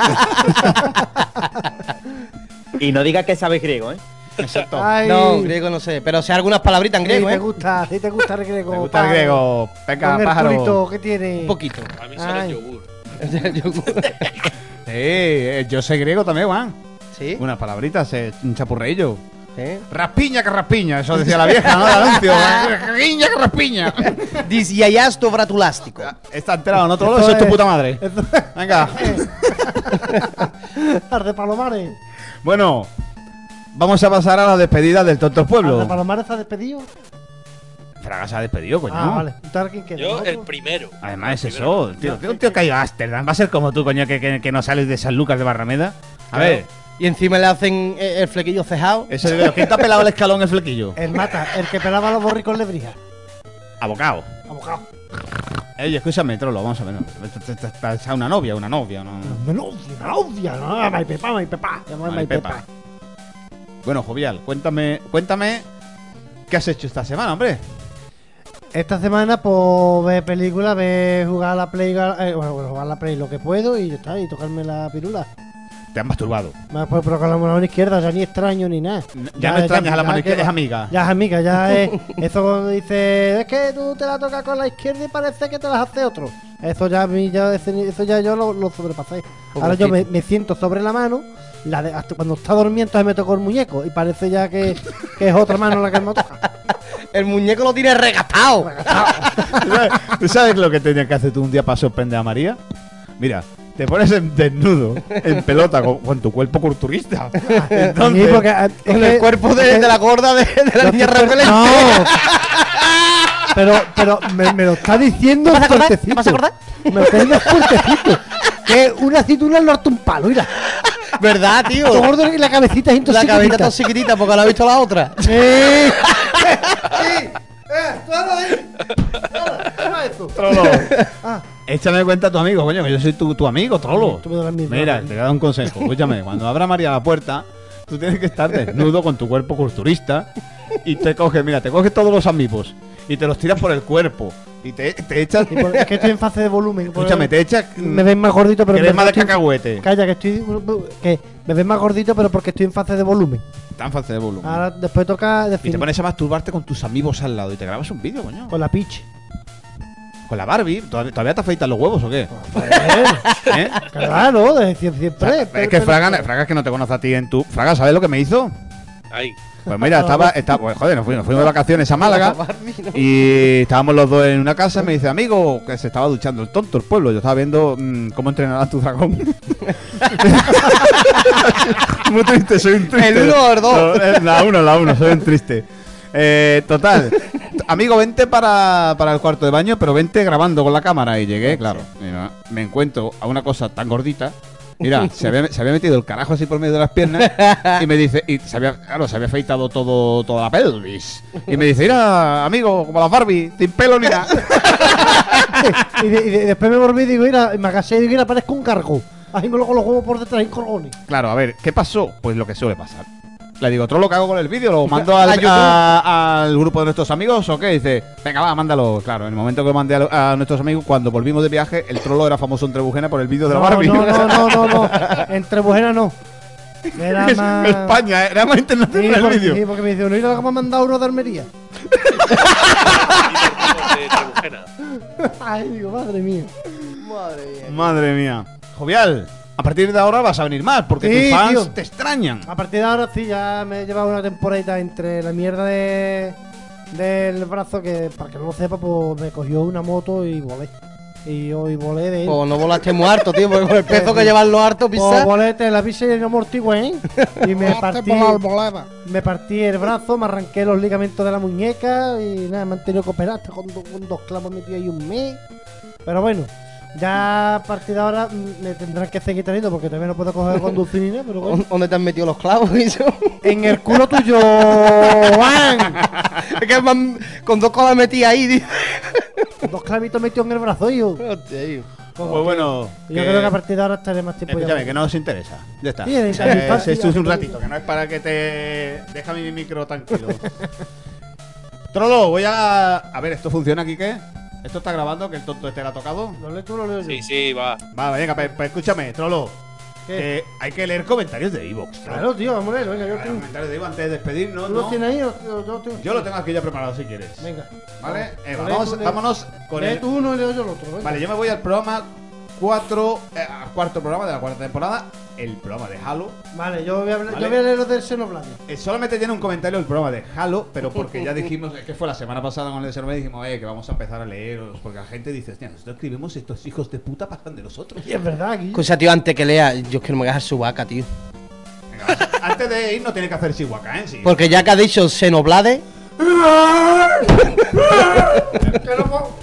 Y no digas que sabes griego, ¿eh?
Exacto.
Ay,
No, griego no sé, pero sé algunas palabritas en
sí,
griego,
te
¿eh?
gusta, sí te gusta el griego.
¿Te gusta el
pájaro.
griego? Venga,
Con el
pájaro.
culito que tiene.
Un poquito.
A mí solo
Ay.
el yogur.
Yo sé griego también, Juan.
¿Sí?
Unas palabritas, un chapurreillo.
¿Sí?
Raspiña que raspiña, eso decía la vieja, ¿no? El anuncio. Raspiña que raspiña.
Disyayasto vratulástico.
Está enterado, ¿no? Trollo? Eso es tu puta madre. Venga.
Las de Palomares.
Bueno, vamos a pasar a la despedida del Tonto
¿Las de
Pueblo.
Palomares está despedido?
Fraga se ha despedido, coño.
Ah, vale. ¿Entonces quién queda?
Yo,
¿Nosotros?
el primero.
Además es
El
eso,
primero.
tío. Un tío que ha ido a Ámsterdam. Va a ser como tú, coño, que no sales de San Lucas de Barrameda. A ver,
Y encima le hacen el flequillo cejado.
ese de ¿quién te ha pelado el escalón el flequillo?
El mata, el que pelaba los borricos lebrija.
Abocado.
Abogado.
Ey, escúchame, Trollo, vamos a ver. Está una novia, una novia. No.
Una novia, no, my pepa, my pepa. Llama my pepa.
Bueno, Jovial, cuéntame qué has hecho esta semana, hombre.
Esta semana, pues, ver películas, ver jugar a la Play, jugar a la Play lo que puedo y ya está, y tocarme la pirula.
Te has masturbado.
Pues, pero con la mano izquierda, ya ni extraño ni nada.
Ya no extrañas a la mano izquierda,
que-
es amiga.
Ya es amiga, ya es. Eso cuando dice, es que tú te la tocas con la izquierda y parece que te las hace otro. Eso ya a mí, eso ya yo lo sobrepasé. Ahora yo me siento sobre la mano, hasta cuando está durmiendo entonces me tocó el muñeco y parece ya que es otra mano la que me toca.
El muñeco lo tiene regatado.
¿Tú sabes lo que tenías que hacer tú un día para sorprender a María? Mira, te pones desnudo, en pelota, con tu cuerpo culturista. Entonces,
Sí, porque,
Con el cuerpo de la gorda de la niña repelente.
No. Pero me lo está diciendo fuertecito.
¿Te vas a acordar?
Me lo está diciendo fuertecito. Que una cintura lo harta un palo, mira.
¿Verdad, tío?
Todo gordo y la cabecita es
La cabeza está chiquitita porque la ha visto la otra.
Sí. Eso.
Trollo,
Ah,
échame cuenta a tu amigo, coño, que yo soy tu amigo, Trollo.
tú me das mis
Mira,
brazos.
te voy a dar un consejo. Escúchame, cuando abra María la puerta, tú tienes que estar desnudo con tu cuerpo culturista y te coges todos los amigos y te los tiras por el cuerpo y te echas.
Sí, porque es que estoy en fase de volumen.
Escúchame, te echas.
Me ves más gordito, pero
que eres
en
más de
verdad estoy-
cacahuete.
Calla, que me ves más gordito, pero porque estoy en fase de volumen.
Tan fácil de volumen.
Ahora después toca
Y te
definir
pones a masturbarte con tus amigos al lado y te grabas un vídeo, coño.
con la pitch.
Con la Barbie. ¿Todavía te afeitas los huevos o qué? ¿Eh?
Claro, de siempre.
Es que Fraga es que no te conoce a ti en tu. Fraga, ¿sabes lo que me hizo?
Ahí.
Pues mira, pues, joder, nos fuimos de vacaciones a Málaga y estábamos los dos en una casa y me dice, amigo, que se estaba duchando el tonto, el pueblo. Yo estaba viendo cómo entrenar a tu dragón. Muy triste, soy un triste.
¿El uno o el dos?
No, la uno, soy un triste. Total, amigo, vente para el cuarto de baño, pero vente grabando con la cámara. Y llegué, claro, mira, me encuentro a una cosa tan gordita. Mira, se había metido el carajo así por medio de las piernas y me dice, y se había afeitado toda la pelvis. Y me dice, mira, amigo, como las Barbie, sin pelo ni nada.
y después me volví y digo, mira, me agacé y digo, mira, parezco un cargo. Así con los huevos por detrás y colgones.
Claro, a ver, ¿qué pasó? Pues lo que suele pasar. Le digo, ¿Trollo, lo que hago con el vídeo? ¿Lo mando
A YouTube.
al grupo de nuestros amigos o qué? Dice, venga, va, mándalo. Claro, en el momento que lo mandé a nuestros amigos, cuando volvimos de viaje, el Trollo era famoso en Trebujena por el vídeo de la Barbie.
No. Entre mujeres no. Era más.
España, era más
Sí,
internacional el
porque,
vídeo.
sí, porque me dice, mira lo que me ha mandado uno de Almería.
De Trebujena.
Ay, digo, madre mía.
Madre mía. Jovial, a partir de ahora vas a venir más, porque
Sí,
tus fans
tío.
te extrañan.
A partir de ahora sí, ya me he llevado una temporadita entre la mierda del brazo, que para que no lo sepa, pues me cogió una moto y volé. Y hoy volé de él.
Pues no volaste muy harto, tío, porque con el peso que llevan los hartos
Pues
pisar.
volé, te la pise y no amortigüé, ¿eh? Y me partí el brazo, me arranqué los ligamentos de la muñeca y nada, me han tenido que operar hasta con dos clavos metidos ahí un mes. Pero bueno, Ya a partir de ahora me tendrán que seguir teniendo porque también no puedo coger conducir ni nada, pero bueno.
¿Dónde te han metido los clavos y eso?
En el culo tuyo, Juan.
Es que con 2 colas metí ahí, tío.
2 clavitos metidos en el brazo, yo.
Hostia, tío.
Pues bueno.
Yo creo que a partir de ahora estaré más tiempo
Escúchame, que no os interesa. Ya está.
Sí, en la infancia,
Esto es un
sí.
ratito, que no es para que te. Déjame mi micro tranquilo. Trollo, voy a ver, ¿esto funciona aquí qué? ¿Esto está grabando? ¿Que el tonto este le ha tocado?
¿Lo lees tú o lo leo yo?
Sí, va.
Va, venga, pues escúchame, Trollo.
¿Qué?
Hay que leer comentarios de Evox.
Claro, tío, vamos a leerlo. Venga, yo tengo.
Comentarios de Evox antes de despedirnos.
¿Tú
¿no?
los tienes ahí o yo los tengo?
Yo lo tengo aquí ya preparado si quieres.
Venga.
¿Vale?
Vamos.
Vámonos con
Lee
el.
tú uno y leo yo el otro. Venga.
Vale, yo me voy al programa 4, cuarto programa de la cuarta temporada, el programa de Halo.
Vale, yo voy a
Vale.
leer los del Xenoblade.
Solamente tiene un comentario el programa de Halo, pero porque ya dijimos, es que fue la semana pasada con el de Xenoblade, dijimos, que vamos a empezar a leeros, porque la gente dice, hostia, nosotros escribimos, estos hijos de puta pasan de nosotros.
Y es verdad, aquí.
Escucha, tío, antes que lea, yo es que no me voy a dejar su vaca, tío.
Venga, antes de ir no tiene que hacer Chihuahua, ¿eh? Sí.
Porque ya que ha dicho Xenoblade,
Que no puedo.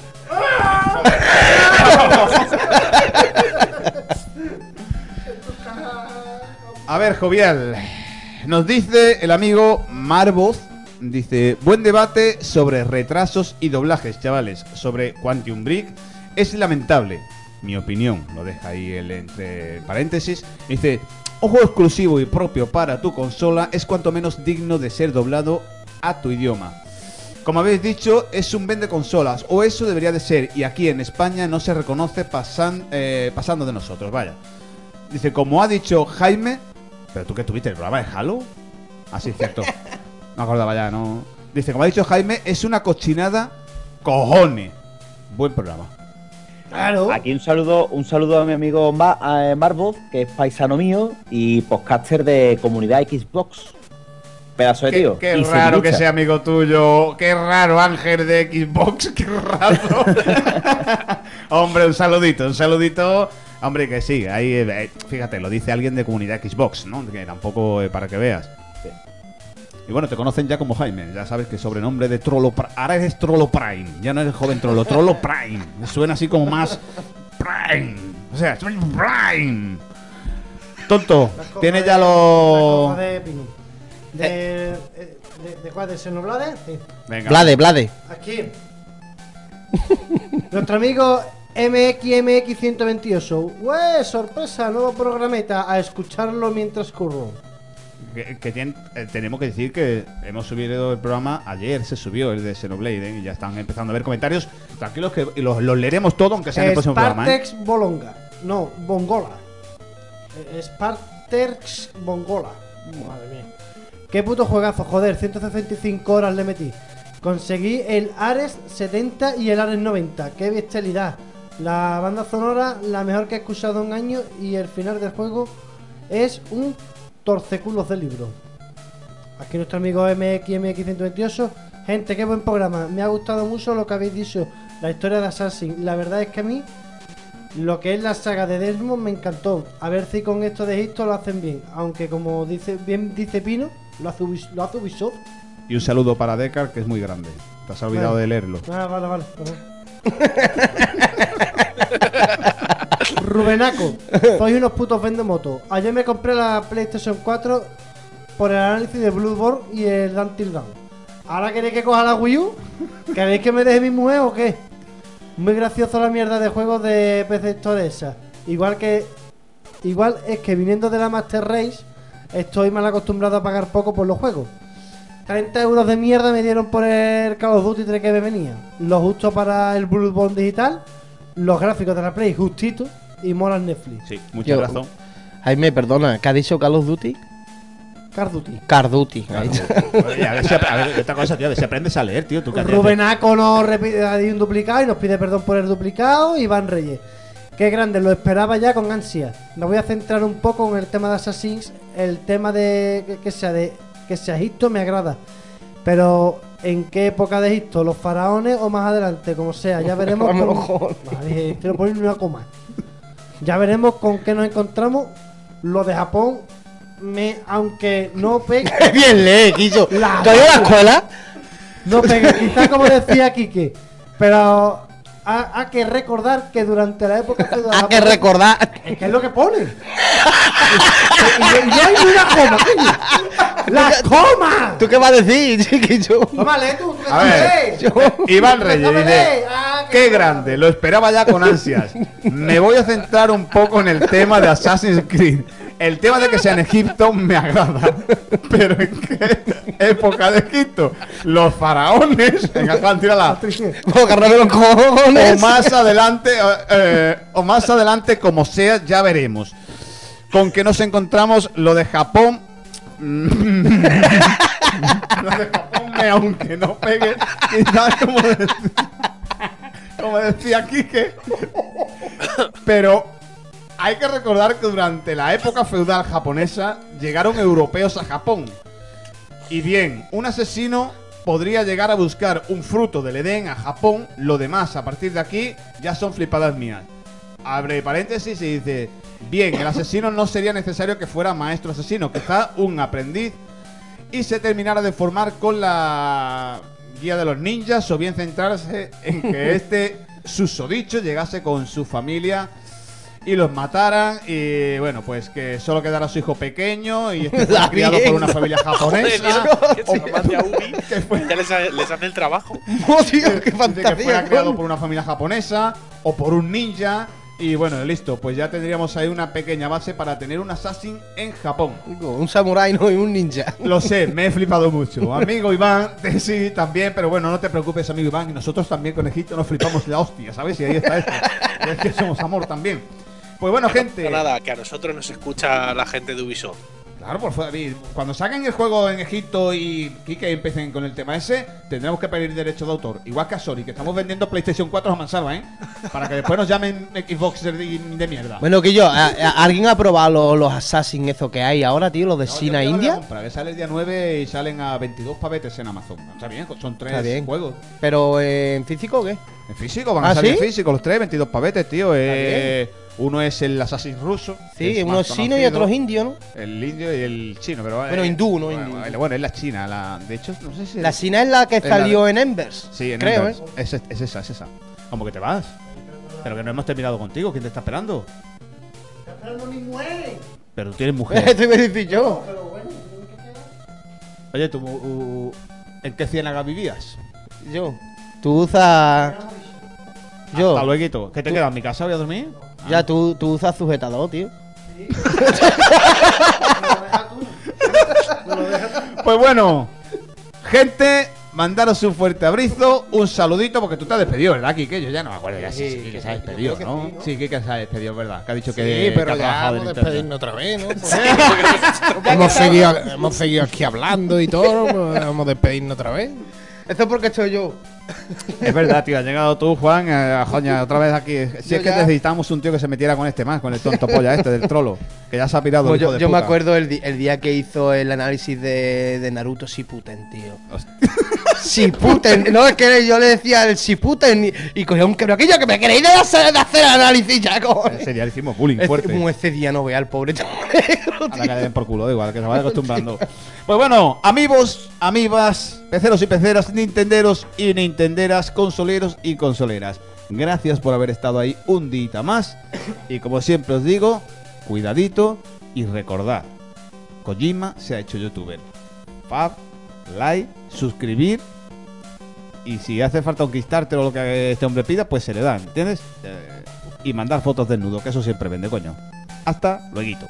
A ver, Jovial, nos dice el amigo Marvoz, dice, buen debate sobre retrasos y doblajes, chavales, sobre Quantum Break. Es lamentable, mi opinión, lo deja ahí él entre paréntesis, dice, un juego exclusivo y propio para tu consola es cuanto menos digno de ser doblado a tu idioma. Como habéis dicho, es un vende consolas, o eso debería de ser, y aquí en España no se reconoce pasando de nosotros, vaya. Dice, como ha dicho Jaime, pero tú que tuviste el programa de Halo, así es cierto, no me acordaba ya, no. Dice, como ha dicho Jaime, es una cochinada cojones. Buen programa.
Claro.
Aquí un saludo a mi amigo Marvoz, que es paisano mío y podcaster de comunidad Xbox. Pedazo de tío.
Qué
Y
raro que
seguiducha.
sea amigo tuyo. Qué raro, Ángel de Xbox. Qué raro. Hombre, un saludito. Hombre, que sí, ahí, fíjate, lo dice alguien de comunidad Xbox, ¿no? Que tampoco para que veas. Y bueno, te conocen ya como Jaime. Ya sabes que sobrenombre de Trollo. Ahora eres Trollo Prime. Ya no eres joven Trollo. Trollo Prime. Suena así como más Prime. O sea, soy Prime. Tonto, tiene ya los.
De Pino. ¿De cuál? ¿De Xenoblade? Sí.
Venga.
Blade.
Aquí. Nuestro amigo MXMX128. ¡Ué! Sorpresa, nuevo programeta. A escucharlo mientras curro.
Tenemos que decir que hemos subido el programa ayer, se subió el de Xenoblade, y ya están empezando a ver comentarios. Tranquilos que los leeremos todo, aunque sea en el próximo programa.
Spartex Bolonga. No, Bongola. Spartex Bongola. Madre mía. Qué puto juegazo, joder. 165 horas le metí. Conseguí el Ares 70 y el Ares 90. Qué bestialidad. La banda sonora, la mejor que he escuchado en años. Y el final del juego es un torceculos de libro. Aquí nuestro amigo MXMX128. Gente, qué buen programa. Me ha gustado mucho lo que habéis dicho. La historia de Assassin. La verdad es que a mí lo que es la saga de Desmond me encantó. A ver si con esto de Egipto lo hacen bien. Aunque como dice Pino, lo hace Ubisoft.
Y un saludo para Decar, que es muy grande. Te has olvidado
Vale.
de leerlo.
Ah, vale. Rubenaco, sois unos putos vendemotos. Ayer me compré la PlayStation 4 por el análisis de Bloodborne y el Until Dawn. ¿Ahora queréis que coja la Wii U? ¿Queréis que me deje mi mujer o qué? Muy gracioso la mierda de juegos de PC Store esa. Igual es que viniendo de la Master Race estoy mal acostumbrado a pagar poco por los juegos. 30 euros de mierda me dieron por el Call of Duty 3 que me venía. Lo justo para el Bloodborne digital. Los gráficos de la Play justito. Y mola el Netflix.
Sí, mucha razón.
Jaime, perdona, ¿qué ha dicho Call of Duty?
Call of Duty.
Call of Duty.
Oye, a ver, esta cosa, tío, a ver si aprendes a leer, tío. ¿Tú qué haces?
Rubenaco nos repite hay un duplicado y nos pide perdón por el duplicado. Iván Reyes. Qué grande, lo esperaba ya con ansia. Me voy a centrar un poco en el tema de Assassin's. El tema de que sea Egipto me agrada. Pero ¿en qué época de Egipto? ¿Los faraones o más adelante? Como sea, ya veremos. Vale, quiero poner una coma. Ya veremos con qué nos encontramos. Lo de Japón, aunque no pegue.
Bien lee, Guillo. ¿Te has ido a la escuela?
No pegue, quizás como decía Quique. Pero Hay que recordar que durante la época feudal
Hay que recordar.
es que es lo que pone. y yo hay una coma, coño. ¡La coma!
¿Tú qué vas a decir, chiquillo?
Toma, lee tú.
A ver, Iván Reyes dice: ¡qué grande! Lo esperaba ya con ansias. Me voy a centrar un poco en el tema de Assassin's Creed. El tema de que sea en Egipto me agrada. Pero ¿en qué época de Egipto? Los faraones. Venga, Juan, tírala.
Carnal los cojones.
O más adelante, como sea, ya veremos. Con que nos encontramos lo de Japón. Lo de Japón, aunque no pegue, quizás como decía Quique. Pero hay que recordar que durante la época feudal japonesa llegaron europeos a Japón. Y bien, un asesino podría llegar a buscar un fruto del Edén a Japón. Lo demás, a partir de aquí, ya son flipadas mías. Abre paréntesis y dice: bien, el asesino no sería necesario que fuera maestro asesino, quizá un aprendiz, y se terminara de formar con la guía de los ninjas, o bien centrarse en que este susodicho llegase con su familia y los mataran, y bueno, pues que solo quedara su hijo pequeño y este fuera criado por una familia japonesa.
Ya les hace el trabajo.
Oh, tío, qué
Que
fantasía.
fuera criado por una familia japonesa o por un ninja. Y bueno, listo, pues ya tendríamos ahí una pequeña base para tener un assassin en Japón.
Un samurái, no, y un ninja.
Lo sé, me he flipado mucho. Amigo Iván, sí, también, pero bueno, no te preocupes, amigo Iván. Y nosotros también con Egipto nos flipamos la hostia, ¿sabes? Y ahí está esto. Es que somos amor también. Pues bueno, gente.
Nada, que a nosotros nos escucha la gente de Ubisoft.
Claro, por favor, cuando saquen el juego en Egipto y Kike empiecen con el tema ese, tendremos que pedir derecho de autor. Igual que a Sony, que estamos vendiendo PlayStation 4 a mansalva, ¿eh? Para que después nos llamen Xbox de mierda.
Bueno, que yo, ¿alguien ha probado los Assassin eso que hay ahora, tío? Los de China
yo
India.
Para que sale el día 9 y salen a 22 pavetes en Amazon. Está bien, son 3
Está bien.
juegos.
¿Pero en físico o qué?
En físico, van a salir en físico los 3, 22 pavetes, tío. Uno es el Assassin ruso.
Sí, uno es chino y otro es indio, ¿no?
El indio y el chino, pero
Bueno, hindú, ¿no?
Bueno, es la china. De hecho, no sé si.
La China es la que salió en Embers.
Sí, en
creo,
Embers. Es esa. ¿Cómo que te vas? Pero que no hemos terminado contigo. ¿Quién te está esperando?
Está esperando mi mujer.
Pero tú tienes mujer.
Esto iba a decir yo.
Pero bueno, tiene que quedar.
Oye, ¿tú en qué ciénaga vivías?
Yo. Tú usas. Yo.
Hasta luego. ¿Qué te queda? ¿En mi casa voy a dormir?
Ya, tú usas sujetador, tío.
Pues bueno, gente, mandaros un fuerte abrazo, un saludito, porque tú te has despedido, ¿verdad, Kike? Yo ya no me acuerdo, ya sí, que se ha despedido, ¿no? Sí, Kike se ha despedido, ¿verdad? Que ha dicho que
Sí, pero
ha
ya
trabajado
vamos a
en internet.
despedirnos otra vez, ¿no? hemos seguido aquí hablando y todo, pues vamos a despedirnos otra vez.
Esto es porque estoy yo.
Es verdad, tío, has llegado tú, Juan, joña, otra vez aquí. Si
Yo
es que
ya-
necesitamos un tío que se metiera con con el tonto polla este del trolo, que ya se ha pirado
Pues
el hijo de
yo me
puta.
acuerdo el día que hizo el análisis de Naruto Shippuden, tío. Shippuden, no, es que yo le decía el Shippuden y cogía un quebroquillo que me queréis de hacer análisis ya, cojones.
Ese día le hicimos bullying fuerte.
Ese día no vea al pobre chaval.
A la que le den por culo, da igual, que se vaya acostumbrando. Pues bueno, amigos, amigas, peceros y peceras, nintenderos y nintenderas, consoleros y consoleras. Gracias por haber estado ahí un día más. Y como siempre os digo, cuidadito y recordad, Kojima se ha hecho youtuber. Fab, like, suscribir. Y si hace falta un Kickstarter o lo que este hombre pida, pues se le dan, ¿entiendes? Y mandar fotos desnudo, que eso siempre vende, coño. Hasta luego.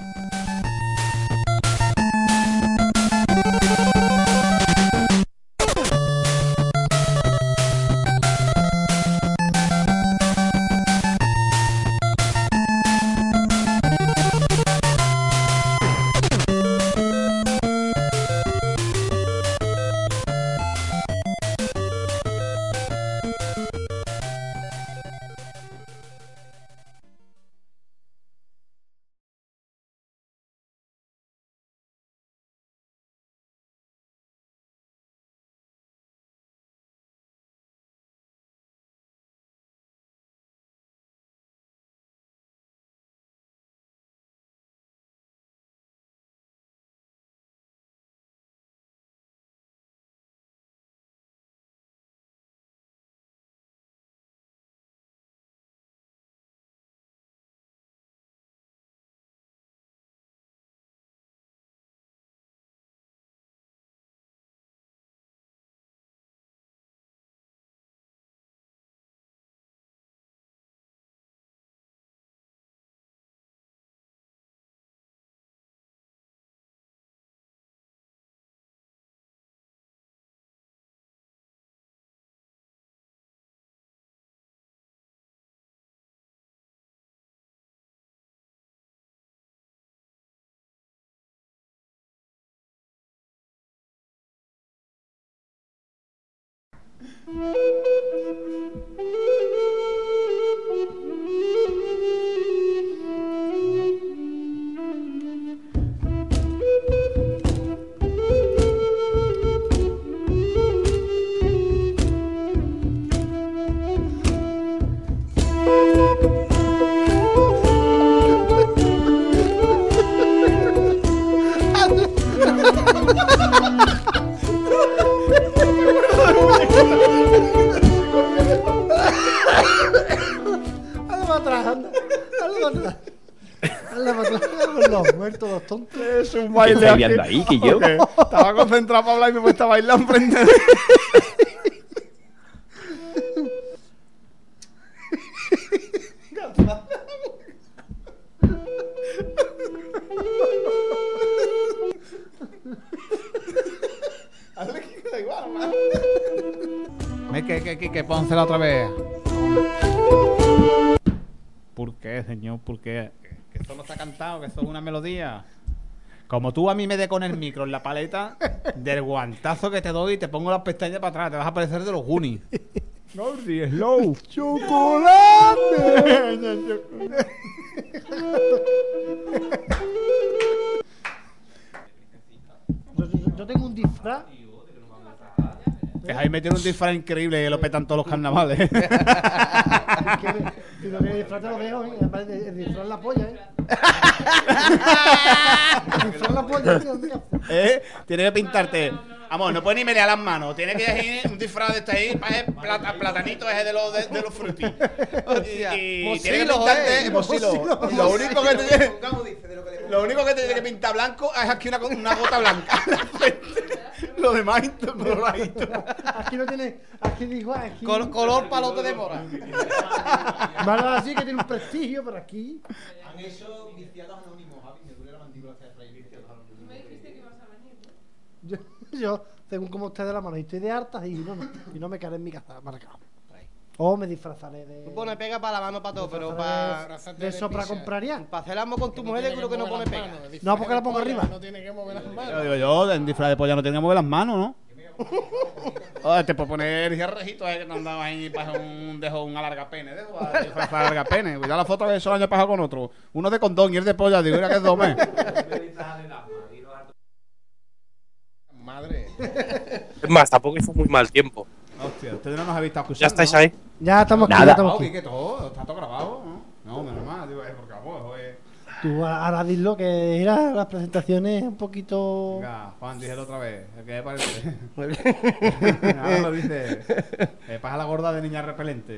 Hazle para atrás, anda. Hazle para atrás. Hazle para atrás. Los muertos, los tontos.
Es un
¿Qué
baile
estáis
aquí.
viendo ahí, que yo?
Estaba concentrado para hablar y me he puesto a bailar enfrente de que pónsela otra vez. ¿Por qué, señor? ¿Por qué? Que esto no está cantado, que esto es una melodía. Como tú a mí me des con el micro en la paleta, del guantazo que te doy y te pongo las pestañas para atrás, te vas a parecer de los Goonies. Gordy, slow. ¡Chocolate!
Yo tengo un disfraz.
Que Jaime tiene un disfraz increíble y lo petan todos los carnavales.
Si lo que disfraz te lo dejo, el disfraz la polla, El disfraz la polla, tío, mira.
Tienes que pintarte. Vamos, no puedes ni menear las manos. Tienes que ir un disfraz de este ahí, platanito ese de los frutis. Y tienes que pintarte mocilo. Lo único que te tiene, lo único que te tiene que pintar blanco es aquí una gota blanca en la frente. Lo demás coloradito.
Aquí no tiene. Aquí digo, aquí.
Color palote de mora.
Malo así que tiene un prestigio, pero aquí.
Han hecho viciados anónimos, Javi. Me duele la mandíbula hasta reír viciados anónimos.
Tú me dijiste que ibas a venir, ¿no?
Yo, según como ustedes de la mano, y estoy de hartas y no me quedaré en mi casa marcado. O me disfrazaré de.
Tú pones pega para la mano para todo, pero para.
De sopra compraría.
Para hacer el amor con tu mujer, seguro que no pone pega.
No, porque la pongo arriba.
No tiene que mover las manos.
Yo digo yo, en disfraz de polla no tenía que mover las manos, ¿no? Te puedo poner el rejito que te andaba ahí para un alargapene, para alargapene. Ya la foto que eso el año pasado con otro. Uno de condón y el de polla, digo, mira que es dome.
Madre.
Es más, tampoco hizo muy mal tiempo.
Hostia, ustedes no nos habéis estado escuchando.
¿Ya estáis ahí?
Ya estamos aquí,
Nada.
ya estamos
No,
aquí.
que todo, está todo grabado, ¿no? No, menos mal, digo, porque vamos, joder.
Tú ahora dilo que era las presentaciones un poquito.
Venga, Juan, díselo otra vez. ¿Qué me parece? Ahora lo dice. Pasa la gorda de niña repelente.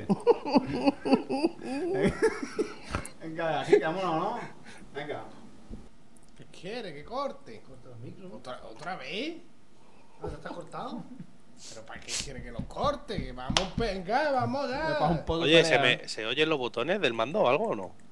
Venga, aquí, vámonos, ¿no? Venga.
¿Qué quiere? ¿Que corte?
Corta los micros, ¿no?
¿Otra vez?
Ah, ¿ya está cortado?
¿Pero para qué quiere que lo corte? Que vamos, venga, vamos ya.
Me pasa un poco
Oye,
pelea.
¿se oyen los botones del mando o algo o no?